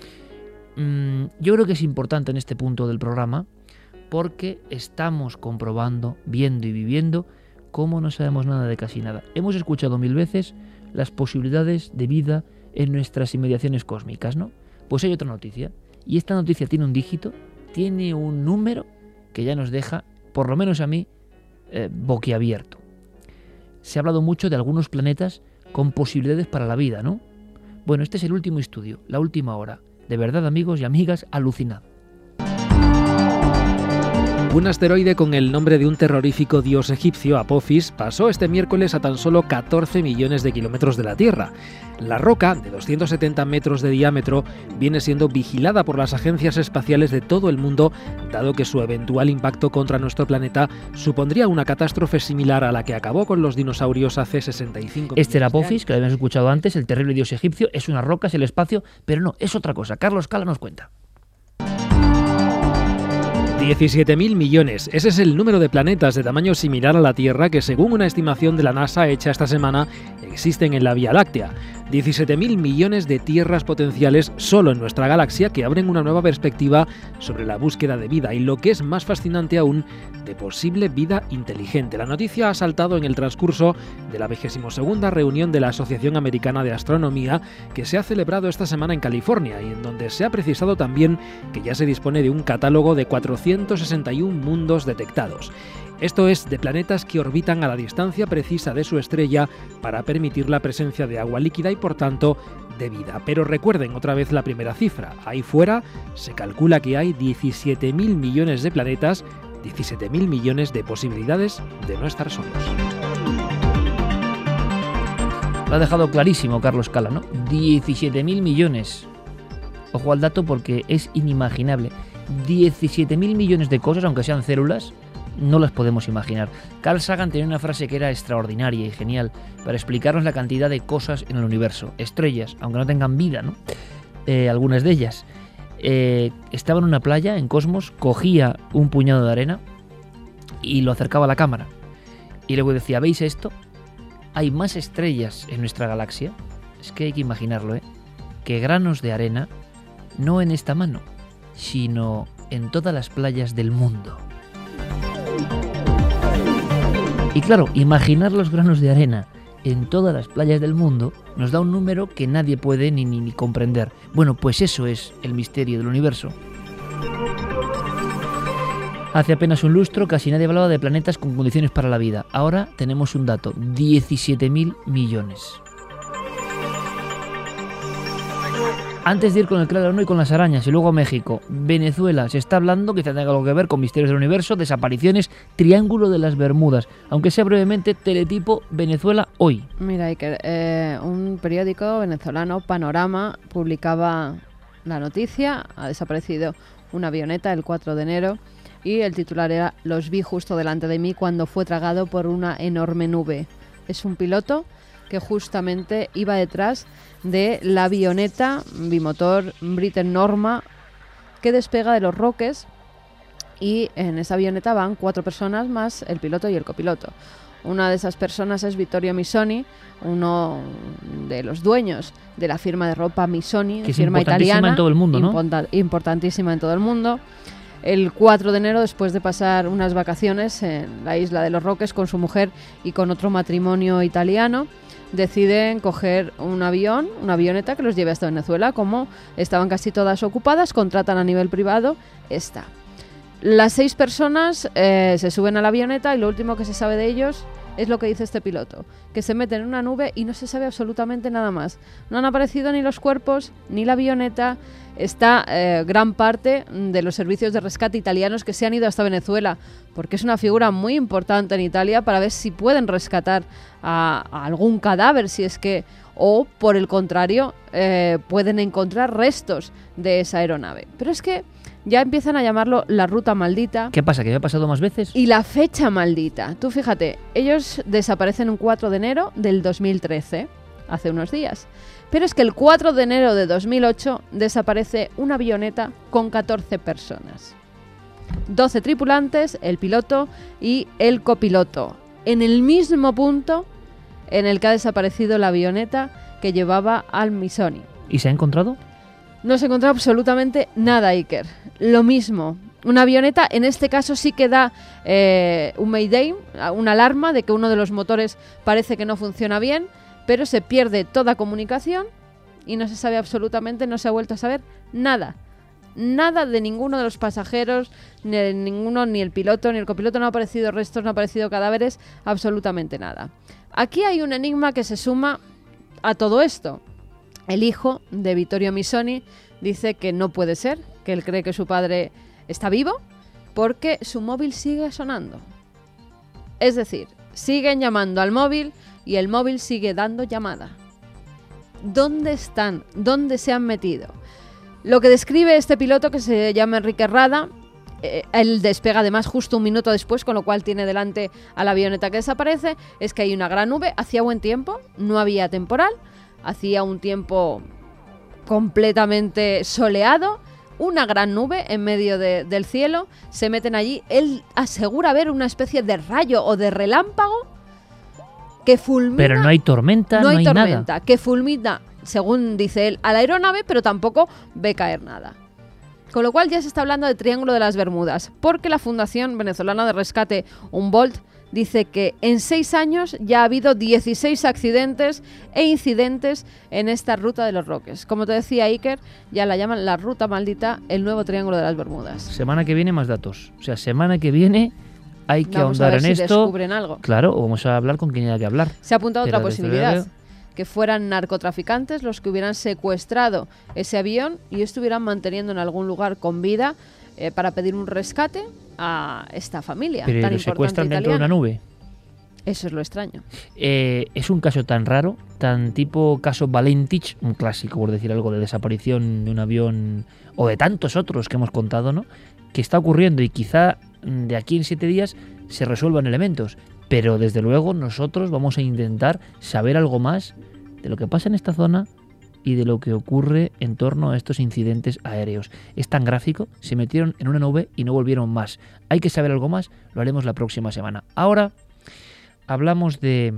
Yo creo que es importante en este punto del programa porque estamos comprobando, viendo y viviendo cómo no sabemos nada de casi nada. Hemos escuchado 1000 veces las posibilidades de vida en nuestras inmediaciones cósmicas, ¿no? Pues hay otra noticia. Y esta noticia tiene un dígito, tiene un número que ya nos deja, por lo menos a mí, boquiabierto. Se ha hablado mucho de algunos planetas con posibilidades para la vida, ¿no? Bueno, este es el último estudio, la última hora. De verdad, amigos y amigas, alucinad. Un asteroide con el nombre de un terrorífico dios egipcio, Apophis, pasó este miércoles a tan solo 14 millones de kilómetros de la Tierra. La roca, de 270 metros de diámetro, viene siendo vigilada por las agencias espaciales de todo el mundo, dado que su eventual impacto contra nuestro planeta supondría una catástrofe similar a la que acabó con los dinosaurios hace 65 Este era Apophis, que lo habíamos escuchado antes, el terrible dios egipcio. Es una roca, es el espacio, pero no, es otra cosa. Carlos Cala nos cuenta. 17.000 millones. Ese es el número de planetas de tamaño similar a la Tierra que, según una estimación de la NASA hecha esta semana, existen en la Vía Láctea. 17.000 millones de tierras potenciales solo en nuestra galaxia que abren una nueva perspectiva sobre la búsqueda de vida y, lo que es más fascinante aún, de posible vida inteligente. La noticia ha saltado en el transcurso de la 22ª reunión de la Asociación Americana de Astronomía, que se ha celebrado esta semana en California y en donde se ha precisado también que ya se dispone de un catálogo de 461 mundos detectados. Esto es, de planetas que orbitan a la distancia precisa de su estrella para permitir la presencia de agua líquida y, por tanto, de vida. Pero recuerden otra vez la primera cifra. Ahí fuera se calcula que hay 17.000 millones de planetas, 17.000 millones de posibilidades de no estar solos. Lo ha dejado clarísimo Carlos Cala, ¿no? 17.000 millones. Ojo al dato porque es inimaginable. 17.000 millones de cosas, aunque sean células, no las podemos imaginar. Carl Sagan tenía una frase que era extraordinaria y genial para explicarnos la cantidad de cosas en el universo. Estrellas, aunque no tengan vida, ¿no? Algunas de ellas. Estaba en una playa, en Cosmos, cogía un puñado de arena y lo acercaba a la cámara. Y luego decía, ¿veis esto? Hay más estrellas en nuestra galaxia. Es que hay que imaginarlo, que granos de arena, no en esta mano, sino en todas las playas del mundo. Y claro, imaginar los granos de arena en todas las playas del mundo nos da un número que nadie puede ni comprender. Bueno, pues eso es el misterio del universo. Hace apenas un lustro casi nadie hablaba de planetas con condiciones para la vida. Ahora tenemos un dato, 17.000 millones. Antes de ir con el claro y con las arañas y luego a México, Venezuela, se está hablando, quizá tenga algo que ver con misterios del universo, desapariciones, Triángulo de las Bermudas, aunque sea brevemente, teletipo Venezuela hoy. Mira, Iker, un periódico venezolano, Panorama, publicaba la noticia, ha desaparecido una avioneta el 4 de enero y el titular era "Los vi justo delante de mí cuando fue tragado por una enorme nube". Es un piloto que justamente iba detrás de la avioneta bimotor Britten Norma que despega de Los Roques, y en esa avioneta van 4 personas más el piloto y el copiloto. Una de esas personas es Vittorio Missoni, uno de los dueños de la firma de ropa Missoni, que firma es importantísima italiana, en todo el mundo, ¿no? Importantísima en todo el mundo. El 4 de enero, después de pasar unas vacaciones en la isla de Los Roques con su mujer y con otro matrimonio italiano, deciden coger un avión, una avioneta que los lleve hasta Venezuela. Como estaban casi todas ocupadas, contratan a nivel privado esta. Las 6 personas se suben a la avioneta y lo último que se sabe de ellos es lo que dice este piloto, que se meten en una nube y no se sabe absolutamente nada más. No han aparecido ni los cuerpos, ni la avioneta. Está gran parte de los servicios de rescate italianos que se han ido hasta Venezuela, porque es una figura muy importante en Italia para ver si pueden rescatar a algún cadáver, si es que, o por el contrario, pueden encontrar restos de esa aeronave. Pero es que ya empiezan a llamarlo la ruta maldita. ¿Qué pasa? ¿Que había pasado más veces? Y la fecha maldita. Tú fíjate, ellos desaparecen un 4 de enero del 2013. hace unos días. Pero es que el 4 de enero de 2008 desaparece una avioneta con 14 personas. 12 tripulantes, el piloto y el copiloto, en el mismo punto en el que ha desaparecido la avioneta que llevaba al Missoni. ¿Y se ha encontrado? No se ha encontrado absolutamente nada, Iker. Lo mismo. Una avioneta, en este caso sí que da un mayday, una alarma de que uno de los motores parece que no funciona bien, pero se pierde toda comunicación y no se sabe absolutamente, no se ha vuelto a saber nada. Nada de ninguno de los pasajeros, ni el piloto, ni el copiloto, no ha aparecido restos, no ha aparecido cadáveres, absolutamente nada. Aquí hay un enigma que se suma a todo esto. El hijo de Vittorio Missoni dice que no puede ser, que él cree que su padre está vivo porque su móvil sigue sonando. Es decir, siguen llamando al móvil y el móvil sigue dando llamada. ¿Dónde están? ¿Dónde se han metido? Lo que describe este piloto, que se llama Enrique Rada, él despega además justo un minuto después, con lo cual tiene delante a la avioneta que desaparece, es que hay una gran nube, hacía buen tiempo, no había temporal, hacía un tiempo completamente soleado, una gran nube en medio del cielo, se meten allí, él asegura ver una especie de rayo o de relámpago que fulmina... Pero no hay tormenta, no hay tormenta, nada. Que fulmina, según dice él, a la aeronave, pero tampoco ve caer nada. Con lo cual ya se está hablando de Triángulo de las Bermudas, porque la Fundación Venezolana de Rescate Humboldt dice que en 6 años ya ha habido 16 accidentes e incidentes en esta ruta de los Roques. Como te decía Iker, ya la llaman la ruta maldita, el nuevo Triángulo de las Bermudas. Semana que viene más datos. O sea, semana que viene hay que ahondar en esto. Descubren algo. Claro, o vamos a hablar con quien haya que hablar. Se ha apuntado Pero otra posibilidad. desde Que fueran narcotraficantes los que hubieran secuestrado ese avión y estuvieran manteniendo en algún lugar con vida para pedir un rescate a esta familia. Pero tan lo importante secuestran dentro de una nube. Eso es lo extraño. Es un caso tan raro, tan tipo caso Valentich, un clásico, por decir algo, de desaparición de un avión, o de tantos otros que hemos contado, ¿no? Que está ocurriendo y quizá de aquí en 7 días se resuelvan elementos. Pero desde luego nosotros vamos a intentar saber algo más de lo que pasa en esta zona y de lo que ocurre en torno a estos incidentes aéreos. Es tan gráfico, se metieron en una nube y no volvieron más. Hay que saber algo más, lo haremos la próxima semana. Ahora hablamos de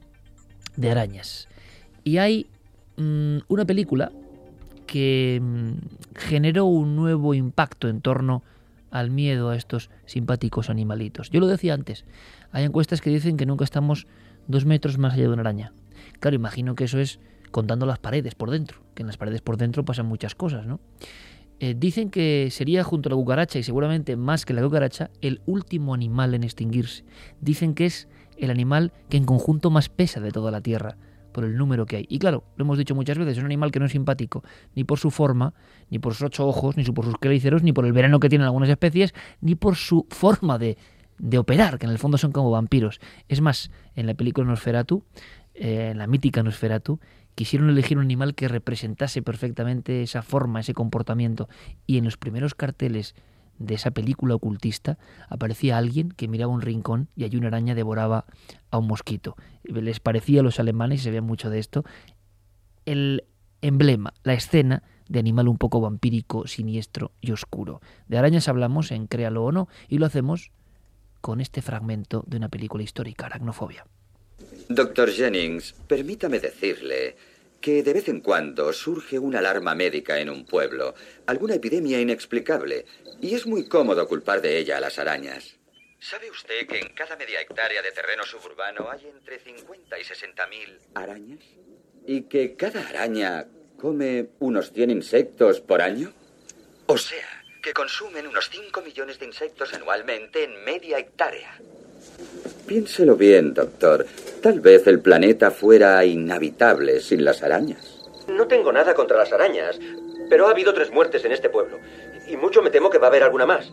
arañas. Y hay una película que generó un nuevo impacto en torno al miedo a estos simpáticos animalitos. Yo lo decía antes, hay encuestas que dicen que nunca estamos 2 metros más allá de una araña. Claro, imagino que eso es contando las paredes por dentro, que en las paredes por dentro pasan muchas cosas, ¿no? Dicen que sería junto a la cucaracha, y seguramente más que la cucaracha, el último animal en extinguirse. Dicen que es el animal que en conjunto más pesa de toda la Tierra, por el número que hay. Y claro, lo hemos dicho muchas veces, es un animal que no es simpático, ni por su forma, ni por sus 8 ojos, ni por sus quelíceros, ni por el veneno que tienen algunas especies, ni por su forma de operar, que en el fondo son como vampiros. Es más, en la película Nosferatu, en la mítica Nosferatu, quisieron elegir un animal que representase perfectamente esa forma, ese comportamiento. Y en los primeros carteles de esa película ocultista aparecía alguien que miraba un rincón y allí una araña devoraba a un mosquito. Les parecía a los alemanes, y se veía mucho de esto, el emblema, la escena de animal un poco vampírico, siniestro y oscuro. De arañas hablamos en Créalo o no, y lo hacemos con este fragmento de una película histórica, Aracnofobia. Dr. Jennings, permítame decirle que de vez en cuando surge una alarma médica en un pueblo, alguna epidemia inexplicable, y es muy cómodo culpar de ella a las arañas. ¿Sabe usted que en cada media hectárea de terreno suburbano hay entre 50 y 60.000 arañas? ¿Y que cada araña come unos 100 insectos por año? O sea, que consumen unos 5 millones de insectos anualmente en media hectárea. Piénselo bien, doctor. Tal vez el planeta fuera inhabitable sin las arañas. No tengo nada contra las arañas, pero ha habido 3 muertes en este pueblo. Y mucho me temo que va a haber alguna más.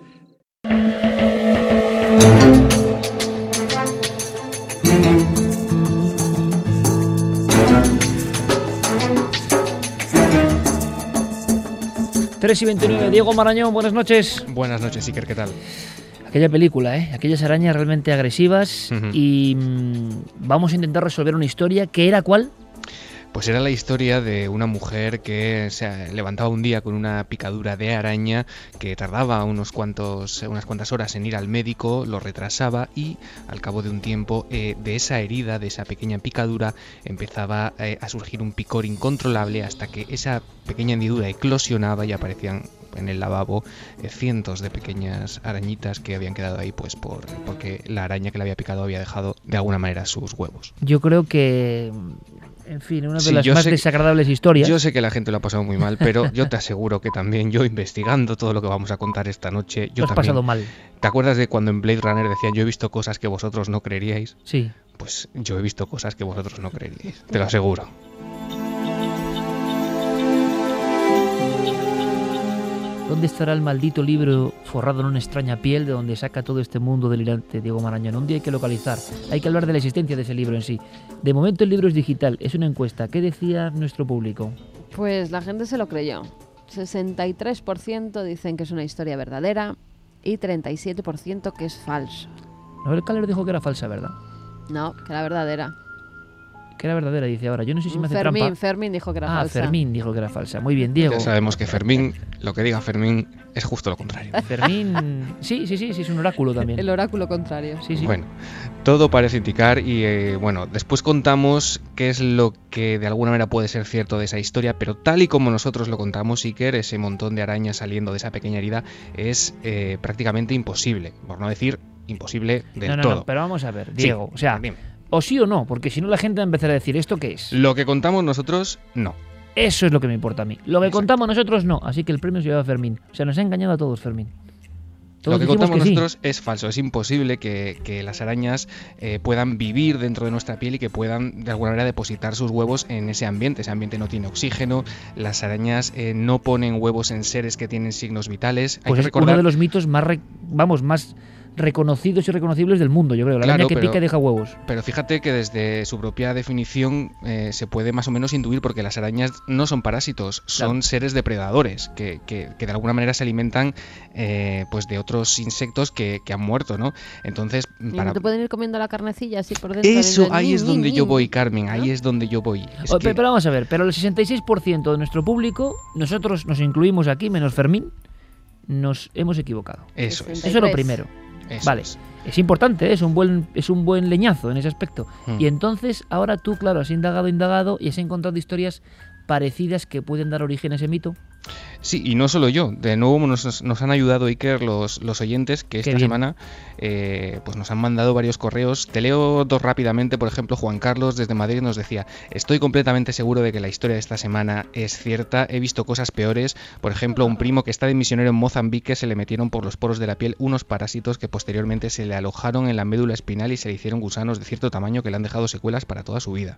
Tres y 29, Diego Marañón, buenas noches. Buenas noches, Iker, ¿qué tal? Aquella película, aquellas arañas realmente agresivas. Y vamos a intentar resolver una historia que era ¿cuál? Pues era la historia de una mujer que se levantaba un día con una picadura de araña que tardaba unas cuantas horas en ir al médico, lo retrasaba y al cabo de un tiempo de esa herida, de esa pequeña picadura, empezaba a surgir un picor incontrolable hasta que esa pequeña hendidura eclosionaba y aparecían en el lavabo cientos de pequeñas arañitas que habían quedado ahí pues porque la araña que le había picado había dejado de alguna manera sus huevos. Yo creo que, en fin, una de las más desagradables historias. Yo sé que la gente lo ha pasado muy mal, pero yo te aseguro que también yo, investigando todo lo que vamos a contar esta noche, yo lo has también... pasado mal. ¿Te acuerdas de cuando en Blade Runner decían yo he visto cosas que vosotros no creeríais? Sí. Pues yo he visto cosas que vosotros no creeríais, te lo aseguro. ¿Dónde estará el maldito libro forrado en una extraña piel de donde saca todo este mundo delirante, Diego Marañón? Un día hay que localizar, hay que hablar de la existencia de ese libro en sí. De momento el libro es digital, es una encuesta. ¿Qué decía nuestro público? Pues la gente se lo creyó. 63% dicen que es una historia verdadera y 37% que es falso. Noel Caller dijo que era falsa, ¿verdad? No, que era verdadera. Que era verdadera, dice ahora. Yo no sé si me hace trampa. Fermín dijo que era falsa. Fermín dijo que era falsa. Muy bien, Diego. Ya sabemos que Fermín, lo que diga Fermín, es justo lo contrario. Fermín, sí, es un oráculo también. El oráculo contrario. Sí. Bueno, todo parece indicar y bueno, después contamos qué es lo que de alguna manera puede ser cierto de esa historia, pero tal y como nosotros lo contamos, Iker, ese montón de arañas saliendo de esa pequeña herida es prácticamente imposible, por no decir imposible del todo. No, pero vamos a ver, Diego, sí, o sea, dime. O sí o no, porque si no la gente va a empezar a decir, ¿esto qué es? Lo que contamos nosotros, no. Eso es lo que me importa a mí. Lo que contamos nosotros, no. Así que el premio se lleva a Fermín. O sea, nos ha engañado a todos, Fermín. Lo que contamos nosotros es falso. Es imposible que las arañas puedan vivir dentro de nuestra piel y que puedan de alguna manera depositar sus huevos en ese ambiente. Ese ambiente no tiene oxígeno. Las arañas no ponen huevos en seres que tienen signos vitales. Pues es uno de los mitos más reconocidos y reconocibles del mundo, yo creo. La araña que pica y deja huevos. Pero fíjate que desde su propia definición se puede más o menos intuir, porque las arañas no son parásitos, son seres depredadores que de alguna manera se alimentan pues de otros insectos que han muerto, ¿no? Entonces, ¿no te pueden ir comiendo la carnecilla así por dentro? Eso, ahí es donde yo voy, Carmen, ahí es donde yo voy. Pero vamos a ver, pero el 66% de nuestro público, nosotros nos incluimos aquí, menos Fermín, nos hemos equivocado. Eso es. Eso es lo primero. Vale, es importante, es un buen leñazo en ese aspecto. Y entonces, ahora tú, claro, has indagado y has encontrado historias parecidas que pueden dar origen a ese mito. Sí, y no solo yo. De nuevo nos han ayudado, Iker, los oyentes, que esta semana pues nos han mandado varios correos. Te leo dos rápidamente. Por ejemplo, Juan Carlos desde Madrid nos decía: estoy completamente seguro de que la historia de esta semana es cierta. He visto cosas peores. Por ejemplo, un primo que está de misionero en Mozambique se le metieron por los poros de la piel unos parásitos que posteriormente se le alojaron en la médula espinal y se le hicieron gusanos de cierto tamaño que le han dejado secuelas para toda su vida.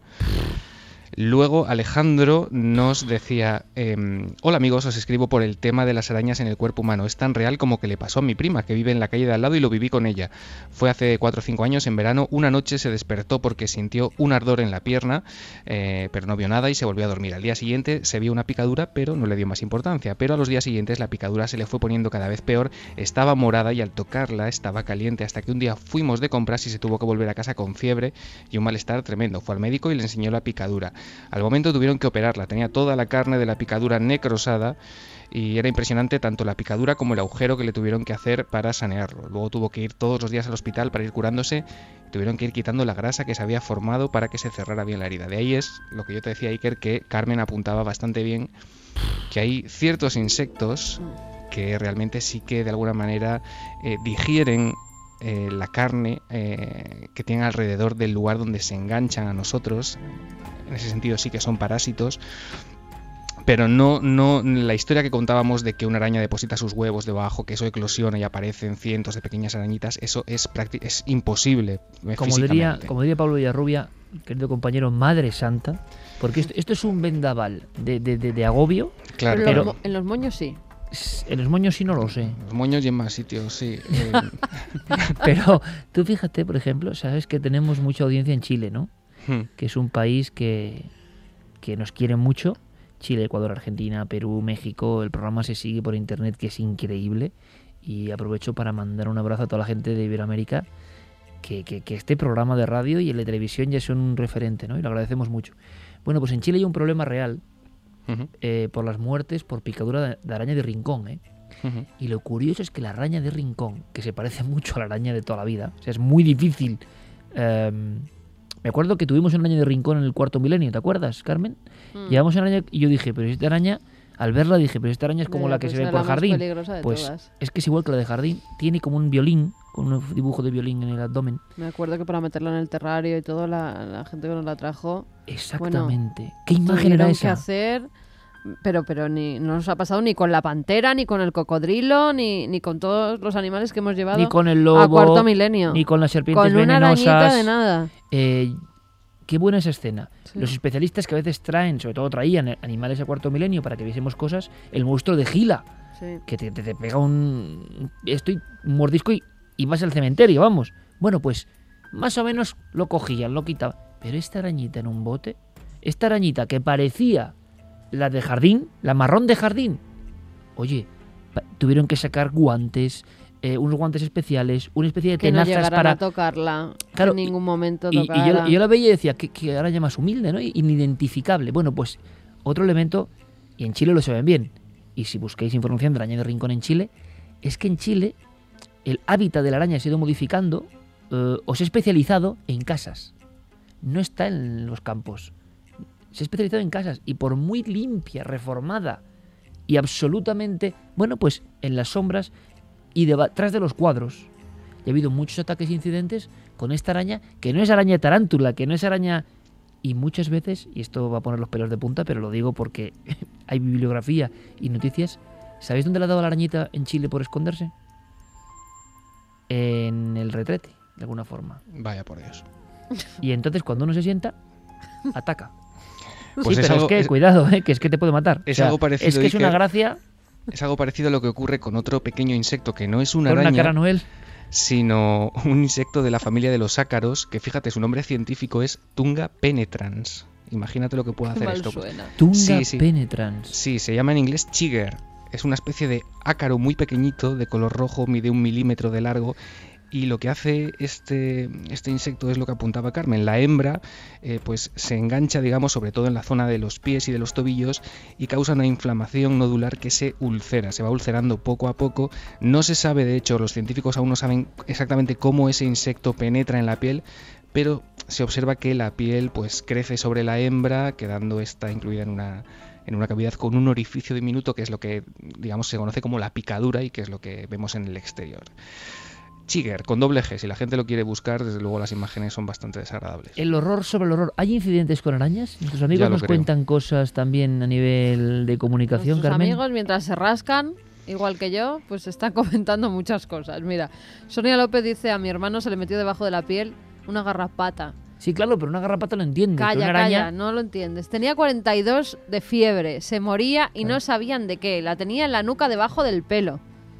Luego Alejandro nos decía: hola amigos, os escribo por el tema de las arañas en el cuerpo humano. Es tan real como que le pasó a mi prima, que vive en la calle de al lado, y lo viví con ella. Fue hace 4 o 5 años en verano. Una noche se despertó porque sintió un ardor en la pierna, pero no vio nada y se volvió a dormir. Al día siguiente se vio una picadura, pero no le dio más importancia. Pero a los días siguientes la picadura se le fue poniendo cada vez peor. Estaba morada y al tocarla estaba caliente, hasta que un día fuimos de compras y se tuvo que volver a casa con fiebre y un malestar tremendo. Fue al médico y le enseñó la picadura. Al momento tuvieron que operarla, tenía toda la carne de la picadura necrosada y era impresionante tanto la picadura como el agujero que le tuvieron que hacer para sanearlo. Luego tuvo que ir todos los días al hospital para ir curándose, tuvieron que ir quitando la grasa que se había formado para que se cerrara bien la herida. De ahí es lo que yo te decía, Iker, que Carmen apuntaba bastante bien, que hay ciertos insectos que realmente sí que de alguna manera digieren la carne que tienen alrededor del lugar donde se enganchan a nosotros. En ese sentido sí que son parásitos, pero no la historia que contábamos de que una araña deposita sus huevos debajo, que eso eclosiona y aparecen cientos de pequeñas arañitas, eso es imposible físicamente. Como diría Pablo Villarrubia, querido compañero, Madre Santa, porque esto es un vendaval de agobio. Claro, pero en los moños sí. En los moños sí no lo sé. En los moños y en más sitios, sí. Pero tú fíjate, por ejemplo, sabes que tenemos mucha audiencia en Chile, ¿no? Que es un país que nos quiere mucho. Chile, Ecuador, Argentina, Perú, México. El programa se sigue por internet, que es increíble. Y aprovecho para mandar un abrazo a toda la gente de Iberoamérica, que este programa de radio y el de televisión ya son un referente, ¿no? Y lo agradecemos mucho. Bueno, pues en Chile hay un problema real por las muertes por picadura de araña de rincón, ¿eh? Y lo curioso es que la araña de rincón, que se parece mucho a la araña de toda la vida, o sea, es muy difícil. Me acuerdo que tuvimos una araña de rincón en el cuarto milenio, ¿te acuerdas, Carmen? Llevamos una araña y yo dije, pero esta araña, al verla dije, pero esta araña es como la que se ve por jardín. Pues todas. Es que es igual que la de jardín, tiene como un violín, con un dibujo de violín en el abdomen. Me acuerdo que para meterla en el terrario y todo, la gente que nos la trajo... Exactamente. Bueno, ¿qué imagen era esa? Que hacer... Pero no nos ha pasado ni con la pantera, ni con el cocodrilo, ni con todos los animales que hemos llevado ni con el lobo, a cuarto milenio. Ni con las serpientes con una venenosas. arañita de nada. Qué buena esa escena. Sí. Los especialistas que a veces traen, sobre todo traían animales a cuarto milenio para que viésemos cosas. El monstruo de Gila, que te pega un mordisco y vas al cementerio, vamos. Bueno, pues más o menos lo cogían, lo quitaban. Pero esta arañita en un bote, esta arañita que parecía la de jardín, la marrón de jardín. Oye, tuvieron que sacar guantes, unos guantes especiales, una especie de tenazas que no para a tocarla, claro, en ningún momento y yo la veía y decía, que araña más humilde, ¿no? Inidentificable. Bueno, pues otro elemento, y en Chile lo saben bien, y si busquéis información de la araña de rincón en Chile, es que en Chile el hábitat de la araña se ha ido modificando o se ha especializado en casas. No está en los campos. Se ha especializado en casas y por muy limpia, reformada y absolutamente, bueno, pues en las sombras y detrás de los cuadros. Y ha habido muchos ataques e incidentes con esta araña, que no es araña tarántula, que no es araña... Y muchas veces, y esto va a poner los pelos de punta, pero lo digo porque hay bibliografía y noticias, ¿sabéis dónde le ha dado la arañita en Chile por esconderse? En el retrete, de alguna forma. Vaya por Dios. Y entonces cuando uno se sienta, ataca. Pues sí, pero algo, es que, cuidado, que es que te puede matar. Es algo parecido. Es que es una gracia... Es algo parecido a lo que ocurre con otro pequeño insecto que no es una araña, araña, cara Noel, sino un insecto de la familia de los ácaros, que fíjate, su nombre científico es Tunga penetrans. Imagínate lo que puede hacer esto. Tunga penetrans. Sí, se llama en inglés chigger. Es una especie de ácaro muy pequeñito, de color rojo, mide 1 milímetro de largo. Y lo que hace este insecto es lo que apuntaba Carmen. La hembra pues se engancha, digamos, sobre todo en la zona de los pies y de los tobillos y causa una inflamación nodular que se ulcera, se va ulcerando poco a poco. No se sabe, de hecho, los científicos aún no saben exactamente cómo ese insecto penetra en la piel, pero se observa que la piel pues crece sobre la hembra, quedando esta incluida en una cavidad con un orificio diminuto, que es lo que, digamos, se conoce como la picadura y que es lo que vemos en el exterior. Chigger, con doble G, si la gente lo quiere buscar, desde luego las imágenes son bastante desagradables. El horror sobre el horror. ¿Hay incidentes con arañas? Nuestros amigos nos cuentan cosas también a nivel de comunicación, Nuestros Carmen. amigos, mientras se rascan, igual que yo, pues están comentando muchas cosas. Mira, Sonia López dice, a mi hermano se le metió debajo de la piel una garrapata. Sí, claro, pero una garrapata lo entiendes. Calla, una araña... calla, no lo entiendes. Tenía 42 de fiebre, se moría y no sabían de qué. La tenía en la nuca debajo del pelo.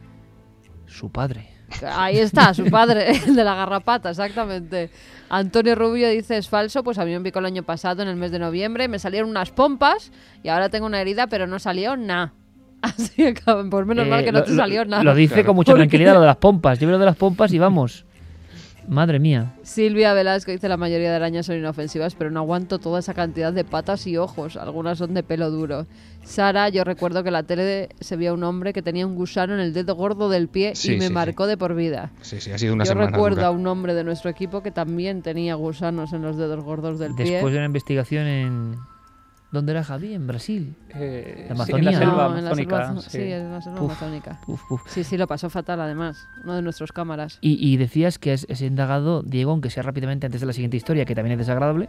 Su padre. Ahí está, su padre, el de la garrapata, exactamente. Antonio Rubio dice, es falso, pues a mí me picó el año pasado en el mes de noviembre, me salieron unas pompas y ahora tengo una herida, pero no salió nada. Así que, por menos mal que no te salió nada. Lo dice con mucha tranquilidad lo de las pompas. Yo veo lo de las pompas y vamos. Madre mía. Silvia Velasco dice, la mayoría de arañas son inofensivas, pero no aguanto toda esa cantidad de patas y ojos. Algunas son de pelo duro. Sara, yo recuerdo que en la tele se veía un hombre que tenía un gusano en el dedo gordo del pie y me marcó de por vida. Sí, ha sido una semana Yo recuerdo dura. a un hombre de nuestro equipo que también tenía gusanos en los dedos gordos del pie. Después de una investigación en... ¿Dónde era Javi? ¿En Brasil? ¿La Amazonía? en la selva amazónica. amazónica. Sí, en la selva amazónica. Sí, lo pasó fatal además, uno de nuestros cámaras. Y decías que has indagado, Diego, aunque sea rápidamente antes de la siguiente historia, que también es desagradable,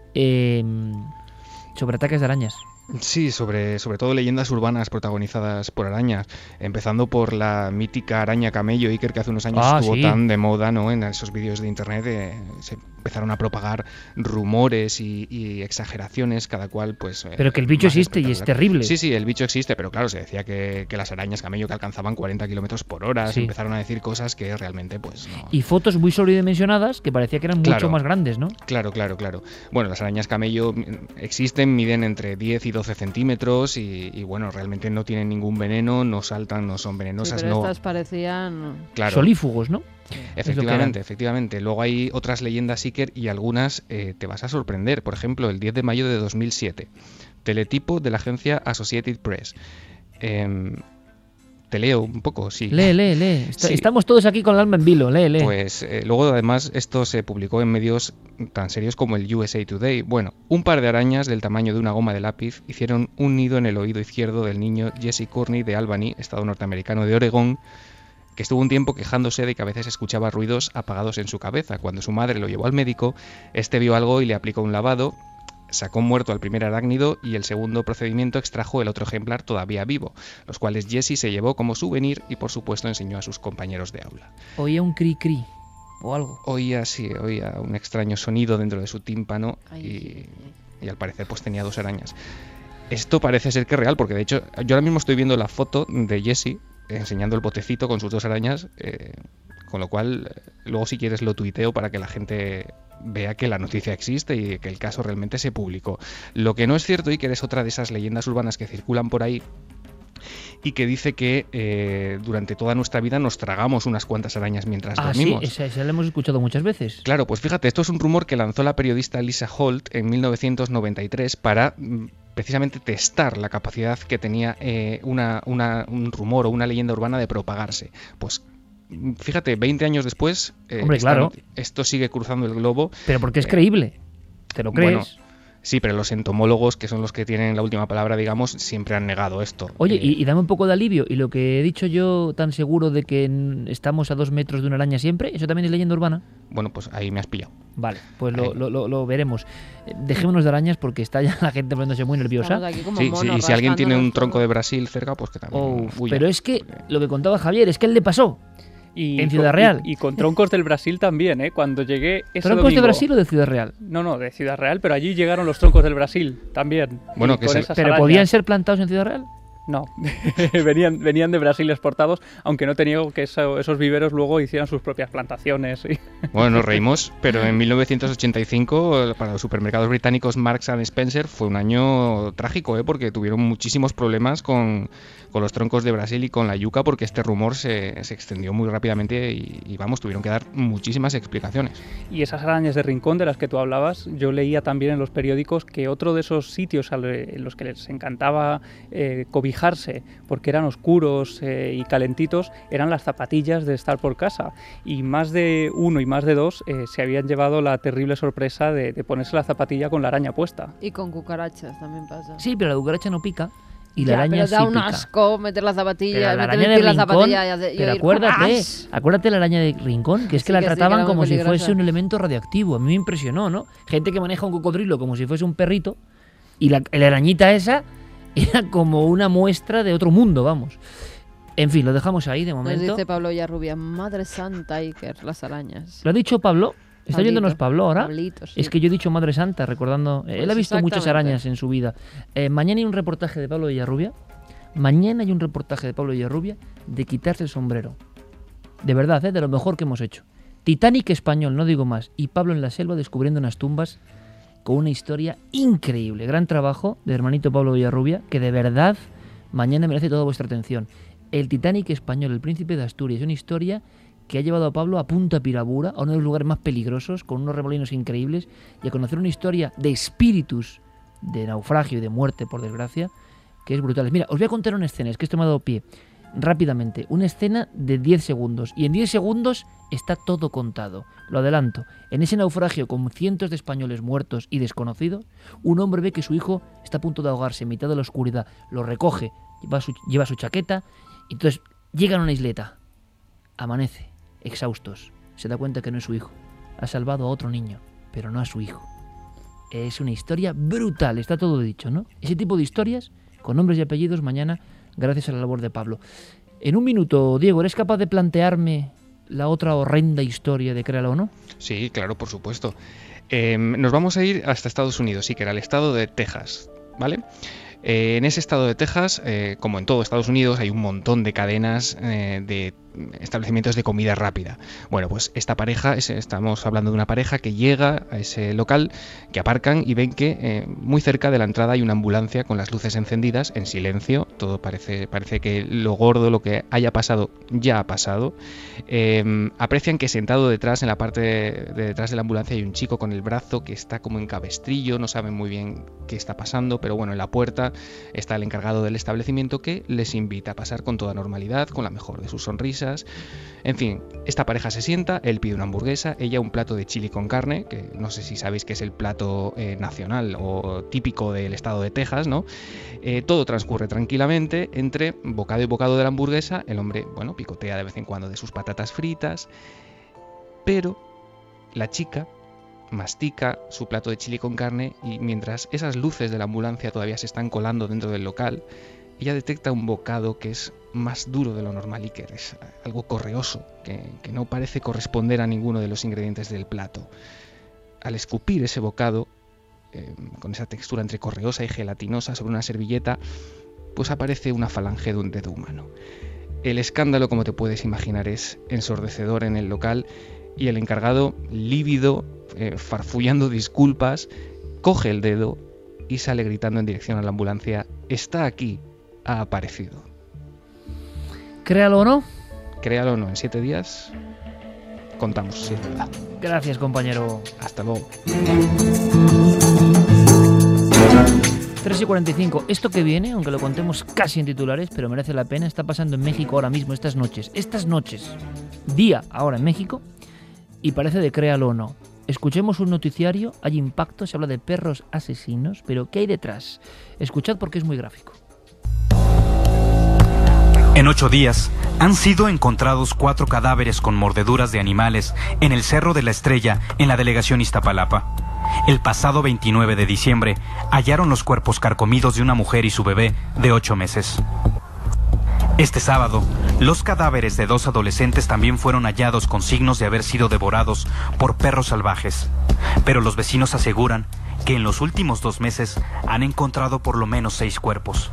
sobre ataques de arañas. Sí, sobre todo leyendas urbanas protagonizadas por arañas, empezando por la mítica araña camello, Iker, que hace unos años estuvo tan de moda, ¿no? En esos vídeos de internet se empezaron a propagar rumores y exageraciones, cada cual pues... Pero que el bicho existe y es terrible. Sí, el bicho existe, pero claro, se decía que las arañas camello que alcanzaban 40 kilómetros por hora, se empezaron a decir cosas que realmente pues no... Y fotos muy sobredimensionadas que parecía que eran mucho más grandes, ¿no? Claro. Bueno, las arañas camello existen, miden entre 10 y 12 centímetros y bueno, realmente no tienen ningún veneno, no saltan, no son venenosas. Sí, pero no... estas parecían... Claro. Solífugos, ¿no? Efectivamente. Luego hay otras leyendas Iker y algunas te vas a sorprender. Por ejemplo, el 10 de mayo de 2007, teletipo de la agencia Associated Press. Te leo un poco, sí. Lee. Sí. Estamos todos aquí con el alma en vilo, lee. Pues luego además esto se publicó en medios tan serios como el USA Today. Bueno, un par de arañas del tamaño de una goma de lápiz hicieron un nido en el oído izquierdo del niño Jesse Courtney de Albany, estado norteamericano de Oregón, que estuvo un tiempo quejándose de que a veces escuchaba ruidos apagados en su cabeza. Cuando su madre lo llevó al médico, este vio algo y le aplicó un lavado. Sacó muerto al primer arácnido y el segundo procedimiento extrajo el otro ejemplar todavía vivo, los cuales Jesse se llevó como souvenir y por supuesto enseñó a sus compañeros de aula. Oía un cri-cri o algo. Oía un extraño sonido dentro de su tímpano y al parecer pues tenía 2 arañas. Esto parece ser que es real porque de hecho yo ahora mismo estoy viendo la foto de Jesse enseñando el botecito con sus 2 arañas, con lo cual luego si quieres lo tuiteo para que la gente vea que la noticia existe y que el caso realmente se publicó. Lo que no es cierto, y que es otra de esas leyendas urbanas que circulan por ahí y que dice que durante toda nuestra vida nos tragamos unas cuantas arañas mientras dormimos. Sí, esa la hemos escuchado muchas veces. Claro, pues fíjate, esto es un rumor que lanzó la periodista Lisa Holt en 1993 para precisamente testar la capacidad que tenía un rumor o una leyenda urbana de propagarse. Pues fíjate, 20 años después, Hombre, claro. Esto sigue cruzando el globo. Pero porque es creíble, ¿te lo crees? Bueno, sí, pero los entomólogos, que son los que tienen la última palabra, digamos, siempre han negado esto. Oye, y dame un poco de alivio. ¿Y lo que he dicho yo tan seguro de que estamos a 2 metros de una araña siempre? ¿Eso también es leyenda urbana? Bueno, pues ahí me has pillado. Vale, pues lo veremos. Dejémonos de arañas porque está ya la gente poniéndose muy nerviosa. Sí, y si alguien tiene un tronco de Brasil cerca, pues que también huya. Pero es que lo que contaba Javier, es que él le pasó. En Ciudad Real. Y con troncos del Brasil también, ¿eh? Cuando llegué ese ¿Troncos domingo... de Brasil o de Ciudad Real? No, de Ciudad Real, pero allí llegaron los troncos del Brasil también. Bueno, ¿Pero podían ser plantados en Ciudad Real? No, venían de Brasil exportados, aunque no tenía que esos viveros luego hicieran sus propias plantaciones. ¿Sí? Bueno, nos reímos, pero en 1985 para los supermercados británicos Marks & Spencer fue un año trágico, porque tuvieron muchísimos problemas con los troncos de Brasil y con la yuca, porque este rumor se extendió muy rápidamente y tuvieron que dar muchísimas explicaciones. Y esas arañas de rincón de las que tú hablabas, yo leía también en los periódicos que otro de esos sitios en los que les encantaba cobijarse porque eran oscuros y calentitos eran las zapatillas de estar por casa, y más de uno y más de dos se habían llevado la terrible sorpresa de ponerse la zapatilla con la araña puesta. Y con cucarachas también pasa. Sí, pero la cucaracha no pica y la araña pero da sí un pica. asco meter la zapatilla, la araña de rincón, pero acuérdate la araña de rincón, que es que la trataban como si fuese un elemento radioactivo. A mí me impresionó, ¿no? Gente que maneja un cocodrilo como si fuese un perrito, y la arañita esa era como una muestra de otro mundo, vamos. En fin, lo dejamos ahí de momento. Nos dice Pablo Villarrubia, madre santa, Iker, las arañas. ¿Lo ha dicho Pablo? ¿Está oyéndonos Pablo ahora? Pablito, sí. Es que yo he dicho Madre Santa, recordando... Pues él ha visto muchas arañas en su vida. Mañana hay un reportaje de Pablo Villarrubia. Mañana hay un reportaje de Pablo Villarrubia de quitarse el sombrero. De verdad, de lo mejor que hemos hecho. Titanic español, no digo más. Y Pablo en la selva descubriendo unas tumbas con una historia increíble. Gran trabajo del hermanito Pablo Villarrubia, que de verdad mañana merece toda vuestra atención. El Titanic español, el príncipe de Asturias, una historia que ha llevado a Pablo a Punta Pirabura, a uno de los lugares más peligrosos, con unos remolinos increíbles, y a conocer una historia de espíritus, de naufragio y de muerte, por desgracia, que es brutal. Mira, os voy a contar una escena, es que esto me ha dado pie, rápidamente, una escena de 10 segundos, y en 10 segundos está todo contado. Lo adelanto. En ese naufragio con cientos de españoles muertos y desconocidos, un hombre ve que su hijo está a punto de ahogarse en mitad de la oscuridad, lo recoge, lleva su chaqueta, y entonces llegan a una isleta, amanece, exhaustos, se da cuenta que no es su hijo, ha salvado a otro niño, pero no a su hijo. Es una historia brutal, está todo dicho, ¿no? Ese tipo de historias, con nombres y apellidos, mañana, gracias a la labor de Pablo. En un minuto, Diego, ¿eres capaz de plantearme la otra horrenda historia de Créalo o no? Sí, claro, por supuesto. Nos vamos a ir hasta Estados Unidos, sí, que era el estado de Texas, ¿vale? En ese estado de Texas, como en todo Estados Unidos, hay un montón de cadenas de establecimientos de comida rápida. Bueno, pues esta pareja, estamos hablando de una pareja que llega a ese local, que aparcan y ven que muy cerca de la entrada hay una ambulancia con las luces encendidas, en silencio. Todo parece que lo gordo, lo que haya pasado, ya ha pasado. Aprecian que sentado detrás, en la parte de detrás de la ambulancia, hay un chico con el brazo que está como en cabestrillo, no saben muy bien qué está pasando, pero bueno, en la puerta está el encargado del establecimiento que les invita a pasar con toda normalidad, con la mejor de sus sonrisas. En fin, esta pareja se sienta, él pide una hamburguesa, ella un plato de chili con carne, que no sé si sabéis que es el plato nacional o típico del estado de Texas, ¿no? Todo transcurre tranquilamente entre bocado y bocado de la hamburguesa. El hombre, bueno, picotea de vez en cuando de sus patatas fritas, pero la chica mastica su plato de chili con carne y mientras esas luces de la ambulancia todavía se están colando dentro del local, ella detecta un bocado que es más duro de lo normal y que es algo correoso, que no parece corresponder a ninguno de los ingredientes del plato. Al escupir ese bocado, con esa textura entre correosa y gelatinosa sobre una servilleta, pues aparece una falange de un dedo humano. El escándalo, como te puedes imaginar, es ensordecedor en el local y el encargado, lívido, farfullando disculpas, coge el dedo y sale gritando en dirección a la ambulancia: «Está aquí, ha aparecido». Créalo o no. Créalo o no, en 7 días contamos si es verdad. Gracias, compañero. Hasta luego. 3:45. Esto que viene, aunque lo contemos casi en titulares, pero merece la pena, está pasando en México ahora mismo, estas noches, día ahora en México, y parece de créalo o no. Escuchemos un noticiario, hay impacto, se habla de perros asesinos, pero ¿qué hay detrás? Escuchad porque es muy gráfico. En 8 días han sido encontrados 4 cadáveres con mordeduras de animales en el Cerro de la Estrella, en la delegación Iztapalapa. El pasado 29 de diciembre hallaron los cuerpos carcomidos de una mujer y su bebé de 8 meses. Este sábado, los cadáveres de 2 adolescentes también fueron hallados con signos de haber sido devorados por perros salvajes. Pero los vecinos aseguran que en los últimos 2 meses han encontrado por lo menos 6 cuerpos.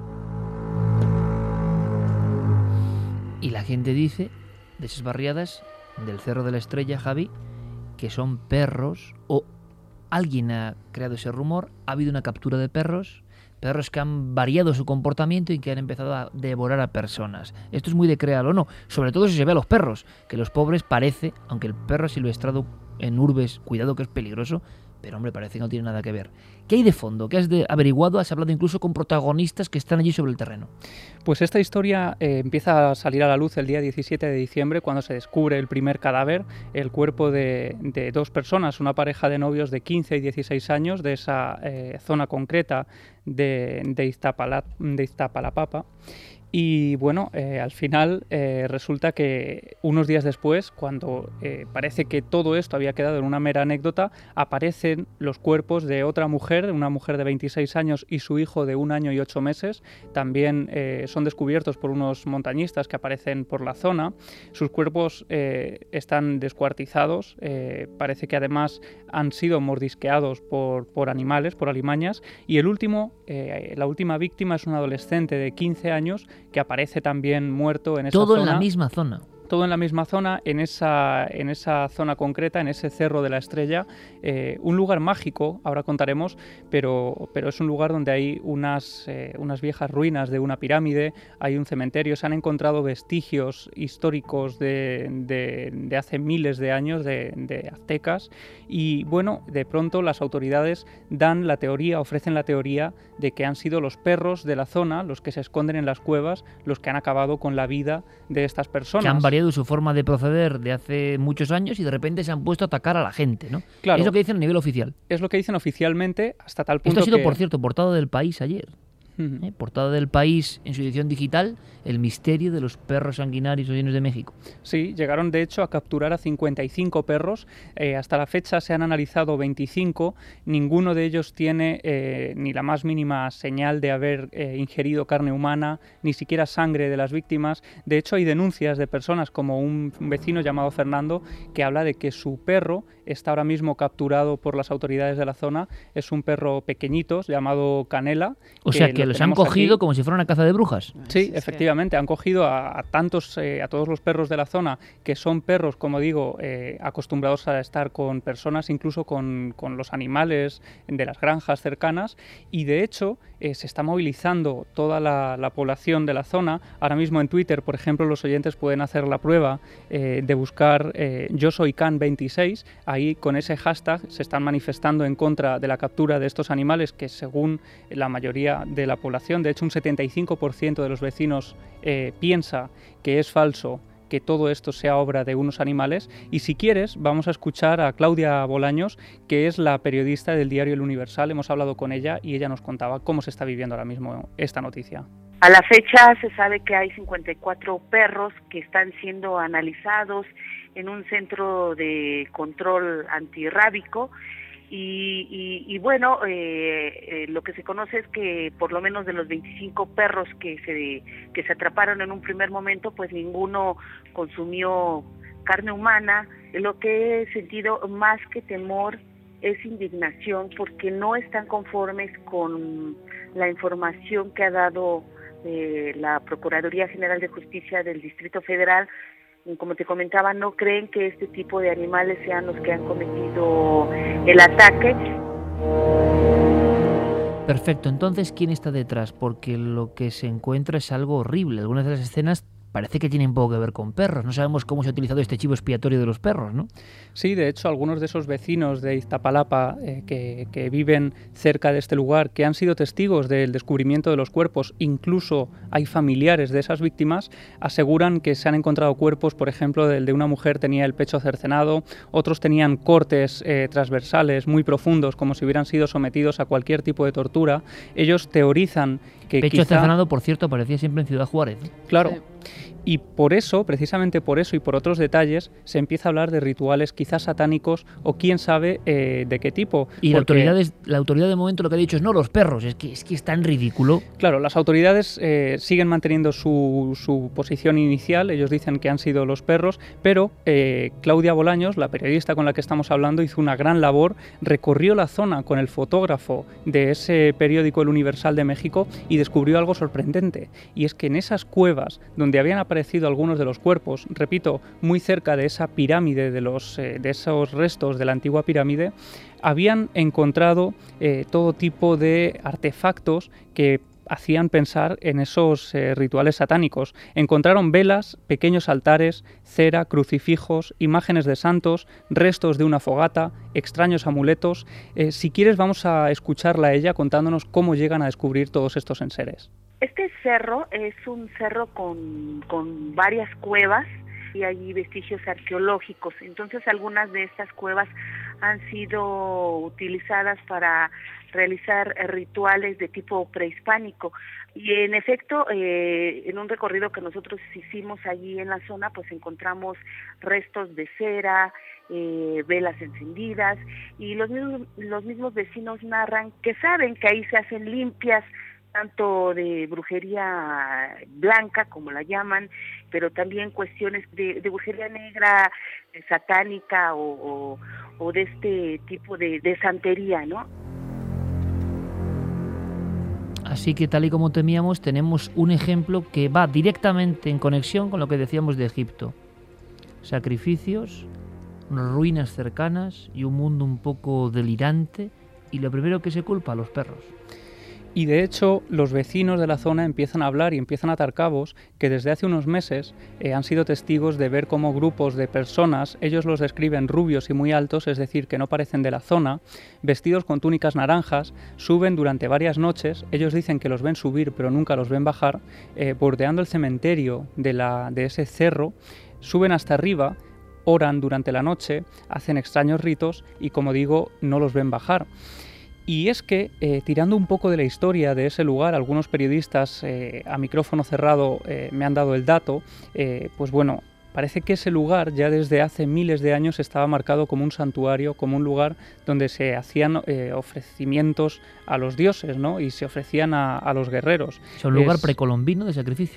Y la gente dice, de esas barriadas del Cerro de la Estrella, Javi, que son perros, o alguien ha creado ese rumor, ha habido una captura de perros que han variado su comportamiento y que han empezado a devorar a personas. Esto es muy de créalo o no, sobre todo si se ve a los perros, que los pobres parece, aunque el perro silvestrado en urbes, cuidado que es peligroso, pero hombre, parece que no tiene nada que ver. ¿Qué hay de fondo? ¿Qué has averiguado? Has hablado incluso con protagonistas que están allí sobre el terreno. Pues esta historia empieza a salir a la luz el día 17 de diciembre, cuando se descubre el primer cadáver, el cuerpo de 2 personas, una pareja de novios de 15 y 16 años de esa zona concreta de Iztapalapa. Y bueno, al final resulta que unos días después, cuando parece que todo esto había quedado en una mera anécdota, aparecen los cuerpos de otra mujer, una mujer de 26 años y su hijo de 1 año y 8 meses. También son descubiertos por unos montañistas que aparecen por la zona. Sus cuerpos están descuartizados, parece que además han sido mordisqueados por animales, por alimañas. Y la última víctima es un adolescente de 15 años que aparece también muerto en esa zona. Todo en la misma zona. Todo en la misma zona, en esa zona concreta, en ese Cerro de la Estrella, un lugar mágico, ahora contaremos, pero es un lugar donde hay unas viejas ruinas de una pirámide, hay un cementerio, se han encontrado vestigios históricos de hace miles de años, de aztecas, y bueno, de pronto las autoridades ofrecen la teoría de que han sido los perros de la zona, los que se esconden en las cuevas, los que han acabado con la vida de estas personas. Que han variado su forma de proceder de hace muchos años y de repente se han puesto a atacar a la gente, ¿no? Claro. Es lo que dicen a nivel oficial. Es lo que dicen oficialmente, hasta tal punto que... Esto ha sido, que... por cierto, portada del País ayer. Portada del País en su edición digital, el misterio de los perros sanguinarios llenos de México. Sí, llegaron de hecho a capturar a 55 perros, hasta la fecha se han analizado 25, ninguno de ellos tiene ni la más mínima señal de haber ingerido carne humana, ni siquiera sangre de las víctimas. De hecho hay denuncias de personas como un vecino llamado Fernando que habla de que su perro está ahora mismo capturado por las autoridades de la zona, es un perro pequeñito llamado Canela. O sea que Que los han cogido como si fuera una caza de brujas. Sí, efectivamente, han cogido a todos los perros de la zona, que son perros, como digo, acostumbrados a estar con personas, incluso con los animales de las granjas cercanas, y de hecho se está movilizando toda la población de la zona. Ahora mismo en Twitter, por ejemplo, los oyentes pueden hacer la prueba de buscar Yo Soy Can 26, ahí con ese hashtag se están manifestando en contra de la captura de estos animales que, según la mayoría de la población, de hecho un 75% de los vecinos piensa que es falso que todo esto sea obra de unos animales. Y si quieres, vamos a escuchar a Claudia Bolaños, que es la periodista del diario El Universal. Hemos hablado con ella y ella nos contaba cómo se está viviendo ahora mismo esta noticia. A la fecha se sabe que hay 54 perros que están siendo analizados en un centro de control antirrábico. Y bueno, lo que se conoce es que por lo menos de los 25 perros que se atraparon en un primer momento, pues ninguno consumió carne humana. Lo que he sentido más que temor es indignación, porque no están conformes con la información que ha dado la Procuraduría General de Justicia del Distrito Federal. Como te comentaba, no creen que este tipo de animales sean los que han cometido el ataque. Perfecto, entonces, ¿quién está detrás? Porque lo que se encuentra es algo horrible. Algunas de las escenas parece que tienen poco que ver con perros. No sabemos cómo se ha utilizado este chivo expiatorio de los perros, ¿no? Sí, de hecho, algunos de esos vecinos de Iztapalapa que viven cerca de este lugar, que han sido testigos del descubrimiento de los cuerpos, incluso hay familiares de esas víctimas, aseguran que se han encontrado cuerpos, por ejemplo, el de una mujer tenía el pecho cercenado, otros tenían cortes transversales muy profundos, como si hubieran sido sometidos a cualquier tipo de tortura. Ellos teorizan que pecho cercenado, por cierto, aparecía siempre en Ciudad Juárez, ¿no? Claro. Sí. Y por eso, precisamente por eso y por otros detalles, se empieza a hablar de rituales quizás satánicos o quién sabe de qué tipo. Y la autoridad de momento lo que ha dicho es no, los perros, es que es tan ridículo. Claro, las autoridades siguen manteniendo su posición inicial, ellos dicen que han sido los perros, pero Claudia Bolaños, la periodista con la que estamos hablando, hizo una gran labor, recorrió la zona con el fotógrafo de ese periódico El Universal de México y descubrió algo sorprendente, y es que en esas cuevas donde habían aparecido algunos de los cuerpos, repito, muy cerca de esa pirámide, de esos restos de la antigua pirámide, habían encontrado todo tipo de artefactos que hacían pensar en esos rituales satánicos. Encontraron velas, pequeños altares, cera, crucifijos, imágenes de santos, restos de una fogata, extraños amuletos. Si quieres, vamos a escucharla a ella contándonos cómo llegan a descubrir todos estos enseres. Este cerro es un cerro con varias cuevas y hay vestigios arqueológicos. Entonces, algunas de estas cuevas han sido utilizadas para realizar rituales de tipo prehispánico. Y en efecto, en un recorrido que nosotros hicimos allí en la zona, pues encontramos restos de cera, velas encendidas, y los mismos vecinos narran que saben que ahí se hacen limpias, tanto de brujería blanca, como la llaman, pero también cuestiones de brujería negra, satánica o de este tipo de santería, ¿no? Así que, tal y como temíamos, tenemos un ejemplo que va directamente en conexión con lo que decíamos de Egipto. Sacrificios, ruinas cercanas y un mundo un poco delirante, y lo primero que se culpa a los perros. Y de hecho, los vecinos de la zona empiezan a hablar y empiezan a atar cabos que desde hace unos meses han sido testigos de ver cómo grupos de personas, ellos los describen rubios y muy altos, es decir, que no parecen de la zona, vestidos con túnicas naranjas, suben durante varias noches, ellos dicen que los ven subir pero nunca los ven bajar, bordeando el cementerio de ese cerro, suben hasta arriba, oran durante la noche, hacen extraños ritos y, como digo, no los ven bajar. Y es que, tirando un poco de la historia de ese lugar, algunos periodistas a micrófono cerrado me han dado el dato, pues bueno, parece que ese lugar ya desde hace miles de años estaba marcado como un santuario, como un lugar donde se hacían ofrecimientos a los dioses, ¿no? Y se ofrecían a los guerreros. Es un lugar precolombino de sacrificio.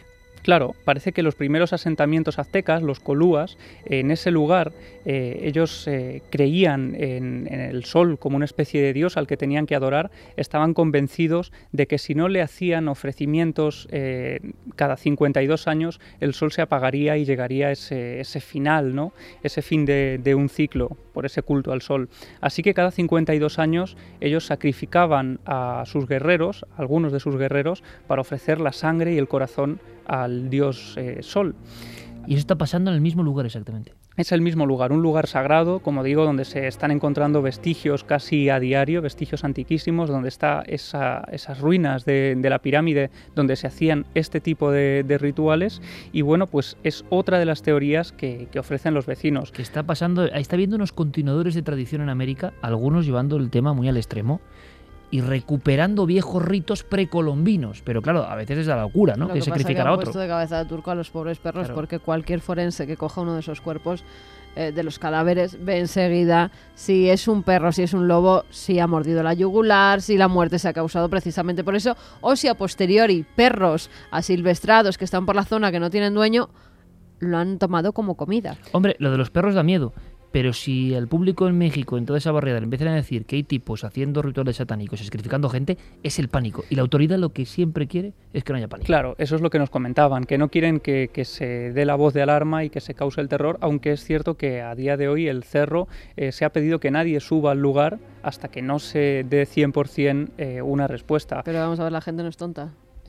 Claro, parece que los primeros asentamientos aztecas, los colúas, en ese lugar ellos creían en el sol como una especie de dios al que tenían que adorar, estaban convencidos de que si no le hacían ofrecimientos cada 52 años, el sol se apagaría y llegaría ese final, ¿no? Ese fin de un ciclo por ese culto al sol. Así que cada 52 años ellos sacrificaban a sus guerreros, algunos de sus guerreros, para ofrecer la sangre y el corazón al dios Sol. Y eso está pasando en el mismo lugar exactamente. Es el mismo lugar, un lugar sagrado, como digo, donde se están encontrando vestigios casi a diario, vestigios antiquísimos, donde está esas ruinas de la pirámide donde se hacían este tipo de rituales. Y bueno, pues es otra de las teorías que ofrecen los vecinos. Que está pasando, está habiendo unos continuadores de tradición en América, algunos llevando el tema muy al extremo y recuperando viejos ritos precolombinos, pero claro, a veces es la locura, ¿no? Lo que sacrificar a otro. Puesto de cabeza de turco a los pobres perros, Claro. porque cualquier forense que coja uno de esos cuerpos de los cadáveres ve enseguida si es un perro, si es un lobo, si ha mordido la yugular, si la muerte se ha causado precisamente por eso, o si a posteriori perros asilvestrados que están por la zona que no tienen dueño lo han tomado como comida. Hombre, lo de los perros da miedo. Pero si al público en México, en toda esa barriada, le empiezan a decir que hay tipos haciendo rituales satánicos, sacrificando gente, es el pánico. Y la autoridad lo que siempre quiere es que no haya pánico. Claro, eso es lo que nos comentaban, que no quieren que se dé la voz de alarma y que se cause el terror, aunque es cierto que a día de hoy el cerro se ha pedido que nadie suba al lugar hasta que no se dé 100% una respuesta. Pero vamos a ver, la gente no es tonta.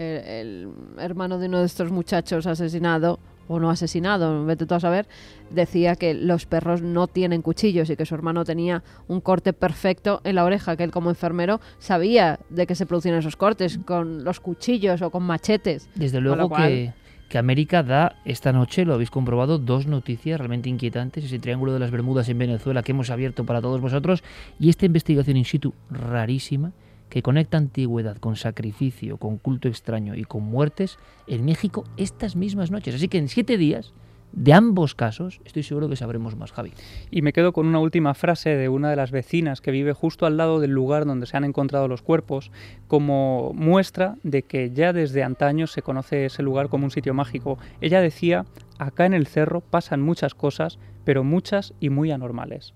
El hermano de uno de estos muchachos asesinado, o no asesinado, vete tú a saber, decía que los perros no tienen cuchillos y que su hermano tenía un corte perfecto en la oreja, que él como enfermero sabía de qué se producían esos cortes, con los cuchillos o con machetes. Desde luego que América da esta noche, lo habéis comprobado, 2 noticias realmente inquietantes, ese Triángulo de las Bermudas en Venezuela que hemos abierto para todos vosotros y esta investigación in situ rarísima que conecta antigüedad con sacrificio, con culto extraño y con muertes en México estas mismas noches. Así que en 7 días, de ambos casos, estoy seguro que sabremos más, Javi. Y me quedo con una última frase de una de las vecinas que vive justo al lado del lugar donde se han encontrado los cuerpos, como muestra de que ya desde antaño se conoce ese lugar como un sitio mágico. Ella decía, acá en el cerro pasan muchas cosas, pero muchas y muy anormales.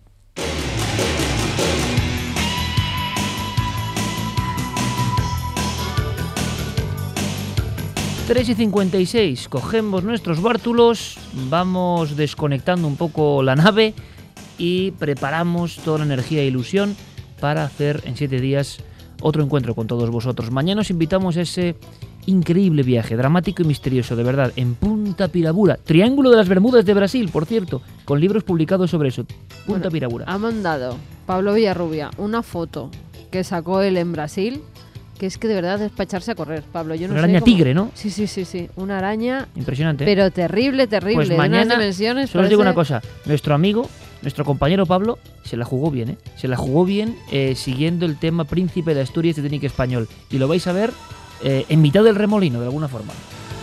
3:56, cogemos nuestros bártulos, vamos desconectando un poco la nave y preparamos toda la energía e ilusión para hacer en 7 días otro encuentro con todos vosotros. Mañana os invitamos a ese increíble viaje, dramático y misterioso, de verdad, en Punta Pirabura, Triángulo de las Bermudas de Brasil, por cierto, con libros publicados sobre eso. Punta Pirabura. Ha mandado Pablo Villarrubia una foto que sacó él en Brasil, que es que de verdad es para echarse a correr, Pablo. Yo no Una sé araña cómo... tigre, ¿no? Sí. Una araña... Impresionante. Pero terrible, Pues de mañana, unas dimensiones. solo os digo una cosa, nuestro amigo, nuestro compañero Pablo, se la jugó bien, ¿eh? Se la jugó bien siguiendo el tema Príncipe de Asturias de Técnica Español. Y lo vais a ver en mitad del remolino, de alguna forma.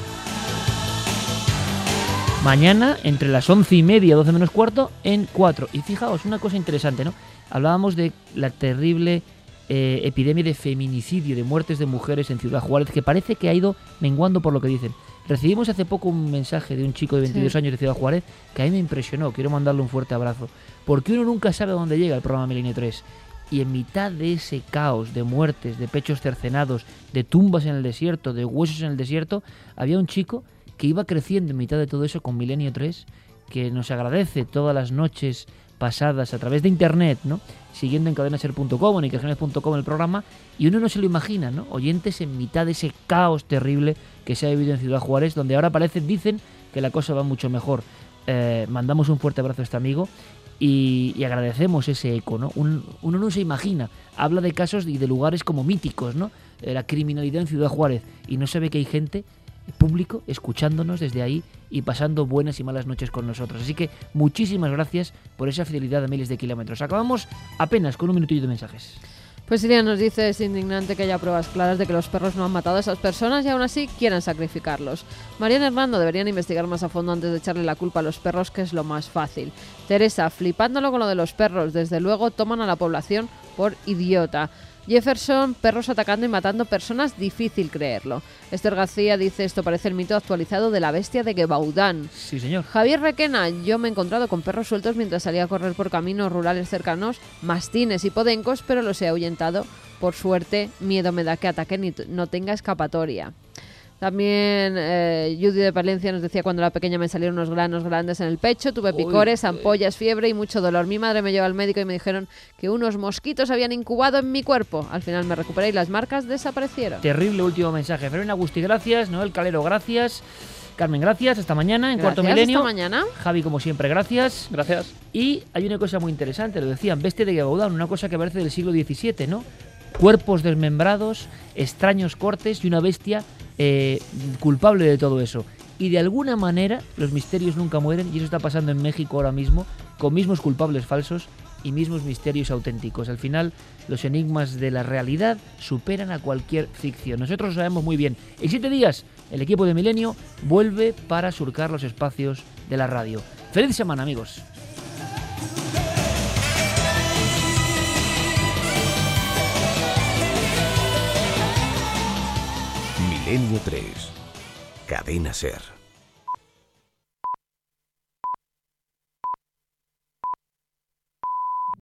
Mañana, entre las 11:30 y 12 menos cuarto, en 4. Y fijaos, una cosa interesante, ¿no? Hablábamos de la terrible epidemia de feminicidio, de muertes de mujeres en Ciudad Juárez, que parece que ha ido menguando por lo que dicen. Recibimos hace poco un mensaje de un chico de 22 años de Ciudad Juárez que a mí me impresionó, quiero mandarle un fuerte abrazo, porque uno nunca sabe a dónde llega el programa Milenio 3. Y en mitad de ese caos de muertes, de pechos cercenados, de tumbas en el desierto, de huesos en el desierto, había un chico que iba creciendo en mitad de todo eso con Milenio 3, que nos agradece todas las noches pasadas a través de internet, ¿no? Siguiendo en cadenaser.com, en ikerjimenez.com el programa, y uno no se lo imagina, ¿no? Oyentes en mitad de ese caos terrible que se ha vivido en Ciudad Juárez, donde ahora dicen que la cosa va mucho mejor. Mandamos un fuerte abrazo a este amigo y agradecemos ese eco, ¿no? Uno no se imagina, habla de casos y de lugares como míticos, ¿no? La criminalidad en Ciudad Juárez, y no sabe que hay gente, público, escuchándonos desde ahí y pasando buenas y malas noches con nosotros. Así que muchísimas gracias por esa fidelidad a miles de kilómetros. Acabamos apenas con un minutillo de mensajes. Pues Iria nos dice, es indignante que haya pruebas claras de que los perros no han matado a esas personas y aún así quieren sacrificarlos. Mariana Hernando, deberían investigar más a fondo antes de echarle la culpa a los perros, que es lo más fácil. Teresa, flipándolo con lo de los perros, desde luego toman a la población por idiota. Jefferson, perros atacando y matando personas, difícil creerlo. Esther García dice, esto parece el mito actualizado de la bestia de Gebaudán. Sí, señor. Javier Requena, yo me he encontrado con perros sueltos mientras salía a correr por caminos rurales cercanos, mastines y podencos, pero los he ahuyentado. Por suerte, miedo me da que ataquen y no tenga escapatoria. También Judy de Palencia nos decía, cuando era pequeña me salieron unos granos grandes en el pecho, tuve picores, ampollas, fiebre y mucho dolor. Mi madre me llevó al médico y me dijeron que unos mosquitos habían incubado en mi cuerpo. Al final me recuperé y las marcas desaparecieron. Terrible último mensaje. Fermín Agustí, gracias. Noel Calero, gracias. Carmen, gracias. Hasta mañana en Gracias, Cuarto Milenio. hasta mañana. Javi, como siempre, gracias. Gracias. Y hay una cosa muy interesante, lo decían, bestia de Gebaudán, una cosa que parece del siglo XVII, ¿no? Cuerpos desmembrados, extraños cortes y una bestia culpable de todo eso. Y de alguna manera los misterios nunca mueren, y eso está pasando en México ahora mismo, con mismos culpables falsos y mismos misterios auténticos. Al final, los enigmas de la realidad superan a cualquier ficción. Nosotros lo sabemos muy bien. En 7 días, el equipo de Milenio vuelve para surcar los espacios de la radio. ¡Feliz semana, amigos! Milenio 3. Cadena SER.